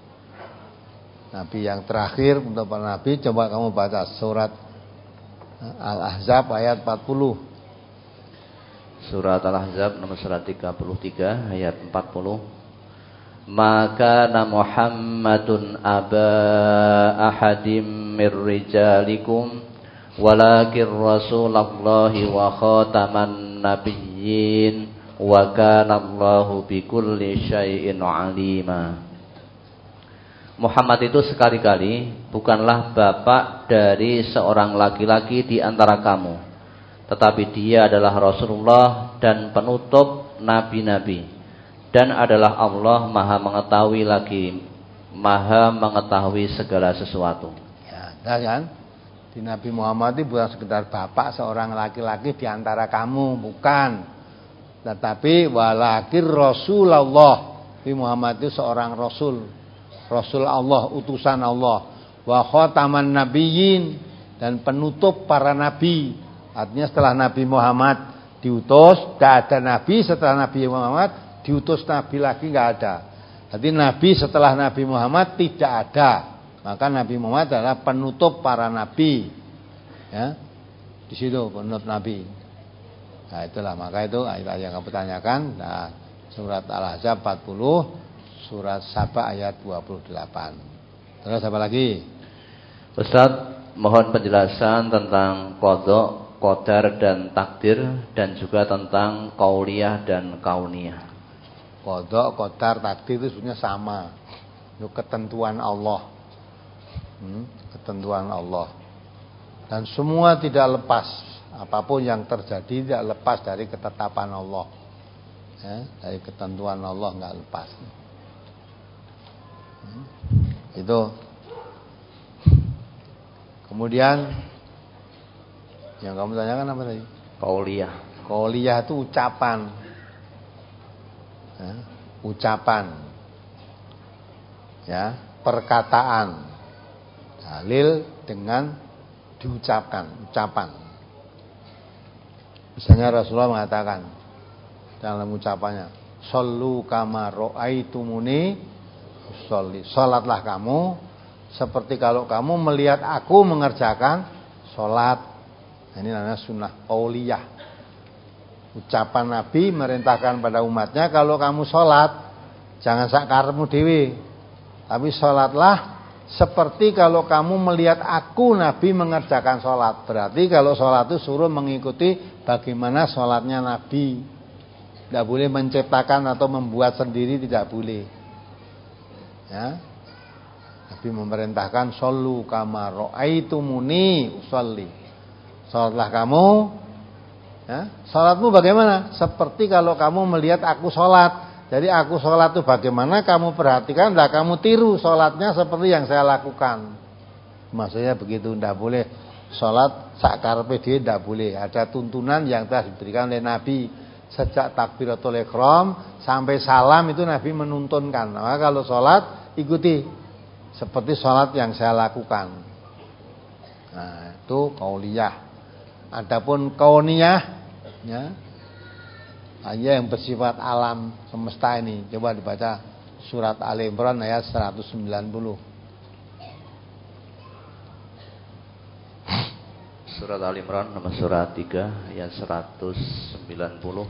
Nabi yang terakhir untuk para Nabi, coba kamu baca surat Al-Ahzab ayat empat puluh. Surat Al-Ahzab nomor surat tiga puluh tiga ayat empat puluh. Maka na Muhammadun aba ahadim mir rijalikum walakin rasulallahi wa khataman nabiyyin wa kana Allahu bikulli syai'in alima. Muhammad itu sekali-kali bukanlah bapak dari seorang laki-laki di antara kamu, tetapi dia adalah Rasulullah dan penutup nabi-nabi, dan adalah Allah Maha mengetahui lagi Maha mengetahui segala sesuatu. Ya, kan? Di Nabi Muhammad itu bukan sekedar bapak seorang laki-laki di antara kamu, bukan. Tetapi walakir Rasulullah. Nabi Muhammad itu seorang rasul. Rasul Allah, utusan Allah. Wa khataman nabiyyin, dan penutup para nabi. Artinya setelah Nabi Muhammad diutus, tidak ada nabi. Setelah Nabi Muhammad diutus nabi lagi, enggak ada. Jadi nabi setelah Nabi Muhammad tidak ada. Maka Nabi Muhammad adalah penutup para nabi. Ya. Di situ penutup nabi. Nah, itulah, maka itu ayat yang kamu tanyakan. Nah, surat Al-Ahzab empat puluh, surat Saba ayat dua puluh delapan. Terus apa lagi? Ustaz, mohon penjelasan tentang qada, qadar dan takdir, dan juga tentang qauliyah dan kauniyah. Qada, qadar, takdir itu sebenarnya sama. Itu ketentuan Allah. Hmm, ketentuan Allah. Dan semua tidak lepas. Apapun yang terjadi tidak lepas dari ketetapan Allah. Ya, dari ketentuan Allah enggak lepas. Hmm, itu. Kemudian yang kamu tanyakan apa tadi? Qauliyah. Qauliyah itu ucapan. Ya, ucapan. Ya, perkataan. Dalil dengan diucapkan, ucapan. Misalnya Rasulullah mengatakan dalam ucapannya, "Shallu kama ra'aitumuni usolli." Salatlah kamu seperti kalau kamu melihat aku mengerjakan salat. Ini namanya sunnah qauliyah. Ucapan Nabi merintahkan pada umatnya, kalau kamu salat jangan sak karepmu dhewe, tapi salatlah seperti kalau kamu melihat aku Nabi mengerjakan sholat. Berarti kalau sholat itu suruh mengikuti bagaimana sholatnya Nabi. Tidak boleh menciptakan atau membuat sendiri, tidak boleh. Ya. Nabi memerintahkan shollu kama ra'aitumuni usolli. Sholatlah kamu. Ya. Sholatmu bagaimana? Seperti kalau kamu melihat aku sholat. Jadi aku sholat itu bagaimana kamu perhatikan, lah kamu tiru sholatnya seperti yang saya lakukan. Maksudnya begitu, tidak boleh sholat sak karepe dhewe, tidak boleh. Ada tuntunan yang telah diberikan oleh Nabi sejak takbiratul ihram sampai salam, itu Nabi menuntunkan. Maka kalau sholat ikuti seperti sholat yang saya lakukan. Nah, itu qauliyah. Adapun kauniyah, ya, ayat yang bersifat alam semesta ini. Coba dibaca surat Ali Imran ayat seratus sembilan puluh. Surat Ali Imran nomor surat tiga ayat seratus sembilan puluh.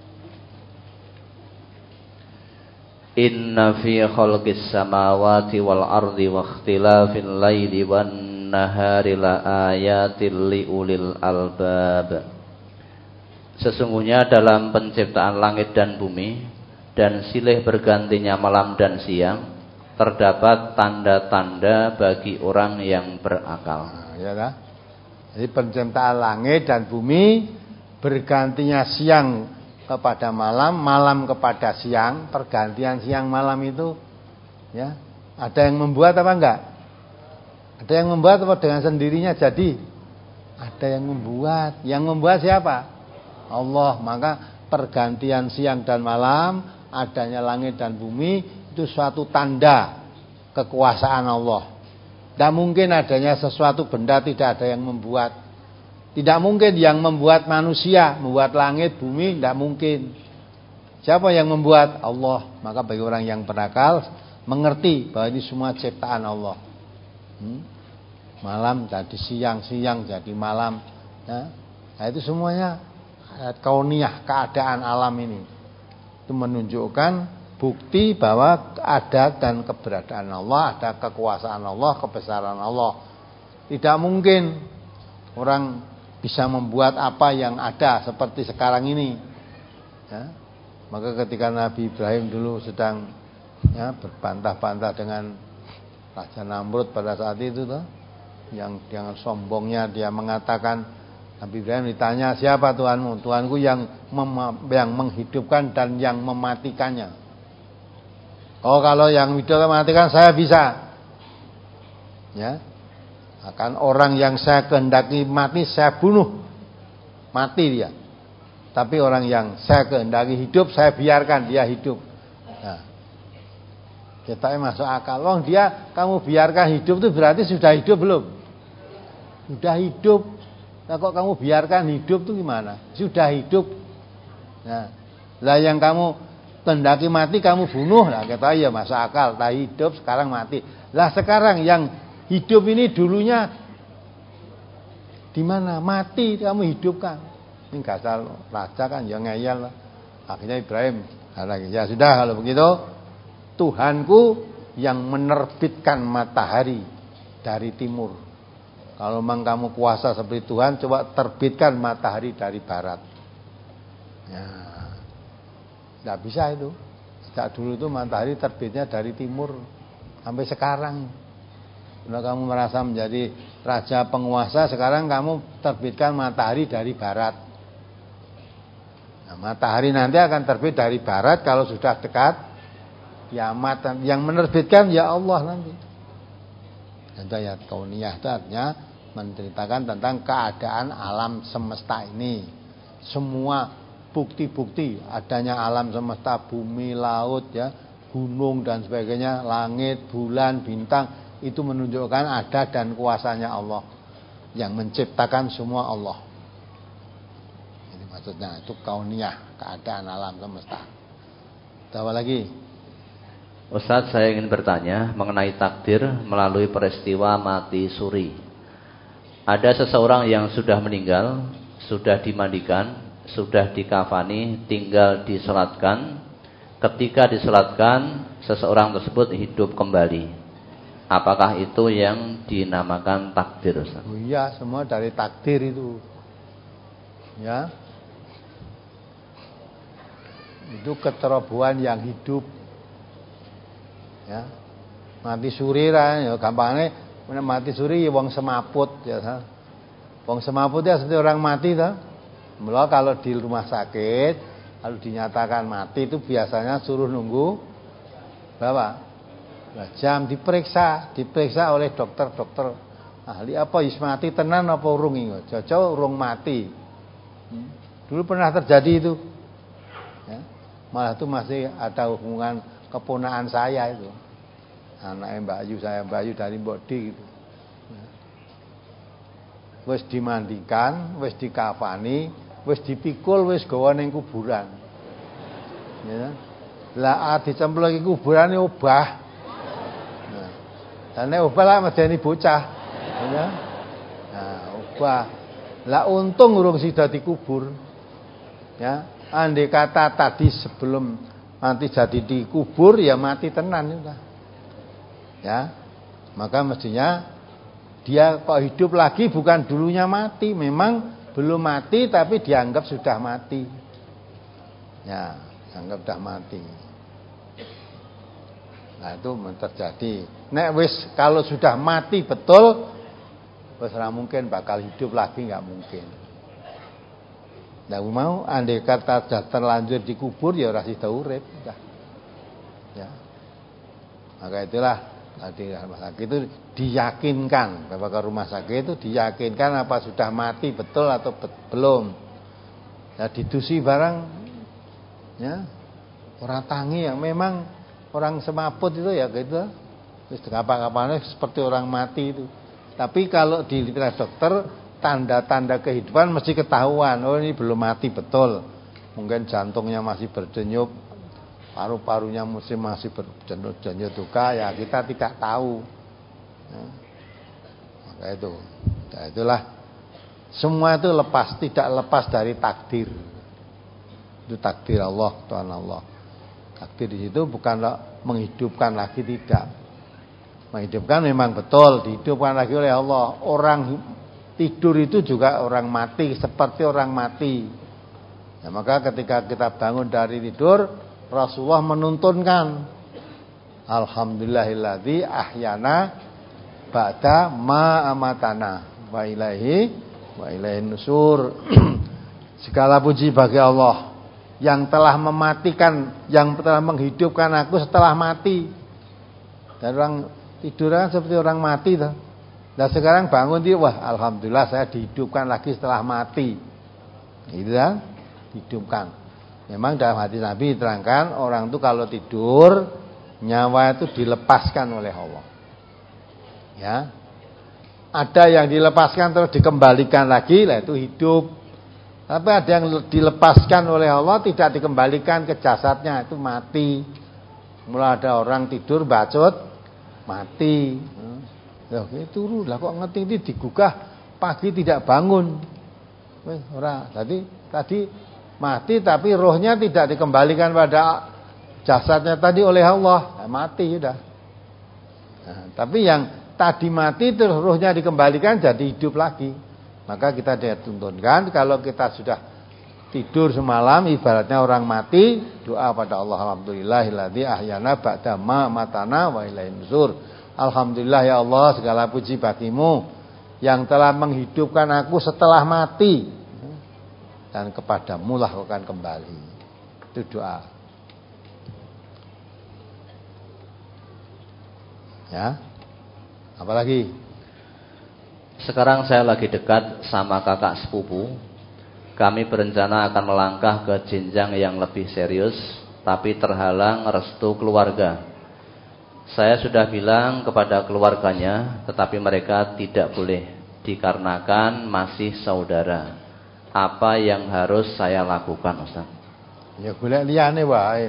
Inna fi khalqis samawati wal ardi wa ikhtilafil laili wan nahari la ayatil liulil albab. Sesungguhnya dalam penciptaan langit dan bumi dan silih bergantinya malam dan siang terdapat tanda-tanda bagi orang yang berakal. Nah, ya kan? Jadi penciptaan langit dan bumi, bergantinya siang kepada malam, malam kepada siang, pergantian siang malam itu, ya, ada yang membuat apa enggak? Ada yang membuat apa dengan sendirinya jadi? Ada yang membuat. Yang membuat siapa? Allah. Maka pergantian siang dan malam, adanya langit dan bumi, itu suatu tanda kekuasaan Allah. Tidak mungkin adanya sesuatu benda tidak ada yang membuat. Tidak mungkin yang membuat manusia, membuat langit, bumi, tidak mungkin. Siapa yang membuat? Allah. Maka bagi orang yang berakal mengerti bahwa ini semua ciptaan Allah. hmm? Malam jadi siang, siang jadi malam, ya. Nah, itu semuanya kauniyah, keadaan alam ini. Itu menunjukkan bukti bahwa ada dan keberadaan Allah, ada kekuasaan Allah, kebesaran Allah. Tidak mungkin orang bisa membuat apa yang ada seperti sekarang ini, ya. Maka ketika Nabi Ibrahim dulu sedang, ya, berbantah-bantah dengan Raja Namrud pada saat itu tuh, yang dengan sombongnya dia mengatakan, Nabi Ibrahim ditanya, siapa Tuhanmu? Tuhanku yang mem- yang menghidupkan dan yang mematikannya. Oh, kalau yang hidup mematikan saya bisa. Ya. Akan orang yang saya kehendaki mati saya bunuh. Mati dia. Tapi orang yang saya kehendaki hidup saya biarkan dia hidup. Nah, kita masuk akal. Wong dia kamu biarkan hidup itu berarti sudah hidup belum? Sudah hidup. Nah, kok kamu biarkan hidup itu gimana? Sudah hidup. Nah, lah yang kamu kehendaki mati kamu bunuh. Lah kita ya masuk akal. Nah, hidup sekarang mati. Lah sekarang yang hidup ini dulunya di mana? Mati kamu hidupkan. Ini gasal raja kan ya ngeyel. Akhirnya Ibrahim, ya sudah kalau begitu Tuhanku yang menerbitkan matahari dari timur. Kalau memang kamu kuasa seperti Tuhan, coba terbitkan matahari dari barat. Ya, tidak bisa itu. Sejak dulu itu matahari terbitnya dari timur sampai sekarang. Kalau kamu merasa menjadi raja penguasa, sekarang kamu terbitkan matahari dari barat. Nah, matahari nanti akan terbit dari barat kalau sudah dekat kiamat. Yang menerbitkan ya Allah nanti. Itu ayat kauniyah itu artinya menceritakan tentang keadaan alam semesta ini. Semua bukti-bukti adanya alam semesta, bumi, laut, ya, gunung dan sebagainya, langit, bulan, bintang. Itu menunjukkan ada dan kuasanya Allah. Yang menciptakan semua Allah. Ini maksudnya, itu kauniyah, keadaan alam semesta. Apa lagi? Ustaz, saya ingin bertanya mengenai takdir melalui peristiwa mati suri. Ada seseorang yang sudah meninggal, sudah dimandikan, sudah dikafani, tinggal disolatkan. Ketika disolatkan, seseorang tersebut hidup kembali. Apakah itu yang dinamakan takdir, Ustaz? Oh iya, semua dari takdir itu. Ya. Itu keterobohan yang hidup. Ya. Mati suri ra ya gampangane mati suri ya wong semaput ya. Wong semaput ya seperti orang mati toh. Mula kalau di rumah sakit kalau dinyatakan mati itu biasanya suruh nunggu berapa? Nah, jam diperiksa, diperiksa oleh dokter-dokter ahli apa wis mati tenan apa urung iki. Jojo urung mati. Hmm. Dulu pernah terjadi itu. Ya. Malah itu masih ada hubungan keponakan saya itu. Anaknya Mbak Ayu, saya Mbak Ayu dari Mbodi gitu. Ya. Wis dimandikan, wis dikafani, wis dipikul, wis gawa ning kuburan. Ya. Lah dicemplung iki kuburane obah. Nah, obah lah medeni bocah. Ya. Nah, obah. Lah untung urung sida dikubur. Ya, andai kata tadi sebelum nanti jadi dikubur ya mati tenan sudah. Ya. Maka mestinya dia kok hidup lagi bukan dulunya mati, memang belum mati tapi dianggap sudah mati. Ya, dianggap sudah mati. Nah itu terjadi. Nek wis kalau sudah mati betul, wis ora mungkin bakal hidup lagi, nggak mungkin. Nah mau andai kata sudah terlanjur dikubur ya ora sida urip, udah. Ya. Maka itulah tadi rumah sakit itu diyakinkan, bahwa ke rumah sakit itu diyakinkan apa sudah mati betul atau bet, belum. Ya didusi barang, ya orang tangi yang memang orang semaput itu ya gitu, terus kapan-kapan seperti orang mati itu. Tapi kalau dilihat dokter, tanda-tanda kehidupan mesti ketahuan. Oh ini belum mati betul. Mungkin jantungnya masih berdenyut, paru-parunya masih masih berdenyut juga. Ya kita tidak tahu. Ya. Maka itu, nah, itulah semua itu lepas, tidak lepas dari takdir. Itu takdir Allah, Tuhan Allah. Takdir di situ bukanlah menghidupkan lagi, tidak. Menghidupkan memang betul, dihidupkan lagi oleh Allah. Orang tidur itu juga orang mati, seperti orang mati. Ya, maka ketika kita bangun dari tidur, Rasulullah menuntunkan Alhamdulillahilladzi ahyana ba'da ma amatana wa ilaihi wa ilaihin nusur. Segala puji bagi Allah yang telah mematikan, yang telah menghidupkan aku setelah mati. Dan orang tidur kan seperti orang mati tuh. Nah sekarang bangun dia, wah alhamdulillah saya dihidupkan lagi setelah mati. Gitu kan? Dihidupkan. Memang dalam hadis Nabi diterangkan orang itu kalau tidur nyawa itu dilepaskan oleh Allah. Ya. Ada yang dilepaskan terus dikembalikan lagi, lah itu hidup. Tapi ada yang dilepaskan oleh Allah tidak dikembalikan ke jasadnya, itu mati. Mulai ada orang tidur bacot mati. Loh, turu lah kok ngerti ini digugah pagi tidak bangun. Wes ora. Tadi tadi mati tapi rohnya tidak dikembalikan pada jasadnya tadi oleh Allah, nah, mati sudah. Nah, tapi yang tadi mati terus rohnya dikembalikan jadi hidup lagi. Maka kita dituntunkan kalau kita sudah tidur semalam ibaratnya orang mati, doa pada Allah, alhamdulillahilladzi ahyana ba'da ma matana wa ilaihin nusur. Alhamdulillah ya Allah, segala puji bagimu yang telah menghidupkan aku setelah mati, dan kepadamu lah aku akan kembali. Itu doa. Ya. Apalagi? Sekarang saya lagi dekat sama kakak sepupu. Kami berencana akan melangkah ke jenjang yang lebih serius, tapi terhalang restu keluarga. Saya sudah bilang kepada keluarganya, tetapi mereka tidak boleh dikarenakan masih saudara. Apa yang harus saya lakukan, Ustaz? Ya golek liyane wae.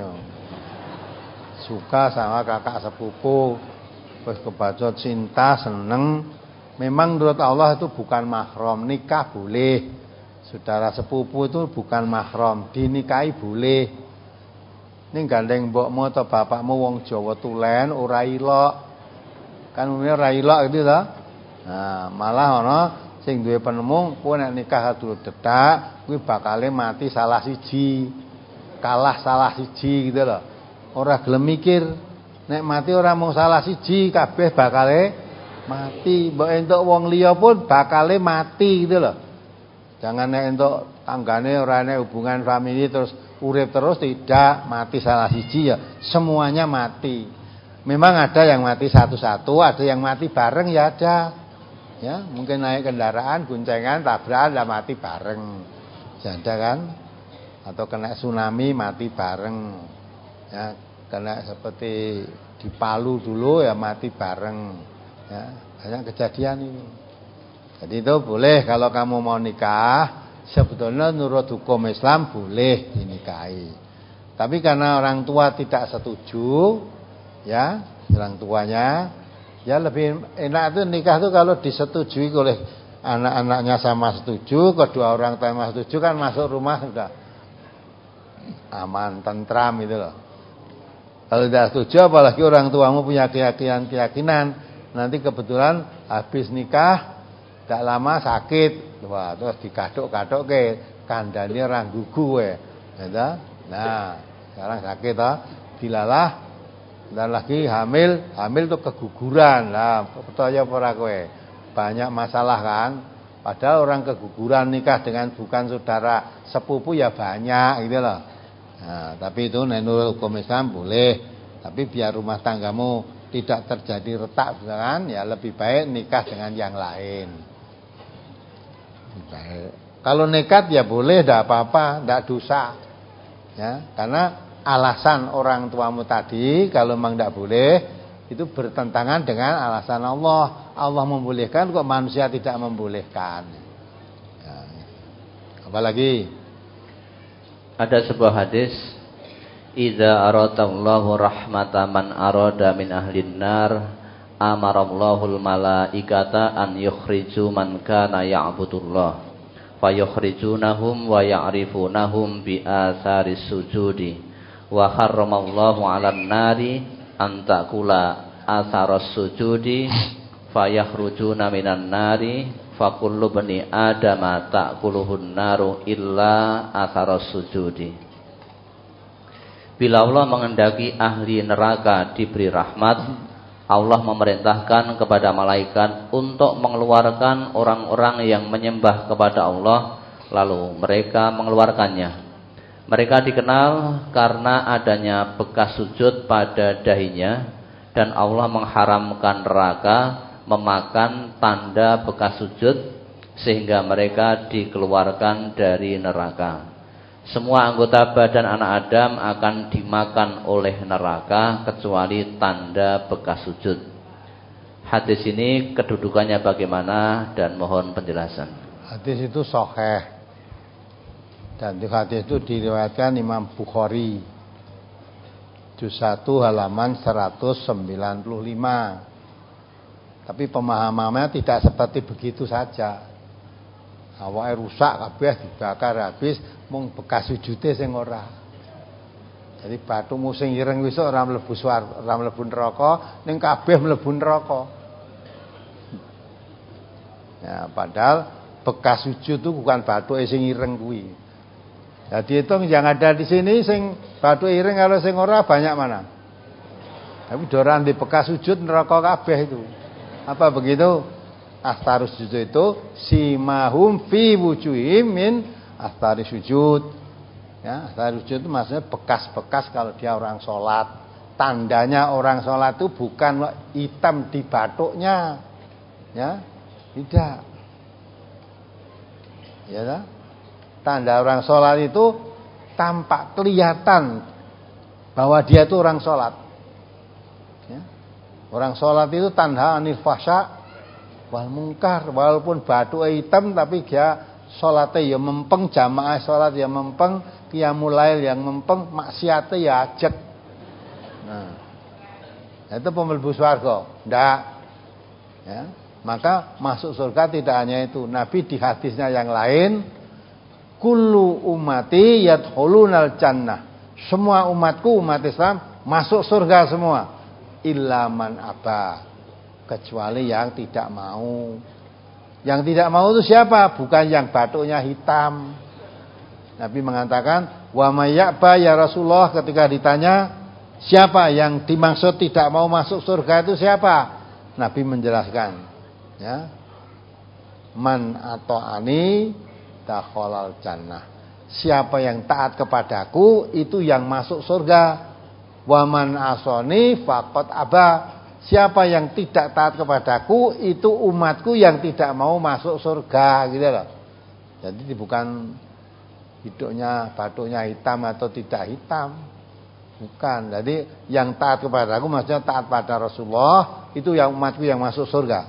Suka sama kakak sepupu, terus kebacot cinta, seneng. Memang menurut Allah itu bukan mahram, nikah boleh. Saudara sepupu itu bukan mahram, dinikahi boleh. Ning gandeng mbokmu atau bapakmu wong Jawa tulen ora ilok. Kan umumnya ora ilok gitu to. Nah, malah ana sing duwe penemu kowe nek nikah dulu dedak, kuwi bakale mati salah siji. Kalah salah siji gitu loh. Ora gelem mikir. Nek mati ora mung salah siji, kabeh bakale mati. Mbok entuk wong liya pun bakale mati gitu loh. Jangan nek entuk tanggane ora nek hubungan famili terus urip terus, tidak, mati salah siji ya semuanya mati. Memang ada yang mati satu-satu, ada yang mati bareng ya ada. Ya, mungkin naik kendaraan goncengan tabrakan lah mati bareng. Ada kan? Atau kena tsunami mati bareng. Ya, kena seperti di Palu dulu ya mati bareng. Ya, banyak kejadian ini. Jadi itu boleh kalau kamu mau nikah, sebetulnya menurut hukum Islam boleh dinikahi. Tapi karena orang tua tidak setuju, ya, orang tuanya, ya lebih enak itu nikah itu kalau disetujui oleh anak-anaknya sama setuju, kedua orang tua sama setuju kan masuk rumah sudah aman, tentram gitu loh. Kalau tidak setuju apalagi orang tuamu punya keyakinan-keyakinan, nanti kebetulan habis nikah tidak lama sakit, wah terus dikaduk-kaduk ke kandani orang gugu we, ya. Nah sekarang sakit toh, dilalah dan lagi hamil, hamil tuh keguguran, lah percaya ora kowe, banyak masalah kan. Padahal orang keguguran nikah dengan bukan saudara sepupu ya banyak gitu loh. Nah, tapi itu menurut hukum Islam boleh, tapi biar rumah tanggamu tidak terjadi retak kan, ya lebih baik nikah dengan yang lain. Baik. Kalau nekat ya boleh, tidak apa-apa, tidak dosa. Ya, karena alasan orang tuamu tadi kalau memang tidak boleh itu bertentangan dengan alasan Allah. Allah membolehkan kok manusia tidak membolehkan. Ya. Apalagi ada sebuah hadis, idza aradallahu rahmatan man arada min ahlin nar amarallahul malaikata an yukhriju man kana ya'budullah fayukhrijunahum wa ya'rifunahum bi atharis sujudi wa harramallahu 'alan nari an ta'kula atharas sujudi fayakhrujuna minan nari fa kullu bani adama ta'kuluhun naru illa atharas sujudi. Bila Allah menghendaki ahli neraka diberi rahmat, Allah memerintahkan kepada malaikat untuk mengeluarkan orang-orang yang menyembah kepada Allah, lalu mereka mengeluarkannya. Mereka dikenal karena adanya bekas sujud pada dahinya, dan Allah mengharamkan neraka memakan tanda bekas sujud sehingga mereka dikeluarkan dari neraka. Semua anggota badan anak Adam akan dimakan oleh neraka kecuali tanda bekas sujud. Hadis ini kedudukannya bagaimana dan mohon penjelasan. Hadis itu sahih. Dan hadis itu diriwayatkan Imam Bukhari. Juz satu halaman seratus sembilan puluh lima. Tapi pemahamannya tidak seperti begitu saja. Awake rusak kabeh dibakar habis, mung bekas sujude sing ora. Jadi bathumu sing ireng wis ora mlebu swarga, ora mlebu neraka, ning kabeh mlebu neraka. Ya, padahal bekas sujud itu bukan bathuke sing ireng kuwi. Jadi hitung yang ada di sini sing bathuke ireng kalau sing ora banyak mana. Tapi doran di bekas sujud neraka kabeh itu. Apa begitu? Astarus sujud itu simahum fi wujuhim min astari sujud. Ya, astari sujud itu maksudnya bekas-bekas kalau dia orang sholat. Tandanya orang sholat itu bukan hitam di batuknya, ya, tidak. Ya, tak? Tanda orang sholat itu tampak kelihatan bahwa dia itu orang sholat. Ya. Orang sholat itu tanda anil fahsya wal mungkar, walaupun batu hitam tapi dia sholatnya ya mempeng, jamaah sholat ya mempeng, qiyamul lail yang mempeng, maksiatnya ya ajek. Nah, itu pemlebu swarga. Ndak. Ya, maka masuk surga tidak hanya itu. Nabi di hadisnya yang lain, kullu ummati yadkhulunal jannah. Semua umatku, umat Islam masuk surga semua. Illa man aba. Kecuali yang tidak mau. Yang tidak mau itu siapa? Bukan yang batuknya hitam. Nabi mengatakan, wa may ya'ba ya Rasulullah, ketika ditanya siapa yang dimaksud tidak mau masuk surga itu siapa? Nabi menjelaskan, ya. Man ata'ani dakhalal jannah. Siapa yang taat kepadaku itu yang masuk surga. Wa man asani faqad aba. Siapa yang tidak taat kepadaku itu umatku yang tidak mau masuk surga, gitu loh. Jadi bukan hidupnya batuknya hitam atau tidak hitam, bukan. Jadi yang taat kepadaku maksudnya taat pada Rasulullah itu yang umatku yang masuk surga.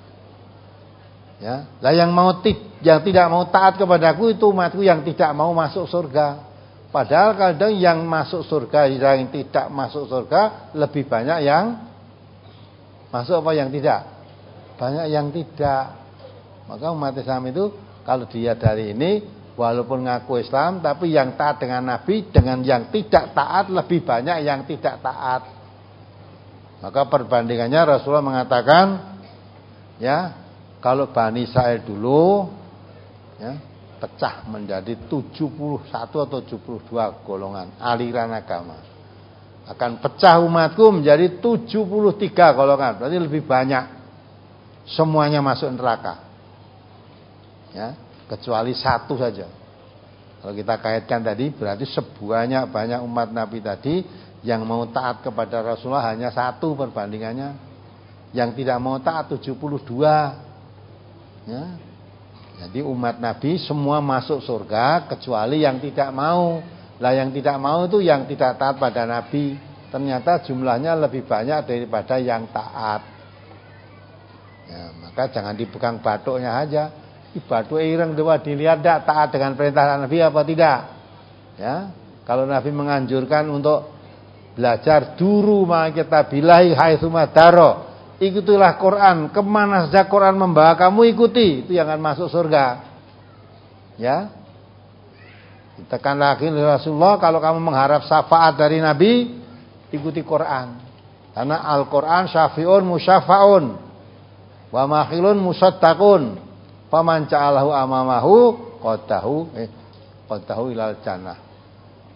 Ya, lah yang mau yang tidak mau taat kepadaku itu umatku yang tidak mau masuk surga. Padahal kadang yang masuk surga yang tidak masuk surga lebih banyak yang masuk apa yang tidak? Banyak yang tidak. Maka umat Islam itu kalau dia dari ini walaupun ngaku Islam tapi yang taat dengan Nabi dengan yang tidak taat lebih banyak yang tidak taat. Maka perbandingannya Rasulullah mengatakan, ya, kalau Bani Israil dulu, ya, pecah menjadi tujuh puluh satu atau tujuh puluh dua golongan aliran agama. Akan pecah umatku menjadi tujuh puluh tiga golongan. Berarti lebih banyak. Semuanya masuk neraka. Ya, kecuali satu saja. Kalau kita kaitkan tadi berarti sebanyak banyak umat Nabi tadi yang mau taat kepada Rasulullah hanya satu perbandingannya. Yang tidak mau taat tujuh puluh dua. Ya. Jadi umat Nabi semua masuk surga kecuali yang tidak mau. Lah yang tidak mau itu yang tidak taat pada Nabi. Ternyata jumlahnya lebih banyak daripada yang taat. Ya, maka jangan dipegang batuknya aja. Di batuk ireng dewa dilihat tidak taat dengan perintah Nabi apa tidak? Ya, kalau Nabi menganjurkan untuk belajar duru ma kita bilahi haitsu madaro. Ikutilah Quran, kemana saja Quran membawa kamu ikuti, itu yang akan masuk surga. Ya. Ditekan lagi Rasulullah, kalau kamu mengharap syafaat dari Nabi, ikuti Quran. Karena Al-Quran syafi'un musyafa'un wa makhilun musattaqun. Faman ja'alahu amamahu qadahu eh qadahu ilal jannah.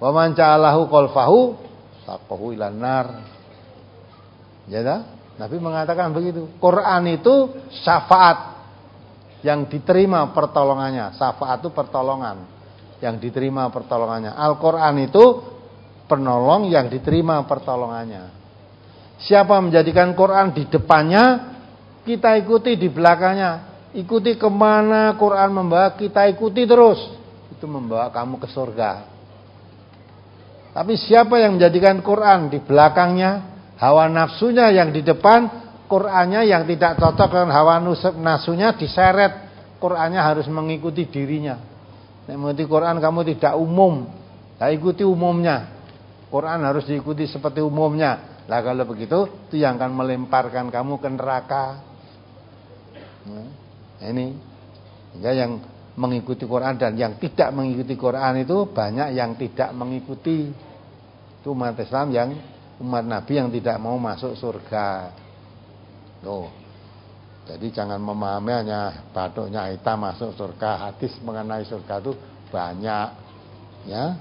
Wa man ja'alahu qalfahu saqahu ilan nar. Ya dah? Nabi mengatakan begitu. Quran itu syafaat yang diterima pertolongannya. Syafaat itu pertolongan yang diterima pertolongannya. Al-Quran itu penolong yang diterima pertolongannya. Siapa menjadikan Quran di depannya, kita ikuti di belakangnya. Ikuti kemana Quran membawa, kita ikuti terus. Itu membawa kamu ke surga. Tapi siapa yang menjadikan Quran di belakangnya, hawa nafsunya yang di depan, Qurannya yang tidak cocok dengan hawa nafsunya diseret. Qurannya harus mengikuti dirinya. Nek mengikuti Quran kamu tidak umum, nah ikuti umumnya. Quran harus diikuti seperti umumnya. Lah kalau begitu, itu yang akan melemparkan kamu ke neraka. Nah, ini ya, yang mengikuti Quran dan yang tidak mengikuti Quran itu banyak yang tidak mengikuti. Itu umat Islam yang umat Nabi yang tidak mau masuk surga. Loh. Jadi jangan memahami hanya batuknya hitam masuk surga. Hadis mengenai surga itu banyak, ya.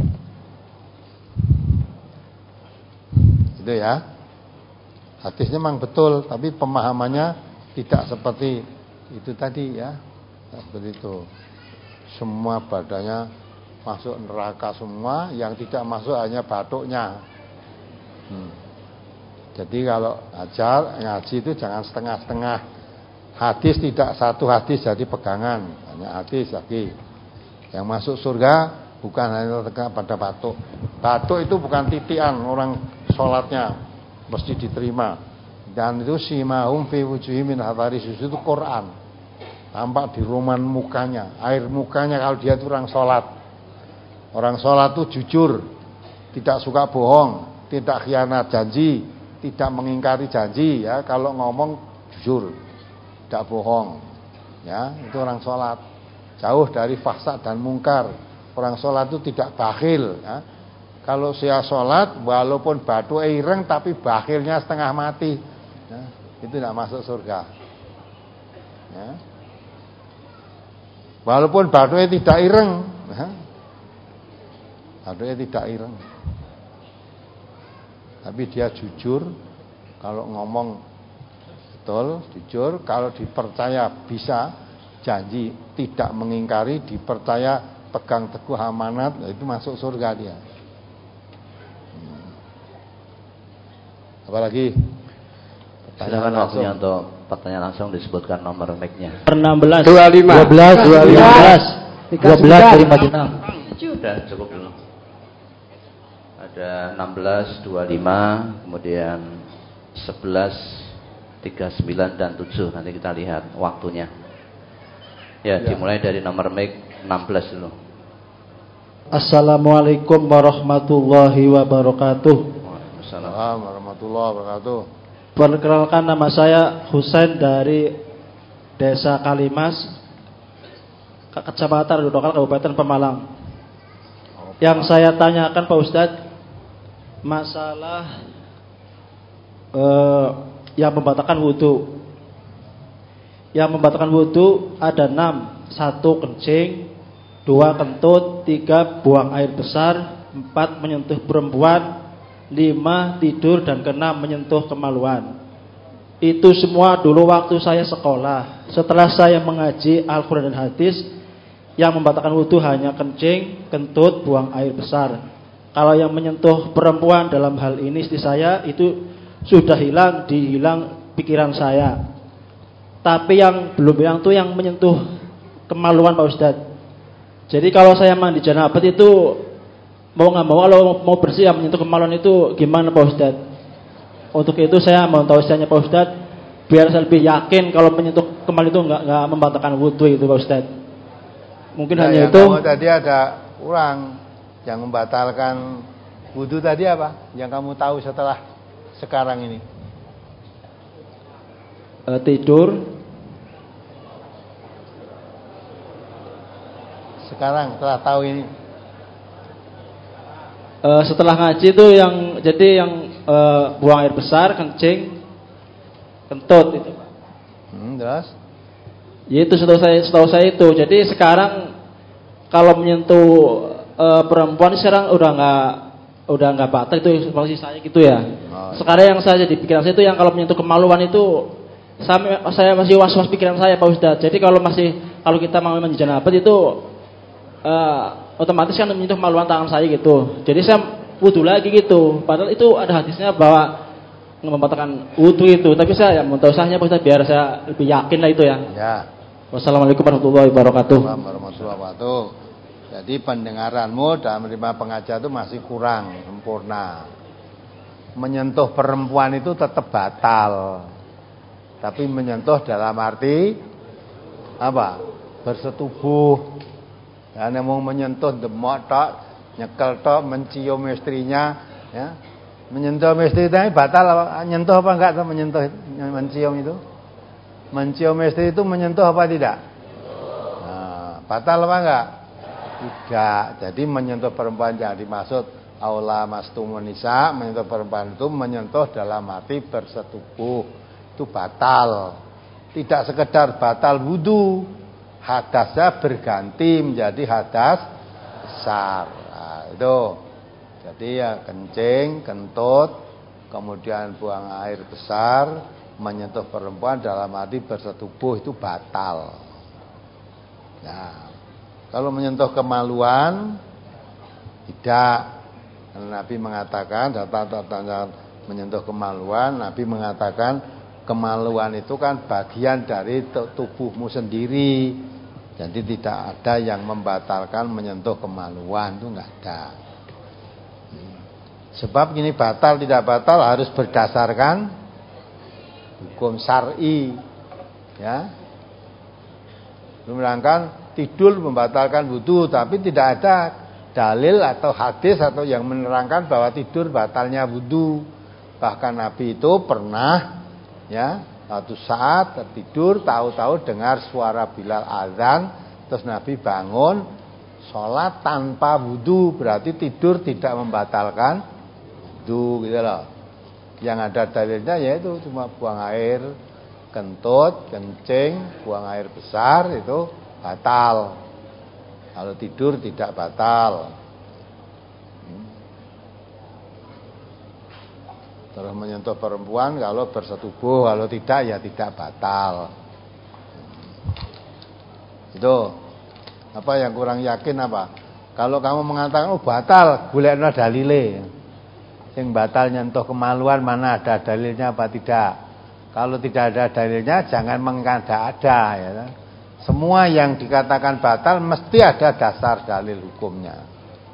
Itu ya. Hadisnya memang betul, tapi pemahamannya tidak seperti itu tadi ya. Seperti itu. Semua badannya masuk neraka semua, yang tidak masuk hanya batuknya. Hmm. Jadi kalau ajar ngaji itu jangan setengah-setengah. Hadis tidak satu hadis jadi pegangan, banyak hadis lagi. Yang masuk surga bukan hanya terkena pada batuk. Batuk itu bukan titian orang sholatnya mesti diterima. Dan itu simahum fi wujuhim min hathari sujud itu Quran. Tampak di roman mukanya, air mukanya kalau dia itu orang sholat. Orang sholat itu jujur, tidak suka bohong, tidak khianat janji, tidak mengingkari janji ya. Kalau ngomong jujur, tidak bohong, ya itu orang sholat. Jauh dari fahsya dan mungkar. Orang sholat itu tidak bakhil. Ya. Kalau saya sholat, walaupun batu ireng tapi bakhilnya setengah mati, ya, itu tidak masuk surga. Ya. Walaupun batunya tidak ireng, ya, batunya tidak ireng, tapi dia jujur. Kalau ngomong betul, jujur, kalau dipercaya bisa janji, tidak mengingkari, dipercaya pegang teguh amanat, itu masuk surga dia. Hmm. Apalagi? Silakan waktunya untuk pertanyaan langsung, disebutkan nomor mic-nya. enam belas dua puluh lima dua belas dua belas dua belas dari Madinah. Sudah cukup dulu. Ada enam belas, dua puluh lima, kemudian sebelas, tiga puluh sembilan dan tujuh. Nanti kita lihat waktunya. Ya, ya. Dimulai dari nomor mic enam belas dulu. Assalamualaikum warahmatullahi wabarakatuh. Waalaikumsalam warahmatullahi wabarakatuh. Perkenalkan, nama saya Husain dari Desa Kalimas, Kecamatan Rudokal, Kabupaten Pemalang. Yang saya tanyakan Pak Ustadz, masalah eh, yang membatalkan wudu. Yang membatalkan wudu ada enam. Satu kencing, dua kentut, tiga buang air besar, empat menyentuh perempuan, lima tidur, dan keenam menyentuh kemaluan. Itu semua dulu waktu saya sekolah. Setelah saya mengaji Al-Quran dan hadis, yang membatalkan wudu hanya kencing, kentut, buang air besar. Kalau yang menyentuh perempuan dalam hal ini istri saya, itu sudah hilang, dihilang pikiran saya. Tapi yang belum hilang itu yang menyentuh kemaluan Pak Ustadz. Jadi kalau saya mandi janabat itu mau nggak mau, kalau mau bersih yang menyentuh kemaluan itu gimana Pak Ustadz? Untuk itu saya mau tahu istilahnya Pak Ustadz, biar saya lebih yakin kalau menyentuh kemaluan itu nggak nggak membatalkan wudu itu Pak Ustadz. Mungkin nah, hanya itu. Tadi ada orang yang membatalkan wudu tadi apa? Yang kamu tahu setelah sekarang ini? E, tidur. Sekarang setelah tahu ini. E, setelah ngaji itu yang jadi yang e, buang air besar, kencing, kentut itu. Hmm, terus? Ya itu setahu saya, setahu saya itu. Jadi sekarang kalau menyentuh e, perempuan sekarang udah nggak udah nggak batal itu masih saya gitu ya. Oh, sekarang yang saya jadi pikiran saya itu yang kalau menyentuh kemaluan itu saya, saya masih was-was pikiran saya Pak Ustadz. Jadi kalau masih kalau kita mau mandi janabah itu e, otomatis kan menyentuh kemaluan tangan saya gitu. Jadi saya wudu lagi gitu. Padahal itu ada hadisnya bahwa membatalkan wudu itu. Tapi saya ya mau tahu sahnya Pak Ustadz biar saya lebih yakin lah itu ya. Ya. Wassalamualaikum warahmatullahi wabarakatuh. Warahmatullahi wabarakatuh. Jadi pendengaranmu dalam menerima pengajian itu masih kurang sempurna. Menyentuh perempuan itu tetap batal. Tapi menyentuh dalam arti apa? Bersetubuh. Dan yang mau menyentuh demok tok, nyekel tok, mencium istrinya, ya. Menyentuh istri itu batal apa? Menyentuh apa enggak tuh menyentuh mencium itu? Mencium istri itu menyentuh apa tidak? Nah, batal apa enggak? Tidak. Jadi menyentuh perempuan yang dimaksud aula mastumun nisa, menyentuh perempuan itu menyentuh dalam arti bersetubuh. Itu batal. Tidak sekedar batal wudu, hadasnya berganti menjadi hadas besar. Nah, itu. Jadi ya kencing, kentut, kemudian buang air besar, menyentuh perempuan dalam arti bersetubuh itu batal. Nah, kalau menyentuh kemaluan tidak. Nabi mengatakan data-data menyentuh kemaluan, Nabi mengatakan kemaluan itu kan bagian dari tubuhmu sendiri. Jadi tidak ada yang membatalkan menyentuh kemaluan, itu enggak ada. Sebab ini batal tidak batal harus berdasarkan hukum syar'i, ya. Menerangkan tidur membatalkan wudu, tapi tidak ada dalil atau hadis atau yang menerangkan bahwa tidur batalnya wudu. Bahkan Nabi itu pernah, ya, suatu saat tertidur, tahu-tahu dengar suara Bilal azan, terus Nabi bangun, sholat tanpa wudu, berarti tidur tidak membatalkan wudu, gitu loh. Yang ada dalilnya yaitu cuma buang air, kentut, kencing, buang air besar itu batal. Kalau tidur tidak batal. Terus menyentuh perempuan kalau bersetubuh, kalau tidak ya tidak batal. Itu apa yang kurang yakin apa? Kalau kamu mengatakan oh batal, golekno dalile. Sing batal nyentuh kemaluan mana ada dalilnya apa tidak? Kalau tidak ada dalilnya jangan mengada-ada, ya. Semua yang dikatakan batal mesti ada dasar dalil hukumnya.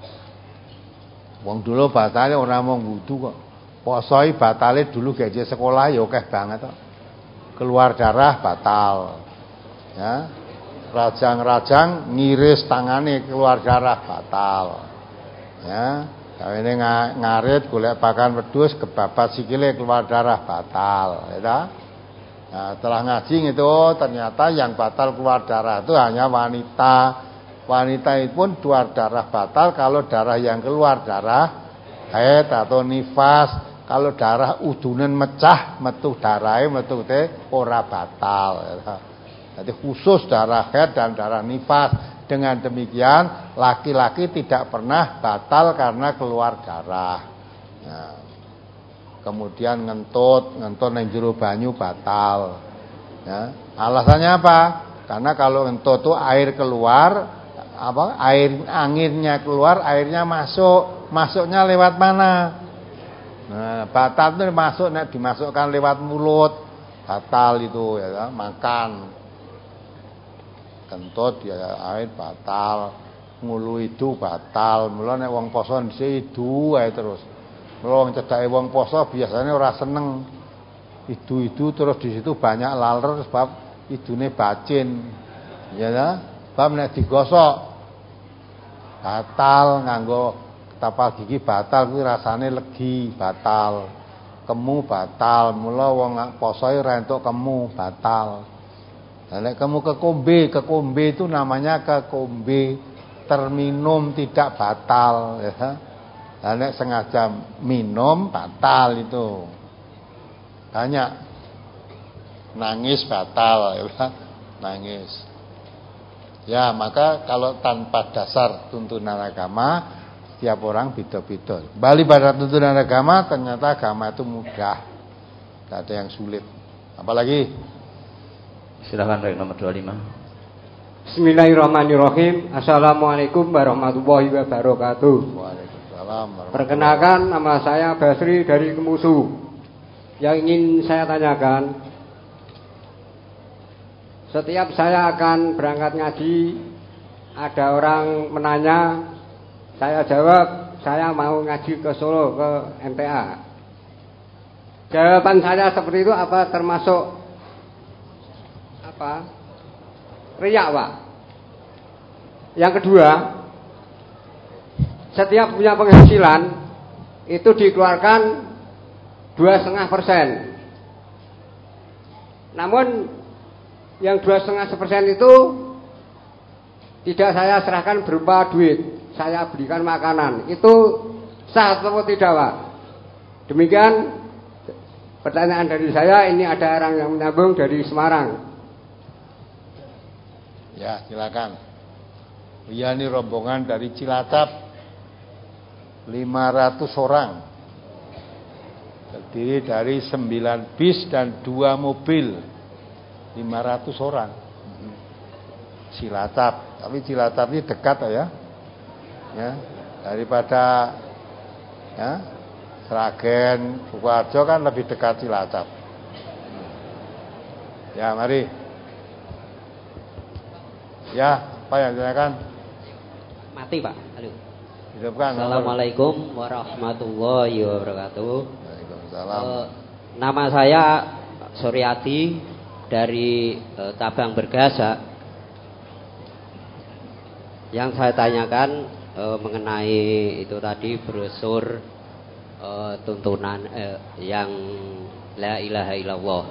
Wong dulu batalnya orang mau wudu kok. Posoi batale dulu gaji sekolah ya akeh banget kok. Keluar darah batal. Ya. Rajang-rajang ngiris tangane keluar darah batal. Ya. Kawene ngarit golek pakan wedhus kebabat sikile keluar darah batal, ya. Nah, setelah ngaji itu ternyata yang batal keluar darah itu hanya wanita. Wanita itu pun keluar darah batal kalau darah yang keluar darah haid atau nifas. Kalau darah udunan mecah metu darahe metu te ora batal, ya. Jadi khusus darah haid dan darah nifas. Dengan demikian laki-laki tidak pernah batal karena keluar darah. Nah, kemudian ngentut, ngentut nang jero banyu batal. Ya, alasannya apa? Karena kalau ngentut itu air keluar, apa? Air anginnya keluar, airnya masuk. Masuknya lewat mana? Nah, batal itu masuk nek dimasukkan lewat mulut. Batal itu ya, makan. Kentut ya air batal, ngulu itu batal. Mula nek wong poso dhisik idu ae terus. Mula wong cedhake wong poso biasanya ora seneng idu-idu terus di situ banyak laler sebab idune bacin. Ya ta? Sebab nek digosok batal nganggo tapal gigi batal kuwi rasane legi, batal. Kemu batal. Mula wong poso ora entuk kemu, batal. Nah, kamu kekombe, kekombe itu namanya kekombe terminum tidak batal, ya. Nah, nek sengaja minum batal itu. Banyak nangis batal, ya. Nangis. Ya, maka kalau tanpa dasar tuntunan agama, setiap orang beda-beda. Kembali pada tuntunan agama, ternyata agama itu mudah, tidak ada yang sulit. Apalagi? Silakan baik nomor dua puluh lima. Bismillahirrahmanirrahim. Assalamualaikum warahmatullahi wabarakatuh. Waalaikumsalam. Perkenalkan, nama saya Basri dari Kemusu. Yang ingin saya tanyakan, setiap saya akan berangkat ngaji, ada orang menanya, saya jawab, saya mau ngaji ke Solo, ke M T A. Jawaban saya seperti itu apa termasuk apa? Riak, Pak. Yang kedua, setiap punya penghasilan itu dikeluarkan dua setengah persen. Namun yang dua setengah persen itu tidak saya serahkan berupa duit, saya berikan makanan. Itu sah atau tidak, Pak? Demikian pertanyaan dari saya. Ini ada orang yang menyambung dari Semarang. Ya, silakan. Ya, ini rombongan dari Cilacap, lima ratus orang, terdiri dari sembilan bis dan dua mobil, lima ratus orang. Cilacap, tapi Cilacap ini dekat ya, ya daripada ya Sragen, Sukoharjo kan lebih dekat Cilacap. Ya, mari. Ya, apa yang ditanyakan? Mati, Pak. Halo. Hidupkan. Assalamualaikum warahmatullahi wabarakatuh. Waalaikumsalam. Uh, nama saya Suryadi dari uh, cabang Bergasa. Yang saya tanyakan uh, mengenai itu tadi brosur uh, tuntunan uh, yang la ilaha illallah.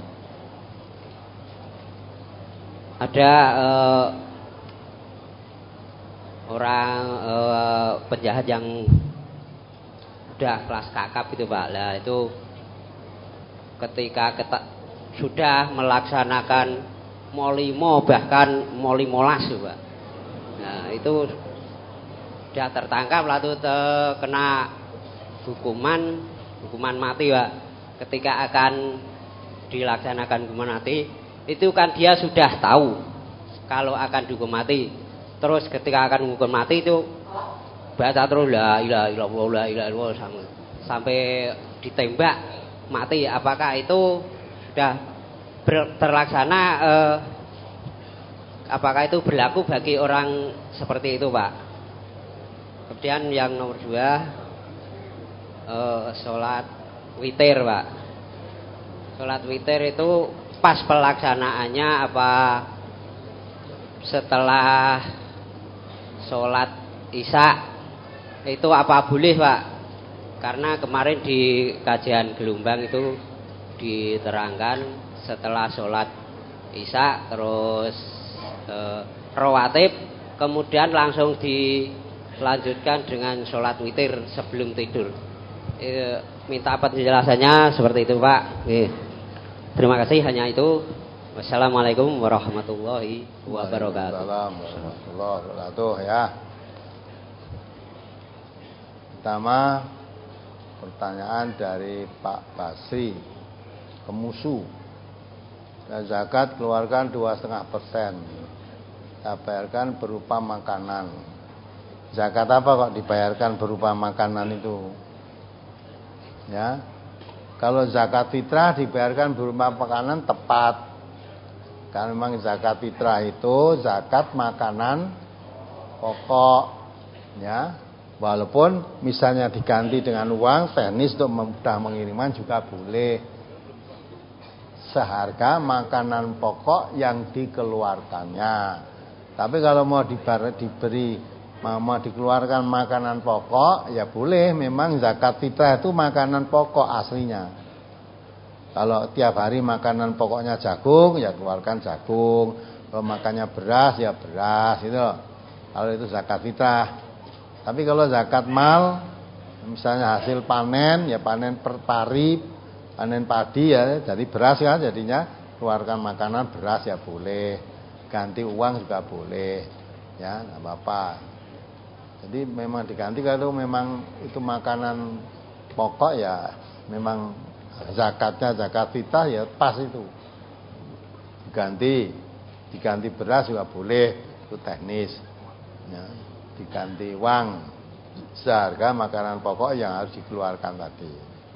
Ada uh, orang uh, penjahat yang udah kelas kakap itu, Pak. Lah itu ketika keta, sudah melaksanakan molimo bahkan molimolas, Pak. Nah, itu sudah tertangkap lalu terkena hukuman hukuman mati, Pak. Ketika akan dilaksanakan hukuman mati, itu kan dia sudah tahu kalau akan dihukum mati. Terus ketika akan menghukum mati itu baca terus la ilaha illallah la ilaha illallah sampai ditembak mati. Apakah itu sudah ber, terlaksana eh, apakah itu berlaku bagi orang seperti itu, Pak? Kemudian yang nomor dua, eh, sholat witir, Pak. Sholat witir itu pas pelaksanaannya apa setelah sholat isya itu apa boleh, Pak? Karena kemarin di kajian gelombang itu diterangkan setelah sholat isya terus eh, rawatib kemudian langsung dilanjutkan dengan sholat witir sebelum tidur. Eh, minta penjelasannya seperti itu, Pak. Eh, terima kasih, hanya itu. Wassalamualaikum warahmatullahi wabarakatuh. Waalaikumsalam warahmatullahi wabarakatuh. Ya. Pertama, pertanyaan dari Pak Basri, Kemusu. Dan zakat keluarkan dua setengah persen. Saya bayarkan berupa makanan. Zakat apa kok dibayarkan berupa makanan itu? Ya. Kalau zakat fitrah dibayarkan berupa makanan tepat. Karena memang zakat fitrah itu zakat makanan pokok, ya. Walaupun misalnya diganti dengan uang teknis untuk mudah mengiriman juga boleh. Seharga makanan pokok yang dikeluarkannya. Tapi kalau mau diberi mau dikeluarkan makanan pokok, ya boleh. Memang zakat fitrah itu makanan pokok aslinya. Kalau tiap hari makanan pokoknya jagung, ya keluarkan jagung. Kalau makannya beras, ya beras gitu. Kalau itu zakat fitrah. Tapi kalau zakat mal, misalnya hasil panen, ya panen per pari, panen padi ya, jadi beras kan jadinya keluarkan makanan beras ya boleh. Ganti uang juga boleh. ya nggak apa-apa. Jadi memang diganti kalau memang itu makanan pokok ya memang zakatnya zakat fitrah ya pas itu. Diganti, diganti beras juga boleh, itu teknis. Ya, diganti uang seharga makanan pokok yang harus dikeluarkan tadi.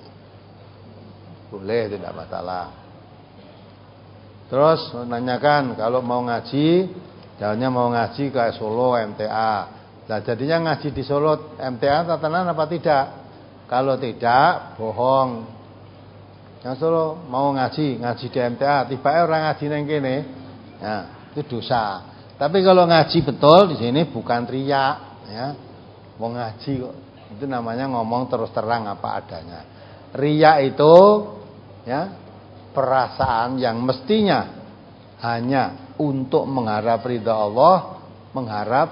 Boleh, tidak masalah. Terus menanyakan kalau mau ngaji, jalannya mau ngaji ke Solo M T A. Nah jadinya ngaji di Solo M T A tatanan apa tidak? Kalau tidak, bohong. Yang Solo mau ngaji, ngaji di M T A, tiba-tiba orang ngaji neng kene, ya itu dosa. Tapi kalau ngaji betul di sini bukan riya, ya. Mau ngaji kok, itu namanya ngomong terus terang apa adanya. Riya itu, ya, perasaan yang mestinya hanya untuk mengharap ridha Allah, mengharap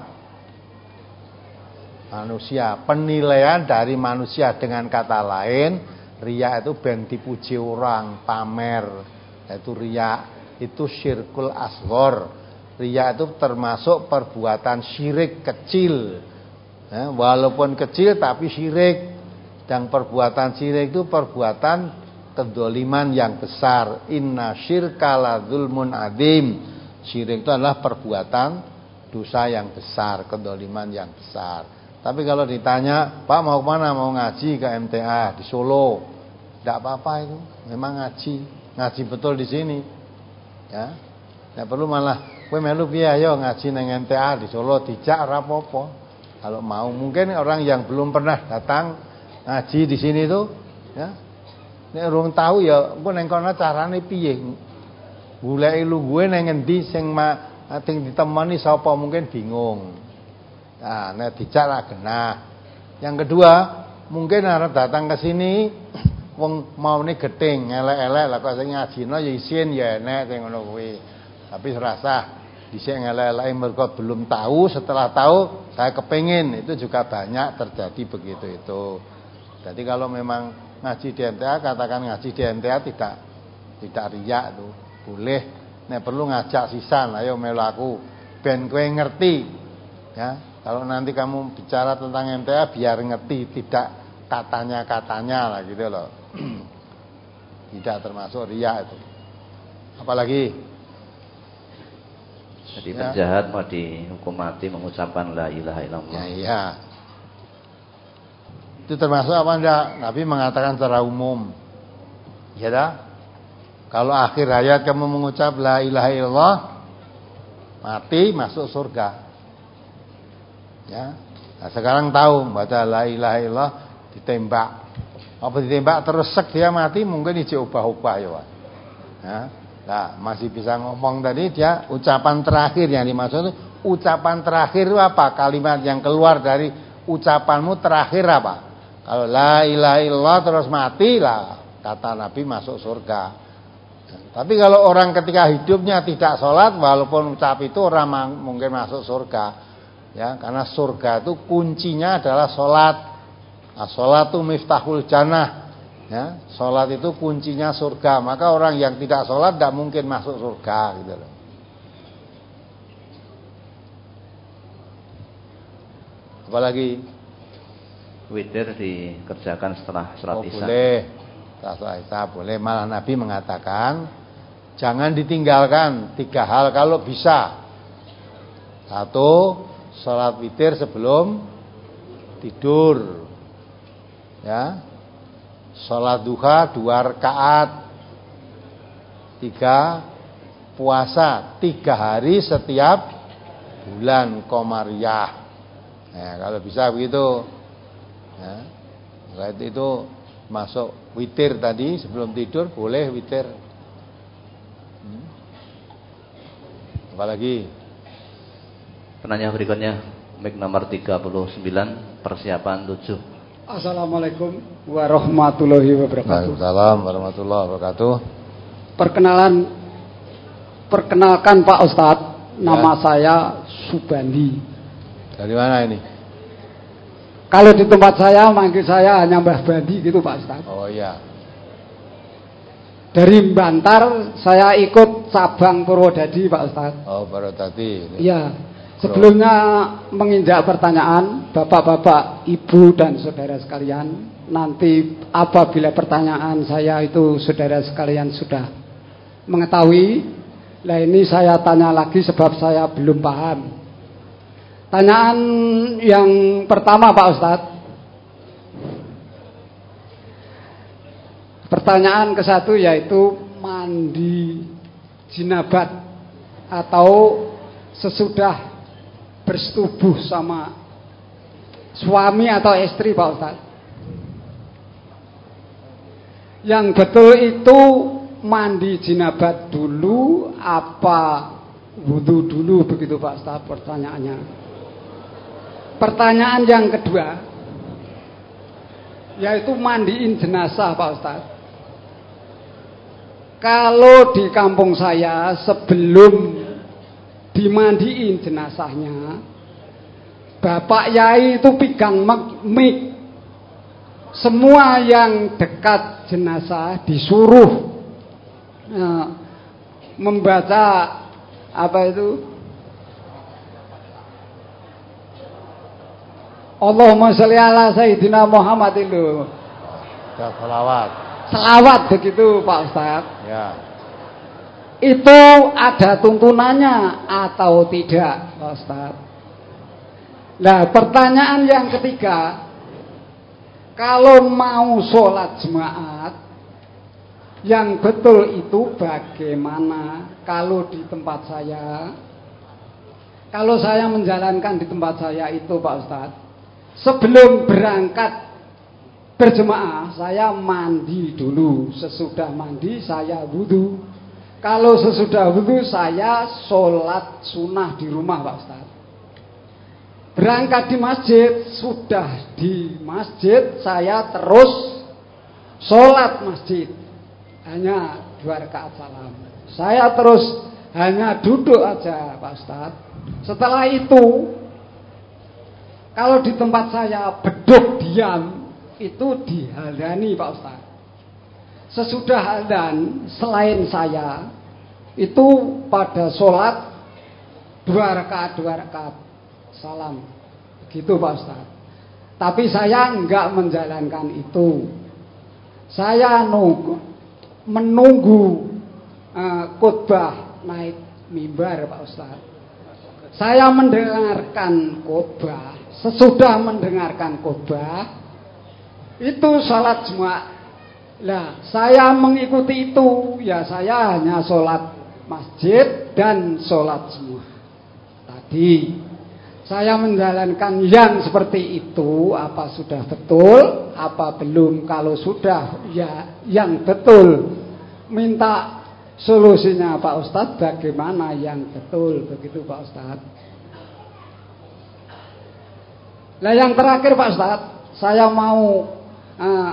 manusia, penilaian dari manusia. Dengan kata lain, riya itu ben dipuji orang, pamer, itu riya, itu syirkul asghar. Riya itu termasuk perbuatan syirik kecil, ya, walaupun kecil tapi syirik. Dan perbuatan syirik itu perbuatan kedzaliman yang besar. Inna syirka la dzulmun adzim. Syirik itu adalah perbuatan dosa yang besar, kedzaliman yang besar. Tapi kalau ditanya, Pak mau kemana? Mau ngaji ke M T A di Solo. Tidak apa-apa itu, memang ngaji, ngaji betul di sini. Ya, tidak perlu malah, kowe melu piye ayo ngaji nang M T A di Solo dijak ora apa-apa. Kalau mau, mungkin orang yang belum pernah datang ngaji di sini tuh, ya, nek urung tahu ya, engko nang kono carane piye? Goleki lungguhe nang endi sing ma sing ditemoni sapa mungkin bingung. Nah, nek dijak ra genah. Yang kedua, mungkin arep datang ke sini wong maune gething, elek-elek lah kok sing ngajino ya isin ya enek sing ngono kuwi. Tapi serasa dhisik elek-elek mergo belum tahu, setelah tahu saya kepengin, itu juga banyak terjadi begitu itu. Jadi kalau memang ngaji di M T A, katakan ngaji di M T A tidak tidak riya itu. Boleh, nek perlu ngajak sisan, ayo melu aku ben kowe ngerti. Ya, kalau nanti kamu bicara tentang M T A biar ngerti, tidak katanya-katanya lah gitu loh. Tidak termasuk riya itu. Apalagi jadi ya, penjahat mau dihukum mati mengucapkan la ilaha illallah. Ya, iya. Itu termasuk apa enggak? Nabi mengatakan secara umum. Ya dah. Kalau akhir hayat kamu mengucap la ilaha illallah, mati masuk surga. Ya. Nah, sekarang tahu baca la ilaha illallah ditembak. Apa ditembak terus sek dia mati, mungkin ijek ubah-ubah ya, Pak. Ya. Nah, masih bisa ngomong tadi dia ucapan terakhir yang dimaksud itu ucapan terakhir itu apa? Kalimat yang keluar dari ucapanmu terakhir apa? Kalau la ilaha illallah terus mati lah, kata Nabi masuk surga. Tapi kalau orang ketika hidupnya tidak sholat, walaupun ucap itu orang mungkin masuk surga, ya, karena surga itu kuncinya adalah sholat. Nah, sholat itu miftahul jannah, ya, sholat itu kuncinya surga. Maka orang yang tidak sholat tidak mungkin masuk surga, gitu loh. Apalagi witir dikerjakan setelah sholat oh, isya. Boleh, setelah isya boleh. Malah Nabi mengatakan jangan ditinggalkan tiga hal kalau bisa. Satu, sholat witir sebelum tidur, ya. Sholat duha dua rakaat. Tiga, puasa tiga hari setiap bulan Komariah. Nah, kalau bisa begitu. Ya. Setelah itu masuk witir tadi sebelum tidur boleh witir. Hmm. Apalagi penanya berikutnya mic nomor tiga puluh sembilan persiapan tujuh. Assalamualaikum warahmatullahi wabarakatuh. Waalaikumsalam warahmatullahi wabarakatuh. Perkenalan perkenalkan Pak Ustadz, ya. Nama saya Subandi. Dari mana ini? Kalau di tempat saya manggil saya hanya Mbah Bandi gitu Pak Ustadz. Oh iya. Dari Bantar saya ikut cabang Purwodadi Pak Ustadz. Oh Purwodadi. Iya. Sebelumnya menginjak pertanyaan, Bapak-bapak, Ibu dan saudara sekalian, nanti apabila pertanyaan saya itu saudara sekalian sudah mengetahui, lah ini saya tanya lagi sebab saya belum paham. Tanyaan yang pertama Pak Ustadz, pertanyaan ke satu yaitu mandi jinabat atau sesudah bersetubuh sama suami atau istri Pak Ustadz. Yang betul itu mandi jinabat dulu apa wudu dulu, begitu Pak Ustadz pertanyaannya. Pertanyaan yang kedua yaitu mandiin jenazah Pak Ustadz. Kalau di kampung saya sebelum dimandiin jenazahnya, Bapak Yai itu pegang mik. Semua yang dekat jenazah disuruh eh, membaca apa itu? Allahumma sholli ala Sayyidina Muhammad itu. Ya, selawat. Selawat begitu Pak Ustaz. Ya. Itu ada tuntunannya atau tidak Pak Ustaz? Nah, pertanyaan yang ketiga, kalau mau sholat jemaat yang betul itu bagaimana kalau di tempat saya? Kalau saya menjalankan di tempat saya itu Pak Ustaz, sebelum berangkat berjemaah saya mandi dulu. Sesudah mandi saya wudu. Kalau sesudah wudu saya sholat sunnah di rumah Pak Ustaz. Berangkat di masjid, sudah di masjid saya terus sholat masjid. Hanya dua rakaat salam. Saya terus hanya duduk aja Pak Ustaz. Setelah itu, kalau di tempat saya beduk diam, itu dihadani Pak Ustaz. Sesudah adzan, selain saya, itu pada sholat dua rakaat dua rakaat salam, begitu Pak Ustaz. Tapi saya enggak menjalankan itu. Saya nunggu, menunggu uh, khutbah naik mimbar Pak Ustaz. Saya mendengarkan khutbah. Sesudah mendengarkan khutbah, itu sholat jemaah. Lah, saya mengikuti itu. Ya, saya hanya sholat masjid dan sholat jemaah. Tadi saya menjalankan yang seperti itu. Apa sudah betul? Apa belum? Kalau sudah, ya yang betul. Minta solusinya Pak Ustadz, bagaimana yang betul? Begitu Pak Ustadz. Nah, yang terakhir Pak Ustadz, saya mau uh,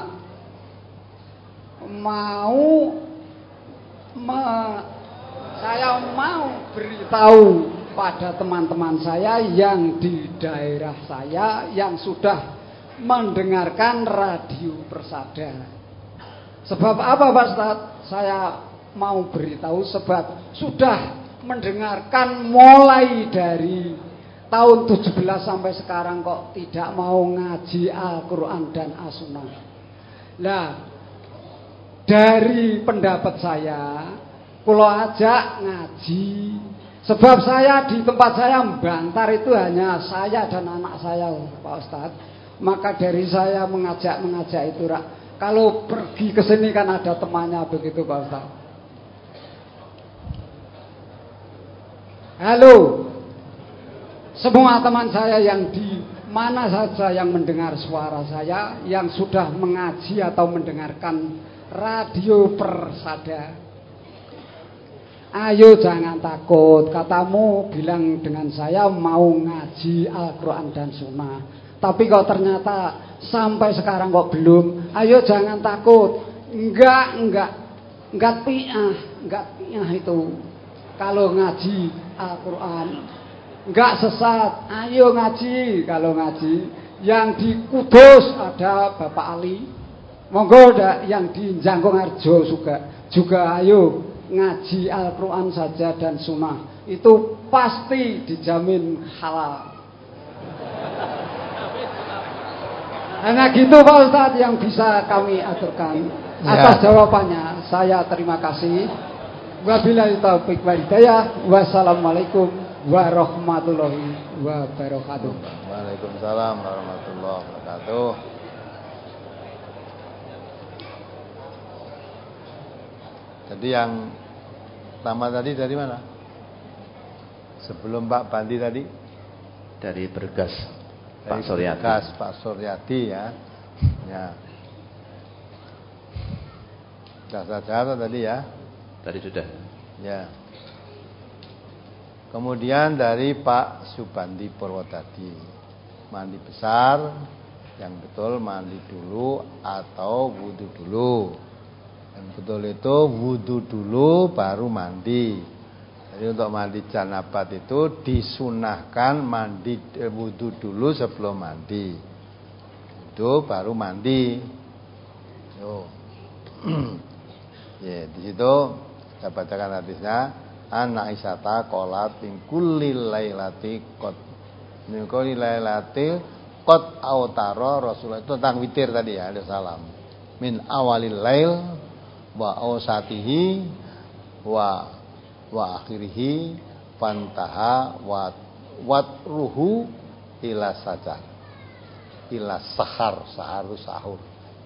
mau me, saya mau beritahu pada teman-teman saya yang di daerah saya yang sudah mendengarkan radio Persada. Sebab apa Pak Ustadz? Saya mau beritahu sebab sudah mendengarkan mulai dari tahun tujuh belas sampai sekarang kok tidak mau ngaji Al-Quran dan As-Sunnah. Nah, dari pendapat saya, kalau ajak ngaji, sebab saya di tempat saya Bantar itu hanya saya dan anak saya Pak Ustadz. Maka dari saya mengajak-mengajak itu Rak. Kalau pergi ke sini kan ada temannya, begitu Pak Ustadz. Halo, semua teman saya yang di mana saja yang mendengar suara saya, yang sudah mengaji atau mendengarkan radio Persada, ayo jangan takut. Katamu bilang dengan saya mau ngaji Al-Quran dan Sunnah, tapi kalau ternyata sampai sekarang kok belum, ayo jangan takut. Enggak, enggak, enggak piah, enggak piah itu. Kalau ngaji Al-Quran enggak sesat, ayo ngaji. Kalau ngaji yang di Kudus ada Bapak Ali, monggo dah. Yang di Jangkung Harjo juga juga ayo ngaji Al-Quran saja dan Sunnah. itu pasti dijamin halal. Hanya gitu Pak Ustadz yang bisa kami aturkan. Atas ya. Jawabannya saya terima kasih. Wabillahi taufiq wal hidayah. Wassalamualaikum warahmatullahi wabarakatuh. Waalaikumsalam warahmatullahi wabarakatuh. Jadi yang pertama tadi dari mana? Sebelum Pak Bandi tadi? Dari Bergas. Dari Pak Suryadi. Bergas, Pak Suryadi ya. Ya. Sudah saja tadi ya. Tadi sudah. Ya. Kemudian dari Pak Subandi Purwodadi. Mandi besar, yang betul mandi dulu atau wudu dulu. Yang betul itu wudu dulu baru mandi. Jadi untuk mandi janabat itu disunahkan mandi eh, wudu dulu sebelum mandi. Itu baru mandi. Yo. Ya, di situ saya bacakan hadisnya. An Aisyata qalat min kulli lailati qad min kulli lailati qad autara Rasulullah. Itu tentang witir tadi ya, alaihi salam. Min awalil lail wa awsatihi wa wa akhirihi fantaha wa watruhu ila sajar ila sahar sahar sahur.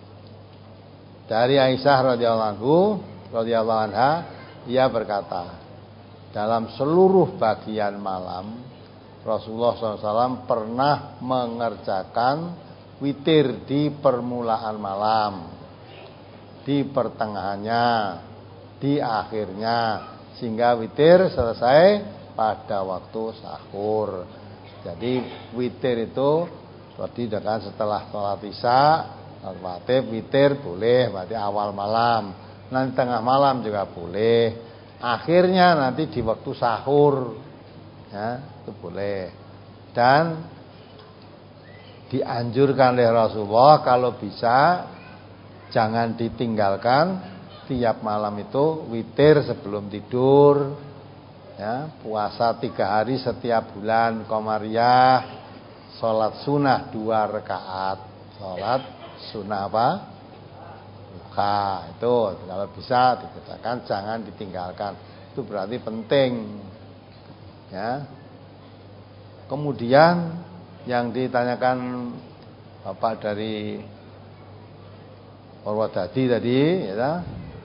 Dari Aisyah radhiyallahu anhu radhiyallahu anha, ia berkata, dalam seluruh bagian malam Rasulullah shallallahu alaihi wasallam pernah mengerjakan witir di permulaan malam, di pertengahannya, di akhirnya, sehingga witir selesai pada waktu sahur. Jadi witir itu berarti dengan setelah sholat isya, sholat maghrib, witir boleh, berarti awal malam, nanti tengah malam juga boleh, akhirnya nanti di waktu sahur, ya itu boleh. Dan dianjurkan oleh Rasulullah kalau bisa jangan ditinggalkan tiap malam itu witir sebelum tidur. Ya, puasa tiga hari setiap bulan Komariah, sholat sunnah dua rakaat, sholat sunnah apa? Duha. Itu kalau bisa dikerjakan, jangan ditinggalkan. Itu berarti penting. Ya. Kemudian yang ditanyakan Bapak dari Purwodadi tadi, ya,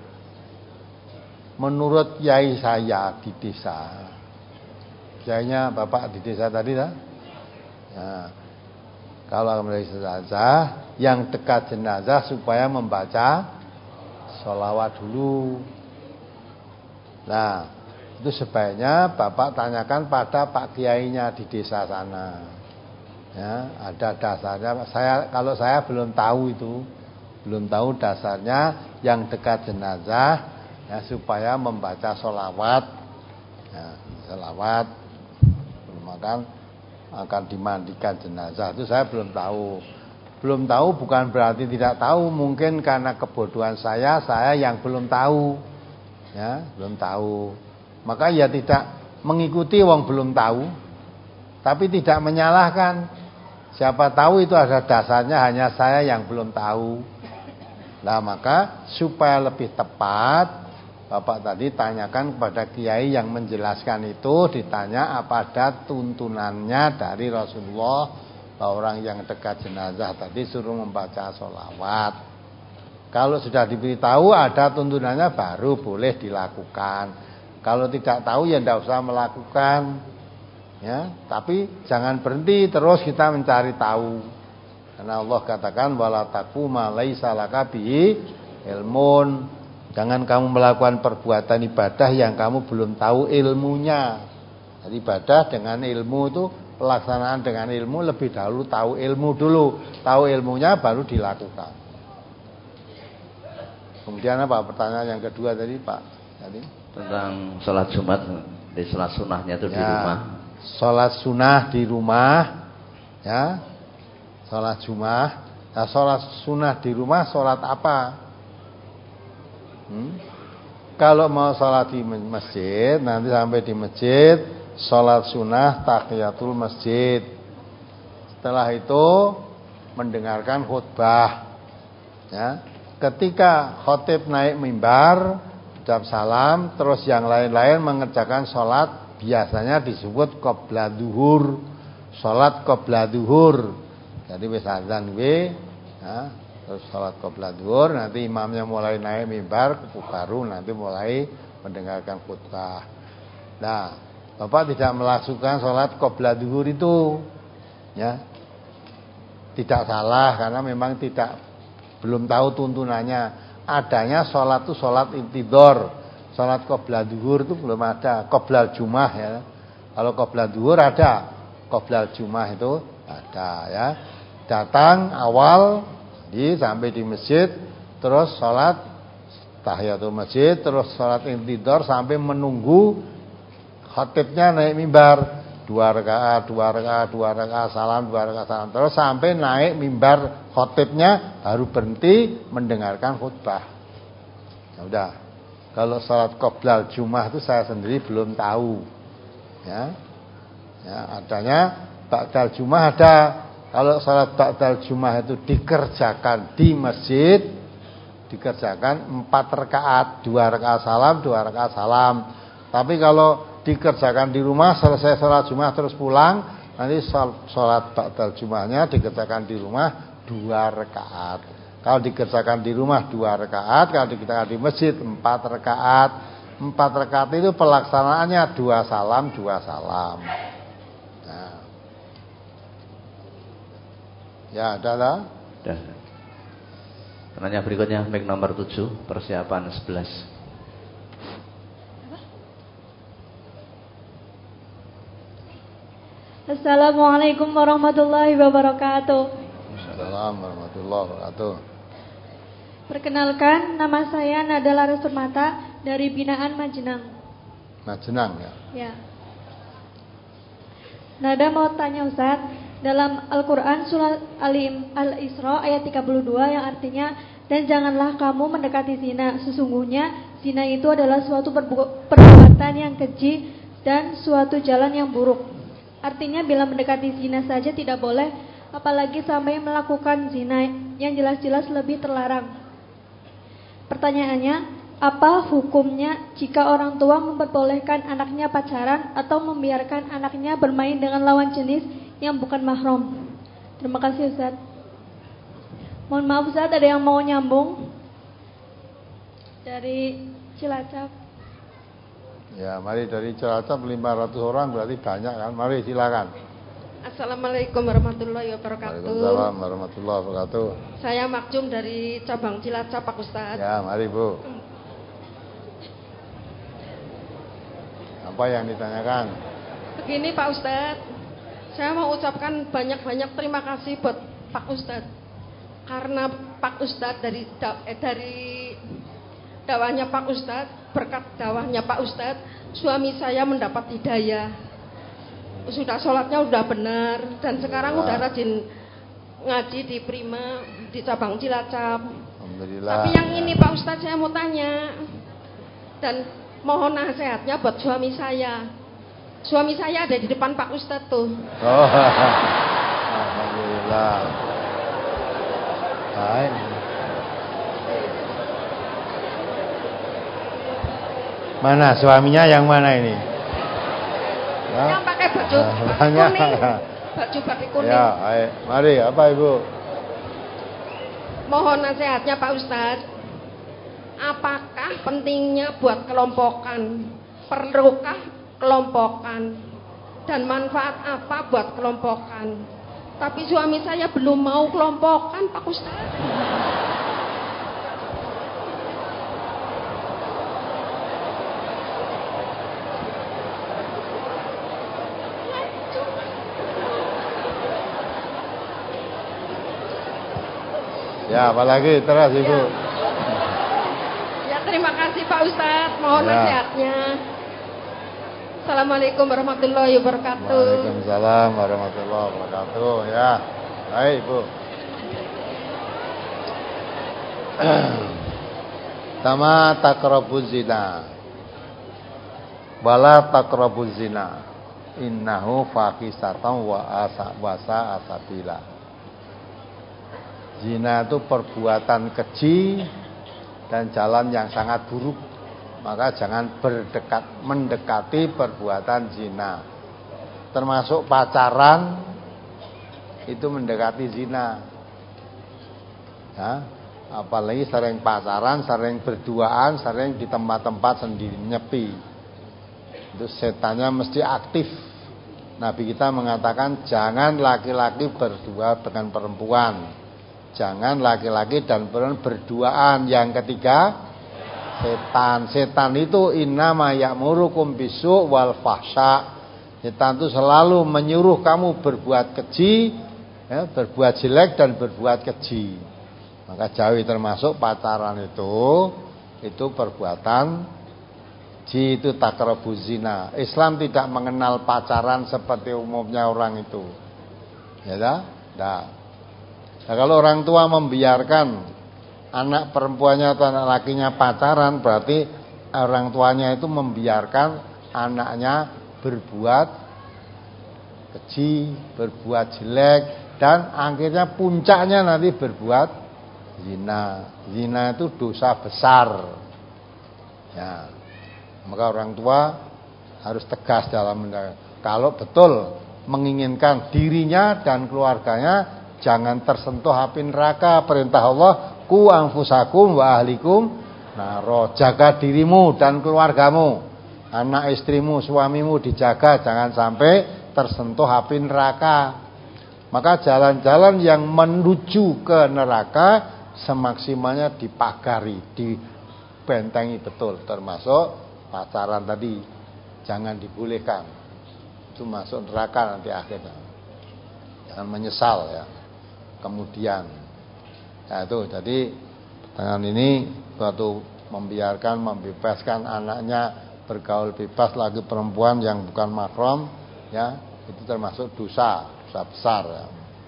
menurut kiai saya di desa, kiainya Bapak di desa tadi, ya, ya kalau menurut jenazah, yang dekat jenazah supaya membaca sholawat dulu. Nah, itu sebaiknya Bapak tanyakan pada Pak Kiainya di desa sana. Ya, ada dasarnya. Saya kalau saya belum tahu itu, belum tahu dasarnya yang dekat jenazah. Ya, supaya membaca sholawat, ya, sholawat, makan akan dimandikan jenazah, itu saya belum tahu. Belum tahu bukan berarti tidak tahu, mungkin karena kebodohan saya, saya yang belum tahu, ya, belum tahu. Maka ya tidak mengikuti wong belum tahu, tapi tidak menyalahkan. Siapa tahu itu ada dasarnya, hanya saya yang belum tahu. Nah, maka supaya lebih tepat, Bapak tadi tanyakan kepada kiai yang menjelaskan itu, ditanya apa ada tuntunannya dari Rasulullah bahwa orang yang dekat jenazah tadi suruh membaca sholawat. Kalau sudah diberitahu ada tuntunannya baru boleh dilakukan. Kalau tidak tahu ya tidak usah melakukan. Ya, tapi jangan berhenti terus kita mencari tahu. Karena Allah katakan wala taqfu ma laisa laka bihi ilmun. Jangan kamu melakukan perbuatan ibadah yang kamu belum tahu ilmunya. Jadi ibadah dengan ilmu itu, pelaksanaan dengan ilmu lebih dahulu tahu ilmu dulu. Tahu ilmunya baru dilakukan. Kemudian apa pertanyaan yang kedua tadi Pak? Tadi tentang sholat Jumat, di sholat sunnahnya itu ya, di rumah. Sholat sunnah di rumah, ya. Sholat Jumat. Nah, sholat sunnah di rumah sholat apa? Hmm? Kalau mau sholat di masjid, nanti sampai di masjid, sholat sunnah tahiyatul masjid. Setelah itu mendengarkan khutbah. Ya. Ketika khotib naik mimbar, ucap salam, terus yang lain-lain mengerjakan sholat, biasanya disebut qobla duhur. Sholat qobla duhur. Jadi wis azan we, ya, terus sholat qobla duhur, nanti imamnya mulai naik mimbar, baru nanti mulai mendengarkan khutbah. Nah, Bapak tidak melakukan sholat qobla duhur itu, ya, tidak salah karena memang tidak belum tahu tuntunannya. Adanya sholat itu sholat intidor, sholat qobla duhur itu belum ada. Qobla jumah ya, kalau qobla duhur ada, qobla jumah itu ada ya. Datang awal di sampai di masjid, terus sholat tahiyatul masjid, terus sholat intidor sampai menunggu khatibnya naik mimbar, dua rakaat, dua rakaat, dua rakaat salam, dua rakaat salam, terus sampai naik mimbar khatibnya baru berhenti mendengarkan khutbah. Ya udah. Kalau sholat qoblal jumah itu saya sendiri belum tahu. Ya, ya adanya ba'dal jumah ada. Kalau sholat ba'dal jumah itu dikerjakan di masjid, dikerjakan empat rakaat, dua rakaat salam, dua rakaat salam. Tapi kalau dikerjakan di rumah, selesai sholat Jumat terus pulang, nanti sholat ba'dal jumahnya dikerjakan di rumah dua rakaat. Kalau dikerjakan di rumah dua rakaat, kalau dikerjakan di masjid empat rakaat. Empat rakaat itu pelaksanaannya dua salam, dua salam. Nah. Ya, ada lah. Sudah. Penanya berikutnya, mic nomor tujuh, persiapan sebelas. Assalamualaikum warahmatullahi wabarakatuh. Assalamualaikum warahmatullahi wabarakatuh. Perkenalkan, nama saya Nada Laras Permata dari Binaan Majenang. Majenang ya. Ya. Nada mau tanya Ustaz, dalam Al-Quran surah Al-Isra ayat tiga puluh dua yang artinya, dan janganlah kamu mendekati zina, sesungguhnya zina itu adalah suatu perbuatan yang keji dan suatu jalan yang buruk. Artinya bila mendekati zina saja tidak boleh, apalagi sampai melakukan zina yang jelas-jelas lebih terlarang. Pertanyaannya, apa hukumnya jika orang tua memperbolehkan anaknya pacaran atau membiarkan anaknya bermain dengan lawan jenis yang bukan mahram? Terima kasih Ustaz. Mohon maaf Ustaz, ada yang mau nyambung dari Cilacap? Ya, mari dari Cilacap lima ratus orang berarti banyak kan? Mari silakan. Assalamualaikum warahmatullahi wabarakatuh. Waalaikumsalam warahmatullahi wabarakatuh. Saya Makjum dari cabang Cilacap Pak Ustadz. Ya, mari Bu. Apa yang ditanyakan? Begini Pak Ustadz, saya mau ucapkan banyak-banyak terima kasih buat Pak Ustadz. Karena Pak Ustadz dari eh, dari dakwahnya Pak Ustadz, berkat dakwahnya Pak Ustadz, suami saya mendapat hidayah. Sudah sholatnya sudah benar, dan sekarang udah rajin ngaji di Prima di cabang Cilacap. Alhamdulillah. Tapi yang ini Pak Ustadz saya mau tanya, dan mohon nasihatnya buat suami saya. Suami saya ada di depan Pak Ustadz tuh. Oh, alhamdulillah. Baik. Mana suaminya yang mana ini? Ya. Yang pakai baju batik kuning. Baju batik kuning. Ya, baik. Mari, apa Ibu? Mohon nasihatnya Pak Ustadz. Apakah pentingnya buat kelompokan? Perlukah kelompokan? Dan manfaat apa buat kelompokan? Tapi suami saya belum mau kelompokan Pak Ustadz. Ya, apalagi terus Ibu. Ya. Ya, terima kasih Pak Ustadz. Mohon Ya. nasihatnya. Assalamualaikum warahmatullahi wabarakatuh. Waalaikumsalam warahmatullahi wabarakatuh. Ya, baik Bu. Sama taqrabuz zina. Wala taqrabuz zina. Innahu fahisatan wa asa wasa asabila. Zina itu perbuatan keji dan jalan yang sangat buruk. Maka jangan berdekat mendekati perbuatan zina. Termasuk pacaran itu mendekati zina. Ya, apalagi sering pacaran, sering berduaan, sering di tempat-tempat sendiri nyepi. Itu setannya mesti aktif. Nabi kita mengatakan jangan laki-laki berdua dengan perempuan. Jangan laki-laki dan perempuan berduaan. Yang ketiga, setan. Setan itu innama ya'murukum bisu' wal fahsya. Setan itu selalu menyuruh kamu berbuat keji, ya, berbuat jelek dan berbuat keji. Maka jauhi, termasuk pacaran itu, itu perbuatan ji, itu taqrabuz zina. Islam tidak mengenal pacaran seperti umumnya orang itu. Ya dah? Dah. Nah, kalau orang tua membiarkan anak perempuannya atau anak lakinya pacaran, berarti orang tuanya itu membiarkan anaknya berbuat keji, berbuat jelek, dan akhirnya puncaknya nanti berbuat zina. Zina itu dosa besar. Ya. Maka orang tua harus tegas dalam menjaga. Kalau betul menginginkan dirinya dan keluarganya jangan tersentuh api neraka. Perintah Allah, ku anfusakum wa ahlikum naro. Jaga dirimu dan keluargamu, anak istrimu, suamimu dijaga jangan sampai tersentuh api neraka. Maka jalan-jalan yang menuju ke neraka semaksimalnya dipagari, dibentengi betul, termasuk pacaran tadi jangan dibolehkan. Itu masuk neraka nanti akhirnya. Jangan menyesal ya. Kemudian ya itu, jadi dengan ini suatu membiarkan, membebaskan anaknya bergaul bebas, lagi perempuan yang bukan mahram, ya, itu termasuk dosa, dosa besar ya.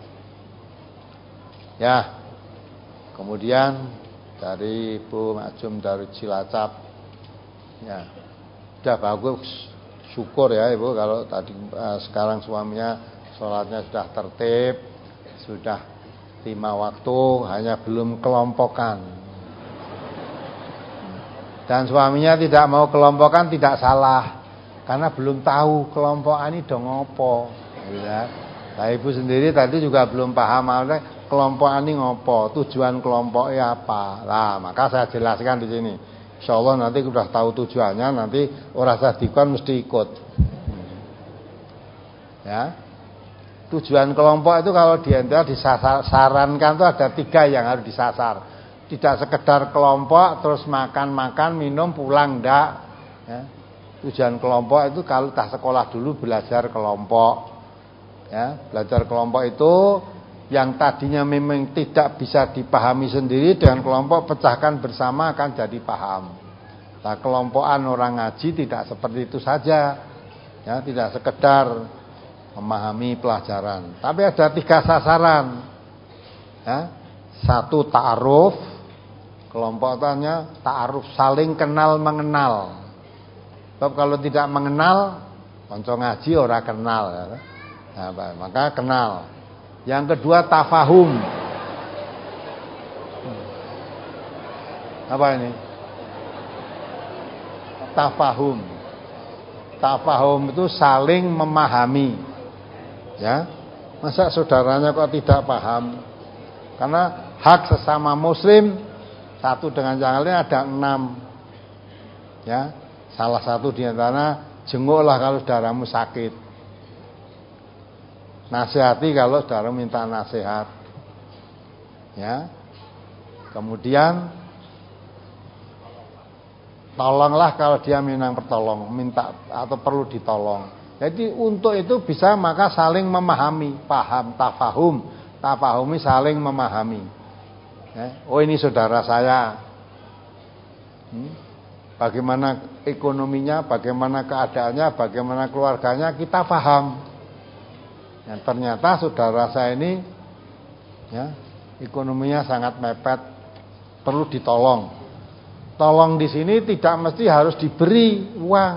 Ya. Kemudian dari Ibu Majum dari Cilacap. Ya, sudah bagus, syukur ya Ibu kalau tadi eh, sekarang suaminya sholatnya sudah tertib, sudah lima waktu, hanya belum kelompokan. Dan suaminya tidak mau kelompokan tidak salah, karena belum tahu kelompokan ini dong ngopo. Ya. Nah, Ibu sendiri tadi juga belum paham kelompokan ini ngopo, tujuan kelompoknya apa. Nah, maka saya jelaskan di sini. Insyaallah nanti sudah tahu tujuannya, nanti orang sadikon mesti ikut. Ya. Tujuan kelompok itu kalau di antara disarankan itu ada tiga yang harus disasar. Tidak sekedar kelompok terus makan-makan, minum, pulang, enggak. Ya. Tujuan kelompok itu kalau tak sekolah dulu belajar kelompok. Ya, belajar kelompok itu yang tadinya memang tidak bisa dipahami sendiri dengan kelompok, pecahkan bersama akan jadi paham. Nah, kelompokan orang ngaji tidak seperti itu saja, ya, tidak sekedar memahami pelajaran, tapi ada tiga sasaran. Ya, satu ta'aruf, kelompok tanya ta'aruf, saling kenal mengenal. Sebab kalau tidak mengenal, konco ngaji ora kenal. Ya. Nah, maka kenal. Yang kedua tafahum. Apa ini? Tafahum. Tafahum itu saling memahami. Ya. Masa saudaranya kok tidak paham? Karena hak sesama muslim satu dengan yang lain ada enam. Ya. Salah satu di antara jenguklah kalau saudaramu sakit. Nasihati kalau saudara minta nasihat. Ya. Kemudian tolonglah kalau dia minang pertolong, minta atau perlu ditolong. Jadi untuk itu bisa maka saling memahami, paham, tafahum. Tafahumi saling memahami. Ya. Oh ini saudara saya. Hmm? Bagaimana ekonominya, bagaimana keadaannya, bagaimana keluarganya, kita paham. Yang ternyata saudara saya ini ya, ekonominya sangat mepet, perlu ditolong. tolong di sini tidak mesti harus diberi uang.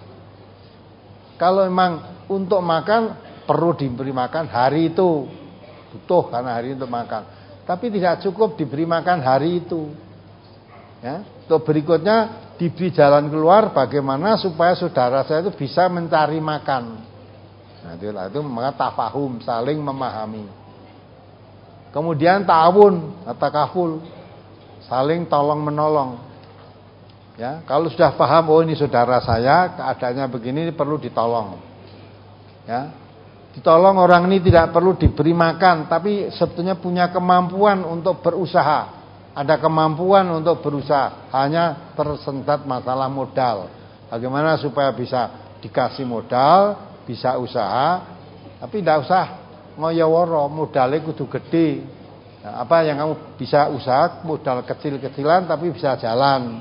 Kalau memang untuk makan perlu diberi makan hari itu, butuh karena hari itu untuk makan. Tapi tidak cukup diberi makan hari itu. Ya, untuk berikutnya diberi jalan keluar bagaimana supaya saudara saya itu bisa mencari makan. Nah, itulah itu maka tafahum, saling memahami. Kemudian ta'awun atau takaful, saling tolong menolong. Ya, kalau sudah paham, oh ini saudara saya keadaannya begini, ini perlu ditolong. Ya, ditolong orang ini tidak perlu diberi makan, tapi sebetulnya punya kemampuan untuk berusaha. Ada kemampuan untuk berusaha, hanya tersendat masalah modal. Bagaimana supaya bisa dikasih modal, bisa usaha, tapi tidak usah ngoyoworo, modalnya kudu gede. Nah, apa yang kamu bisa usaha, modal kecil-kecilan tapi bisa jalan.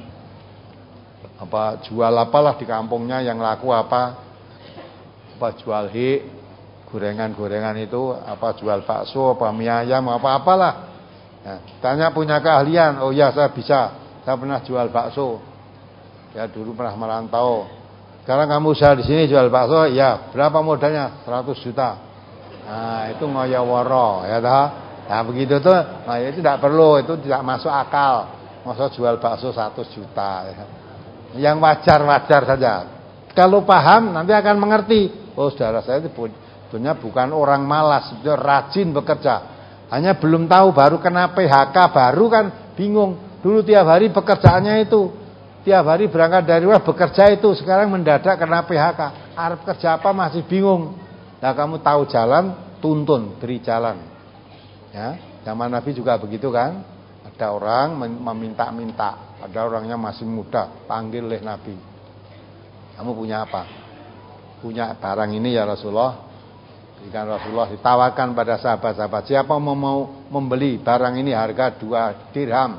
Apa jual apalah di kampungnya yang laku apa? Apa jual hik, gorengan-gorengan itu, apa jual bakso, apa mie ayam, apa-apalah. Nah, tanya punya keahlian, oh ya saya bisa, saya pernah jual bakso. Ya dulu pernah merantau. Sekarang kamu usaha di sini jual bakso, ya berapa modalnya? seratus juta. Nah itu ngoyoworo, ya toh. Nah begitu tuh, nah itu tidak perlu, itu tidak masuk akal. Masa jual bakso seratus juta. Ya. Yang wajar-wajar saja. Kalau paham nanti akan mengerti. Oh saudara saya itu sebetulnya bukan orang malas, sebetulnya rajin bekerja. Hanya belum tahu, baru kena P H K, baru kan bingung. Dulu tiap hari pekerjaannya itu, tiap hari berangkat dari rumah bekerja itu, sekarang mendadak kena P H K. Arep kerja apa masih bingung. Nah kamu tahu jalan, tuntun, beri jalan. Ya, zaman Nabi juga begitu kan. Ada orang meminta-minta, ada orangnya masih muda, panggil oleh Nabi. Kamu punya apa? Punya barang ini ya Rasulullah. Berikan Rasulullah, ditawarkan pada sahabat-sahabat, siapa mau, mau membeli barang ini harga dua dirham,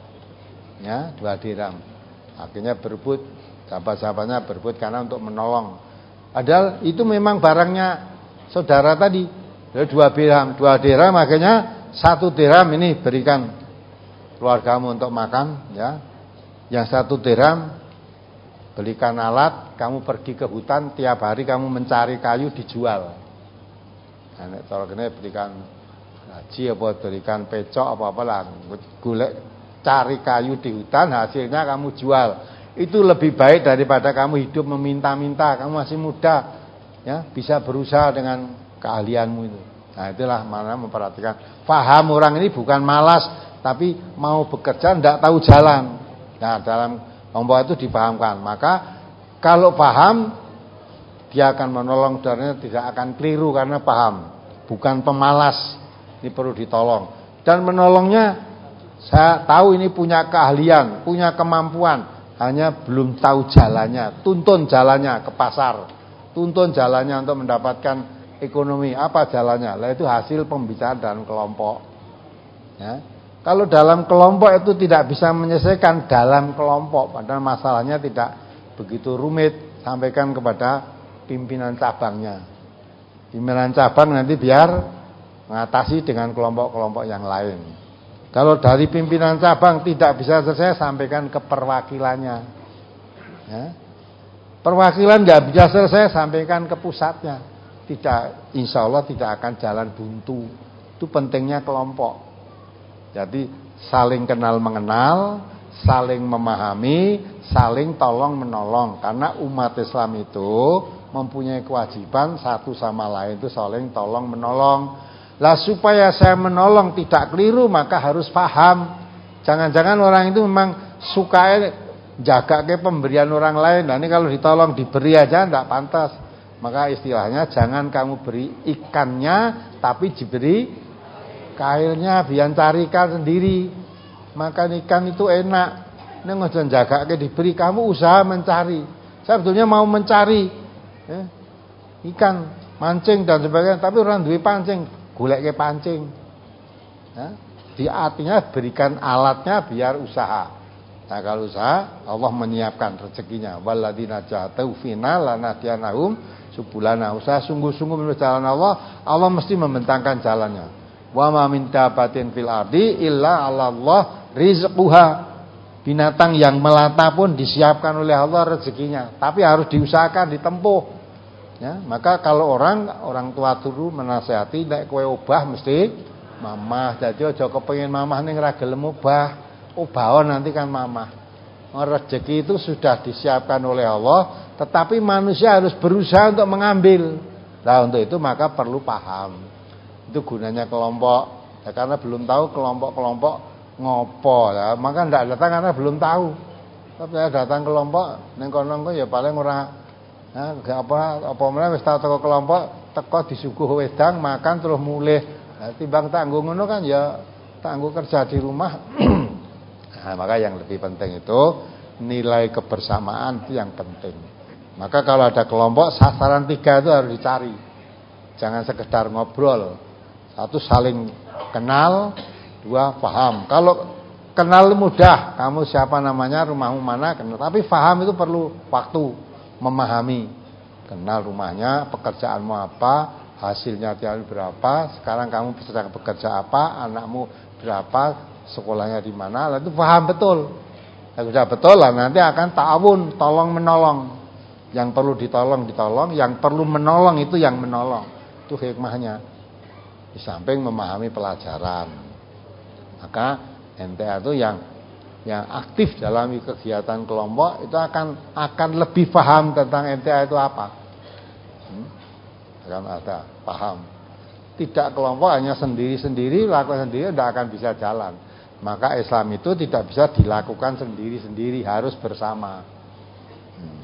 ya dua dirham. Akhirnya berebut, sahabat-sahabatnya berebut karena untuk menolong. Padahal itu memang barangnya saudara tadi, dua dirham, dua dirham, akhirnya satu dirham ini berikan keluargamu untuk makan, ya. Yang satu dirham belikan alat, kamu pergi ke hutan, tiap hari kamu mencari kayu dijual. Nah, kalau kena berikan gaji apa berikan pecok apa-apa lah, golek cari kayu di hutan, hasilnya kamu jual. Itu lebih baik daripada kamu hidup meminta-minta. Kamu masih muda, ya bisa berusaha dengan keahlianmu itu. Nah itulah mana memperhatikan. Faham orang ini bukan malas, tapi mau bekerja tidak tahu jalan. Nah dalam kelompok itu dipahamkan. Maka kalau paham, dia akan menolong saudaranya, tidak akan keliru karena paham. Bukan pemalas, ini perlu ditolong. Dan menolongnya, saya tahu ini punya keahlian, punya kemampuan, hanya belum tahu jalannya. Tuntun jalannya ke pasar, tuntun jalannya untuk mendapatkan ekonomi. Apa jalannya? Lah itu hasil pembicaraan dalam kelompok. Ya. Kalau dalam kelompok itu tidak bisa menyelesaikan dalam kelompok, padahal masalahnya tidak begitu rumit, sampaikan kepada pimpinan cabangnya. Pimpinan cabang nanti biar mengatasi dengan kelompok-kelompok yang lain. Kalau dari pimpinan cabang tidak bisa selesai, sampaikan ke perwakilannya. Ya. Perwakilan nggak bisa selesai, sampaikan ke pusatnya. Tidak, insya Allah tidak akan jalan buntu. Itu pentingnya kelompok. Jadi saling kenal mengenal, saling memahami, saling tolong menolong. Karena umat Islam itu mempunyai kewajiban satu sama lain itu saling tolong menolong. Lah supaya saya menolong tidak keliru, maka harus paham. Jangan-jangan orang itu memang suka jaga ke pemberian orang lain. Nah ini kalau ditolong diberi aja tidak pantas. Maka istilahnya jangan kamu beri ikannya, tapi diberi kailnya, biar cari ikan sendiri. Makan ikan itu enak. Ini nggak jaga ke diberi, kamu usaha mencari. Saya sebetulnya mau mencari ya, ikan, mancing dan sebagainya, tapi orang duwe pancing, golek ke pancing. Ya, di artinya berikan alatnya biar usaha. Nah kalau usaha, Allah menyiapkan rezekinya. Walladzina jahadu fina lanahdiyanahum subulana. Usaha sungguh-sungguh menurut jalan Allah, Allah mesti membentangkan jalannya. Wa ma min dabatin fil ardi illa 'alallah rizquha. Binatang yang melata pun disiapkan oleh Allah rezekinya, tapi harus diusahakan, ditempuh. Ya, maka kalau orang orang tua dulu menasehati, nek kowe obah mesti mamah. Dadi aja kepengin mamah ning ra gelem obah. Obahon nanti kan mamah. Rezeki itu sudah disiapkan oleh Allah, tetapi manusia harus berusaha untuk mengambil. Nah, untuk itu maka perlu paham. Itu gunanya kelompok. Ya, karena belum tahu kelompok-kelompok ngopo ya, maka ndak datang karena belum tahu. Tapi saya datang kelompok ning kono ya paling ora ya, gak apa apa meneh wis tau teko kelompok, teko disuguh wedang, makan terus mulih. Nah, timbang tanggo ngono kan ya tanggo kerja di rumah. Nah, maka yang lebih penting itu nilai kebersamaan itu yang penting. Maka kalau ada kelompok sasaran tiga itu harus dicari. Jangan sekedar ngobrol. Satu saling kenal, dua paham. Kalau kenal mudah, kamu siapa namanya, rumahmu mana, kenal. Tapi paham itu perlu waktu, memahami. Kenal rumahnya, pekerjaanmu apa, hasilnya tiap hari berapa, sekarang kamu sedang bekerja apa, anakmu berapa, sekolahnya di mana. Lalu paham betul. Kalau sudah betul lah nanti akan ta'awun, tolong menolong. Yang perlu ditolong ditolong, yang perlu menolong itu yang menolong. Itu hikmahnya. Di samping memahami pelajaran. Maka N T A itu yang yang aktif dalam kegiatan kelompok itu akan akan lebih paham tentang N T A itu apa. Hmm? Akan ada paham. Tidak kelompok hanya sendiri-sendiri, lakukan sendiri tidak akan bisa jalan. Maka Islam itu tidak bisa dilakukan sendiri-sendiri, harus bersama. Hmm.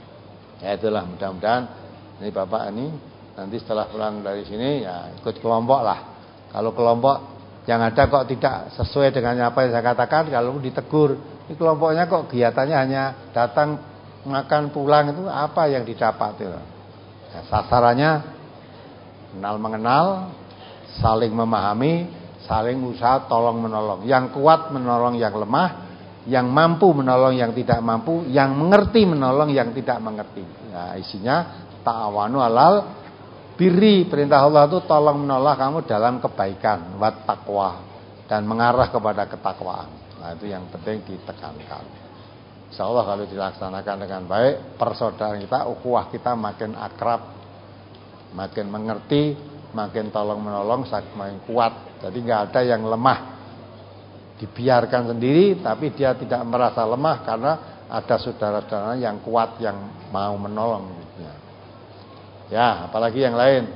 Ya itulah, mudah-mudahan ini Bapak ini nanti setelah pulang dari sini ya ikut kelompok lah. Kalau kelompok yang ada kok tidak sesuai dengan apa yang saya katakan, kalau ditegur, ini kelompoknya kok kegiatannya hanya datang makan pulang, itu apa yang didapat itu? Ya, sasarannya kenal mengenal, saling memahami, saling usaha tolong menolong. Yang kuat menolong yang lemah, yang mampu menolong yang tidak mampu, yang mengerti menolong yang tidak mengerti. Ya, isinya ta'awanu alal birri, perintah Allah itu tolong menolong kamu dalam kebaikan, wat taqwa, dan mengarah kepada ketakwaan. Nah, itu yang penting ditekankan. Insyaallah kalau dilaksanakan dengan baik, persaudaraan kita, ukhuwah kita makin akrab, makin mengerti, makin tolong menolong, semakin kuat. Jadi enggak ada yang lemah. Dibiarkan sendiri tapi dia tidak merasa lemah karena ada saudara-saudara yang kuat yang mau menolong. Ya, apalagi yang lain.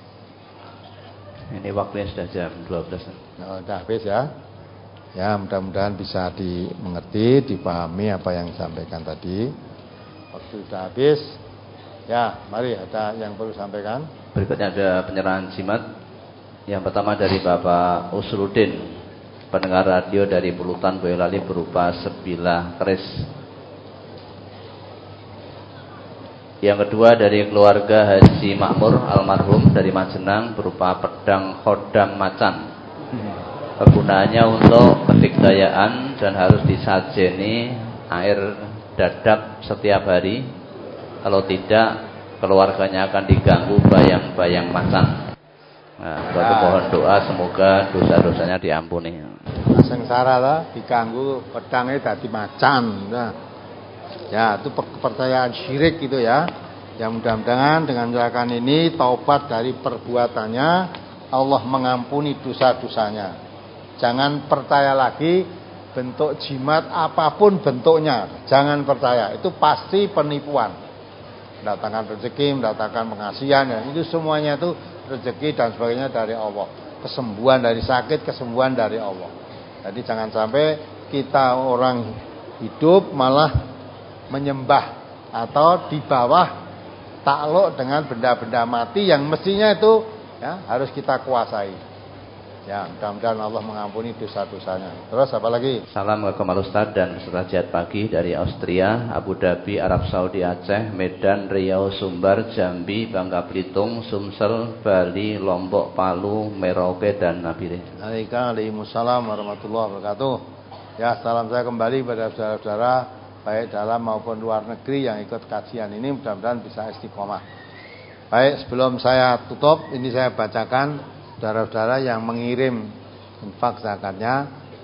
Ini waktunya sudah jam dua belas. Oh, sudah habis ya. Ya, mudah-mudahan bisa dimengerti, dipahami apa yang disampaikan tadi. Waktu sudah habis. Ya, mari ada yang perlu sampaikan. Berikutnya ada penyerahan jimat. Yang pertama dari Bapak Usrudin, pendengar radio dari Pulutan Boyolali berupa sebilah keris. Yang kedua dari keluarga Haji Makmur almarhum dari Majenang berupa pedang khodam macan. Kegunaannya untuk kedigdayaan dan harus disajeni air dadap setiap hari. Kalau tidak, keluarganya akan diganggu bayang-bayang macan. Nah, suatu mohon doa semoga dosa-dosanya diampuni. Sengsara lah, diganggu pedangnya dadi macan. Nah. Ya, itu kepercayaan syirik gitu ya. Yang mudah-mudahan dengan gerakan ini taubat dari perbuatannya, Allah mengampuni dosa-dosanya. Jangan percaya lagi bentuk jimat apapun bentuknya, jangan percaya. Itu pasti penipuan. Mendatangkan rezeki, mendatangkan pengasihan, ya. Itu semuanya itu rezeki dan sebagainya dari Allah. Kesembuhan dari sakit, kesembuhan dari Allah. Jadi jangan sampai kita orang hidup malah menyembah atau di bawah takluk dengan benda-benda mati yang mestinya itu ya harus kita kuasai. Ya, mudah-mudahan Allah mengampuni dosa-dosanya. Terus apa lagi? Salam ke Kamal Ustaz dan peserta jihad pagi dari Austria, Abu Dhabi, Arab Saudi, Aceh, Medan, Riau, Sumbar, Jambi, Bangka Belitung, Sumsel, Bali, Lombok, Palu, Merauke dan Nabire. Waalaikumsalam warahmatullahi wabarakatuh. Ya, salam saya kembali pada saudara-saudara baik dalam maupun luar negeri yang ikut kajian ini, mudah-mudahan bisa istiqomah. Baik, sebelum saya tutup, ini saya bacakan saudara-saudara yang mengirim infak zakatnya.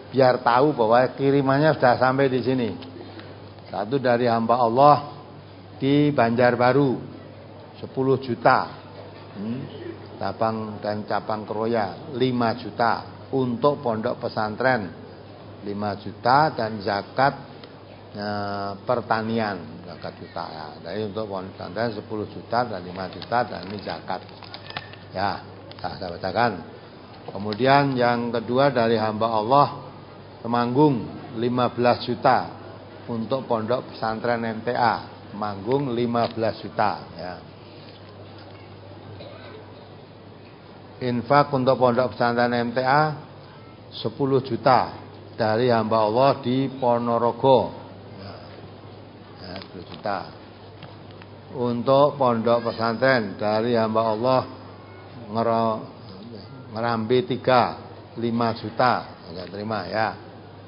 biar tahu bahwa kirimannya sudah sampai di sini. Satu dari hamba Allah di Banjarbaru sepuluh juta. Hmm. Cabang dan cabang Keroya lima juta, untuk pondok pesantren lima juta, dan zakat e, pertanian zakat juta ya. Jadi untuk pondok pesantren sepuluh juta dan lima juta, dan ini zakat. Ya, saya bacakan. Kemudian yang kedua dari hamba Allah Temanggung lima belas juta untuk pondok pesantren M T A Temanggung lima belas juta ya. Infak untuk pondok pesantren M T A sepuluh juta dari hamba Allah di Ponorogo. Ya, sepuluh juta. Untuk pondok pesantren dari hamba Allah Ngerambe tiga lima juta. Saya terima ya.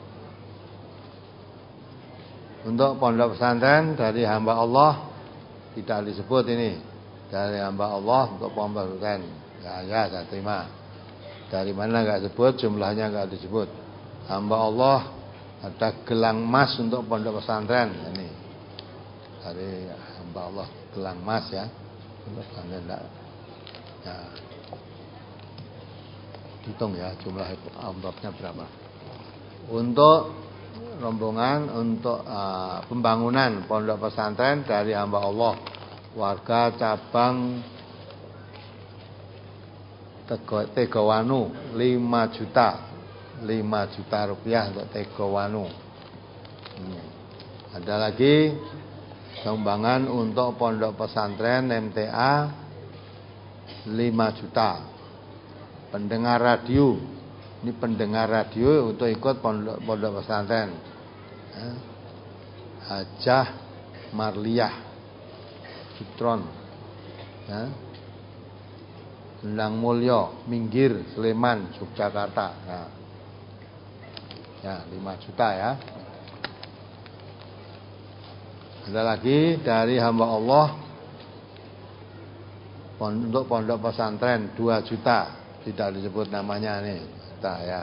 Untuk pondok pesantren dari hamba Allah tidak disebut ini. Dari hamba Allah untuk pondok pesantren. Ya, ya, saya terima. Dari mana enggak sebut, jumlahnya enggak disebut. Hamba Allah ada gelang emas untuk pondok pesantren ini. Dari hamba Allah gelang emas ya. Untuk pesantren enggak. Ya. Hitung ya jumlah amplopnya berapa. Untuk rombongan untuk uh, pembangunan pondok pesantren dari hamba Allah warga cabang Tegawanu lima juta lima juta rupiah untuk Tegawanu. Hmm. Ada lagi sumbangan untuk pondok pesantren M T A lima juta. Pendengar radio, ini pendengar radio untuk ikut pondok, pondok pesantren ya. Hajah Marliyah Fitron ya. Endang Mulyo, Minggir, Sleman, Yogyakarta. Nah. Ya, lima juta ya. Ada lagi dari hamba Allah untuk pondok pesantren dua juta, tidak disebut namanya nih. Juta ya.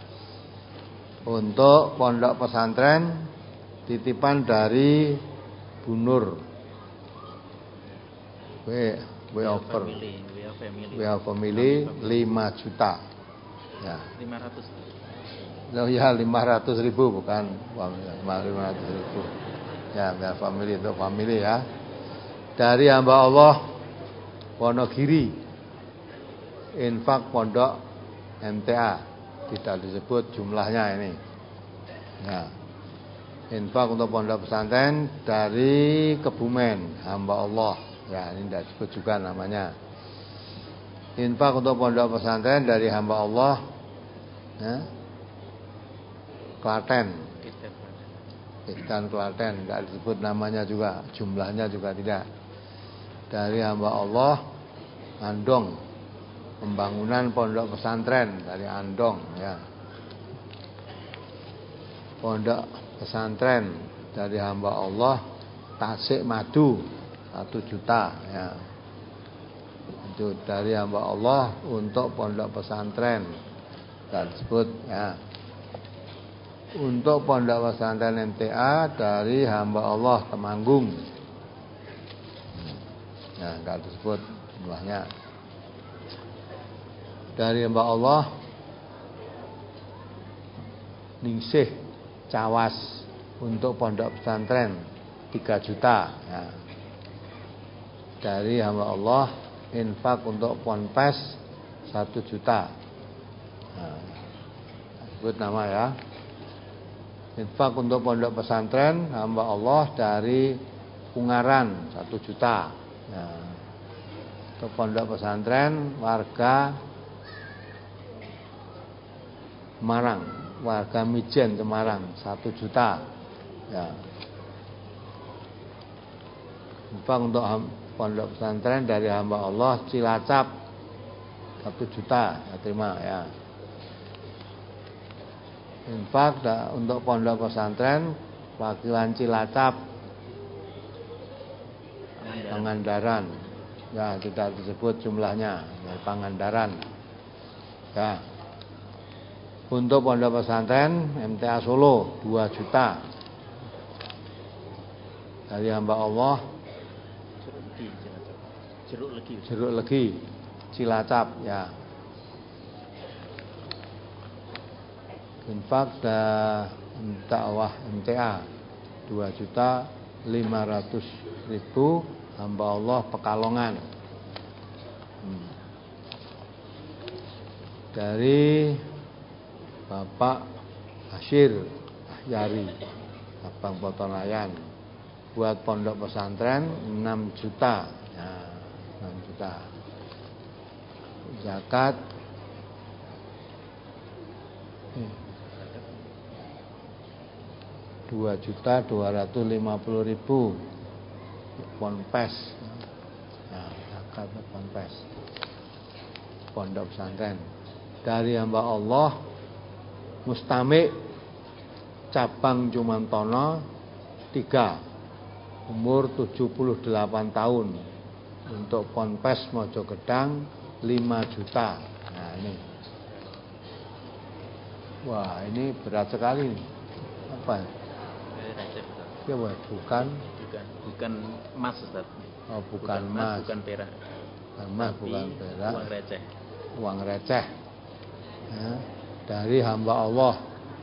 Untuk pondok pesantren titipan dari Bu Nur. We, we offer. We are family lima juta. Ya. lima ratus. Oh ya, lima ratus ribu bukan lima ratus ribu. Ya, we are family untuk family ya. Dari hamba Allah Wonogiri. Infak pondok M T A tidak disebut jumlahnya ini. Ya. Infak untuk pondok pesantren dari Kebumen hamba Allah. Ya, ini tidak disebut juga namanya. Infak untuk pondok pesantren dari hamba Allah ya, Klaten Ikan Klaten, tidak disebut namanya juga, jumlahnya juga tidak. Dari hamba Allah Andong, pembangunan pondok pesantren dari Andong ya. Pondok pesantren dari hamba Allah Tasik Madu satu juta ya. Itu dari hamba Allah untuk pondok pesantren dan disebut ya. Untuk pondok pesantren M T A dari hamba Allah Temanggung. Ya, enggak disebut jumlahnya. Dari hamba Allah Ningsih Cawas untuk pondok pesantren tiga juta ya. Dari hamba Allah infak untuk ponpes satu juta. Nah, sebut nama ya. Infak untuk pondok pesantren hamba Allah dari Ungaran satu juta. Nah, untuk pondok pesantren warga Semarang, warga Mijen Semarang satu juta. Ya. Infak untuk pondok pesantren dari hamba Allah Cilacap satu juta, ya, terima ya. Infak untuk pondok pesantren Wakilan Cilacap Pangandaran, ya tidak disebut jumlahnya, ya, Pangandaran ya. Untuk pondok pesantren M T A Solo dua juta. Dari hamba Allah Jeruk Legi. Jeruk Legi Cilacap ya. Infak dan dakwah M T A dua juta lima ratus ribu hamba Allah Pekalongan. Hmm. Dari Bapak Hasyir Ahyari Abang Potonayan buat pondok pesantren enam juta ya, enam juta. Zakat dua juta dua ratus lima puluh ribu ponpes ya, zakat ponpes pondok pesantren. Dari hamba Allah Mustami cabang Jumantono tiga umur tujuh puluh delapan tahun untuk ponpes Mojogedang lima juta. Nah ini, wah ini berat sekali. Apa? Ya, bukan bukan bukan emas Ustaz. Oh, bukan, bukan emas, bukan perak. Bukan emas, bukan perak. Uang receh. Uang receh. Ya, dari hamba Allah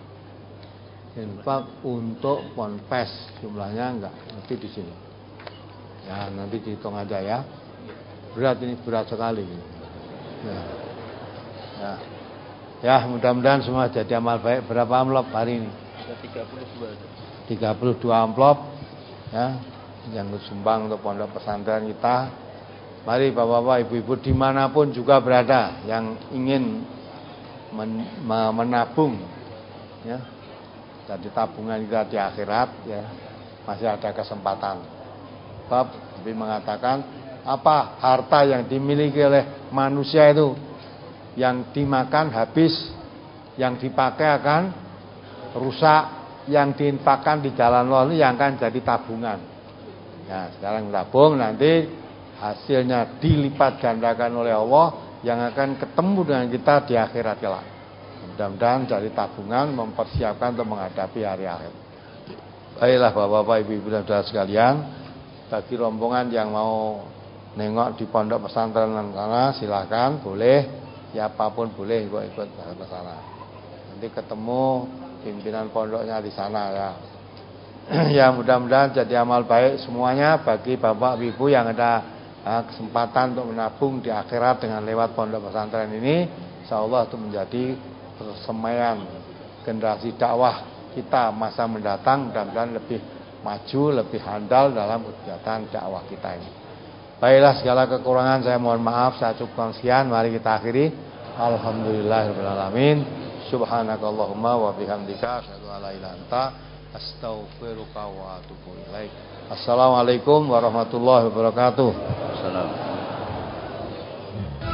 infak untuk ponpes jumlahnya enggak nanti di sini. Ya, nanti dihitung aja ya. Berat ini, berat sekali. Ya. Ya. Ya, mudah-mudahan semua jadi amal baik. Berapa amplop hari ini? tiga puluh dua. tiga puluh dua amplop ya, yang disumbang untuk pondok pesantren kita. Mari bapak-bapak, ibu-ibu dimanapun juga berada yang ingin men, menabung ya, jadi tabungan kita di akhirat ya, masih ada kesempatan. Sebab Nabi mengatakan apa harta yang dimiliki oleh manusia itu yang dimakan habis, yang dipakai akan rusak, yang diinfakkan di jalan Allah yang akan jadi tabungan. Ya, sekarang tabung, nanti hasilnya dilipat gandakan oleh Allah yang akan ketemu dengan kita di akhirat kelak. Mudah-mudahan jadi tabungan mempersiapkan untuk menghadapi hari akhir. Baiklah bapak-bapak, ibu-ibu dan saudara sekalian, bagi rombongan yang mau nengok di pondok pesantren sana silakan, boleh, siapapun boleh ikut-ikut ke sana. Nanti ketemu pimpinan pondoknya di sana ya. Ya mudah-mudahan jadi amal baik semuanya bagi bapak ibu yang ada nah, kesempatan untuk menabung di akhirat dengan lewat pondok pesantren ini, insyaallah itu menjadi persemaian generasi dakwah kita masa mendatang, mudah-mudahan lebih maju, lebih handal dalam kegiatan dakwah kita ini. Baiklah, segala kekurangan saya mohon maaf, saya cukupkan sekian, mari kita akhiri. Alhamdulillahirabbil alamin. Subhanakallahumma wa bihamdika asyhadu an la ilaha illa anta astaghfiruka wa atubu ilaik. Assalamualaikum warahmatullahi wabarakatuh. Assalamualaikum.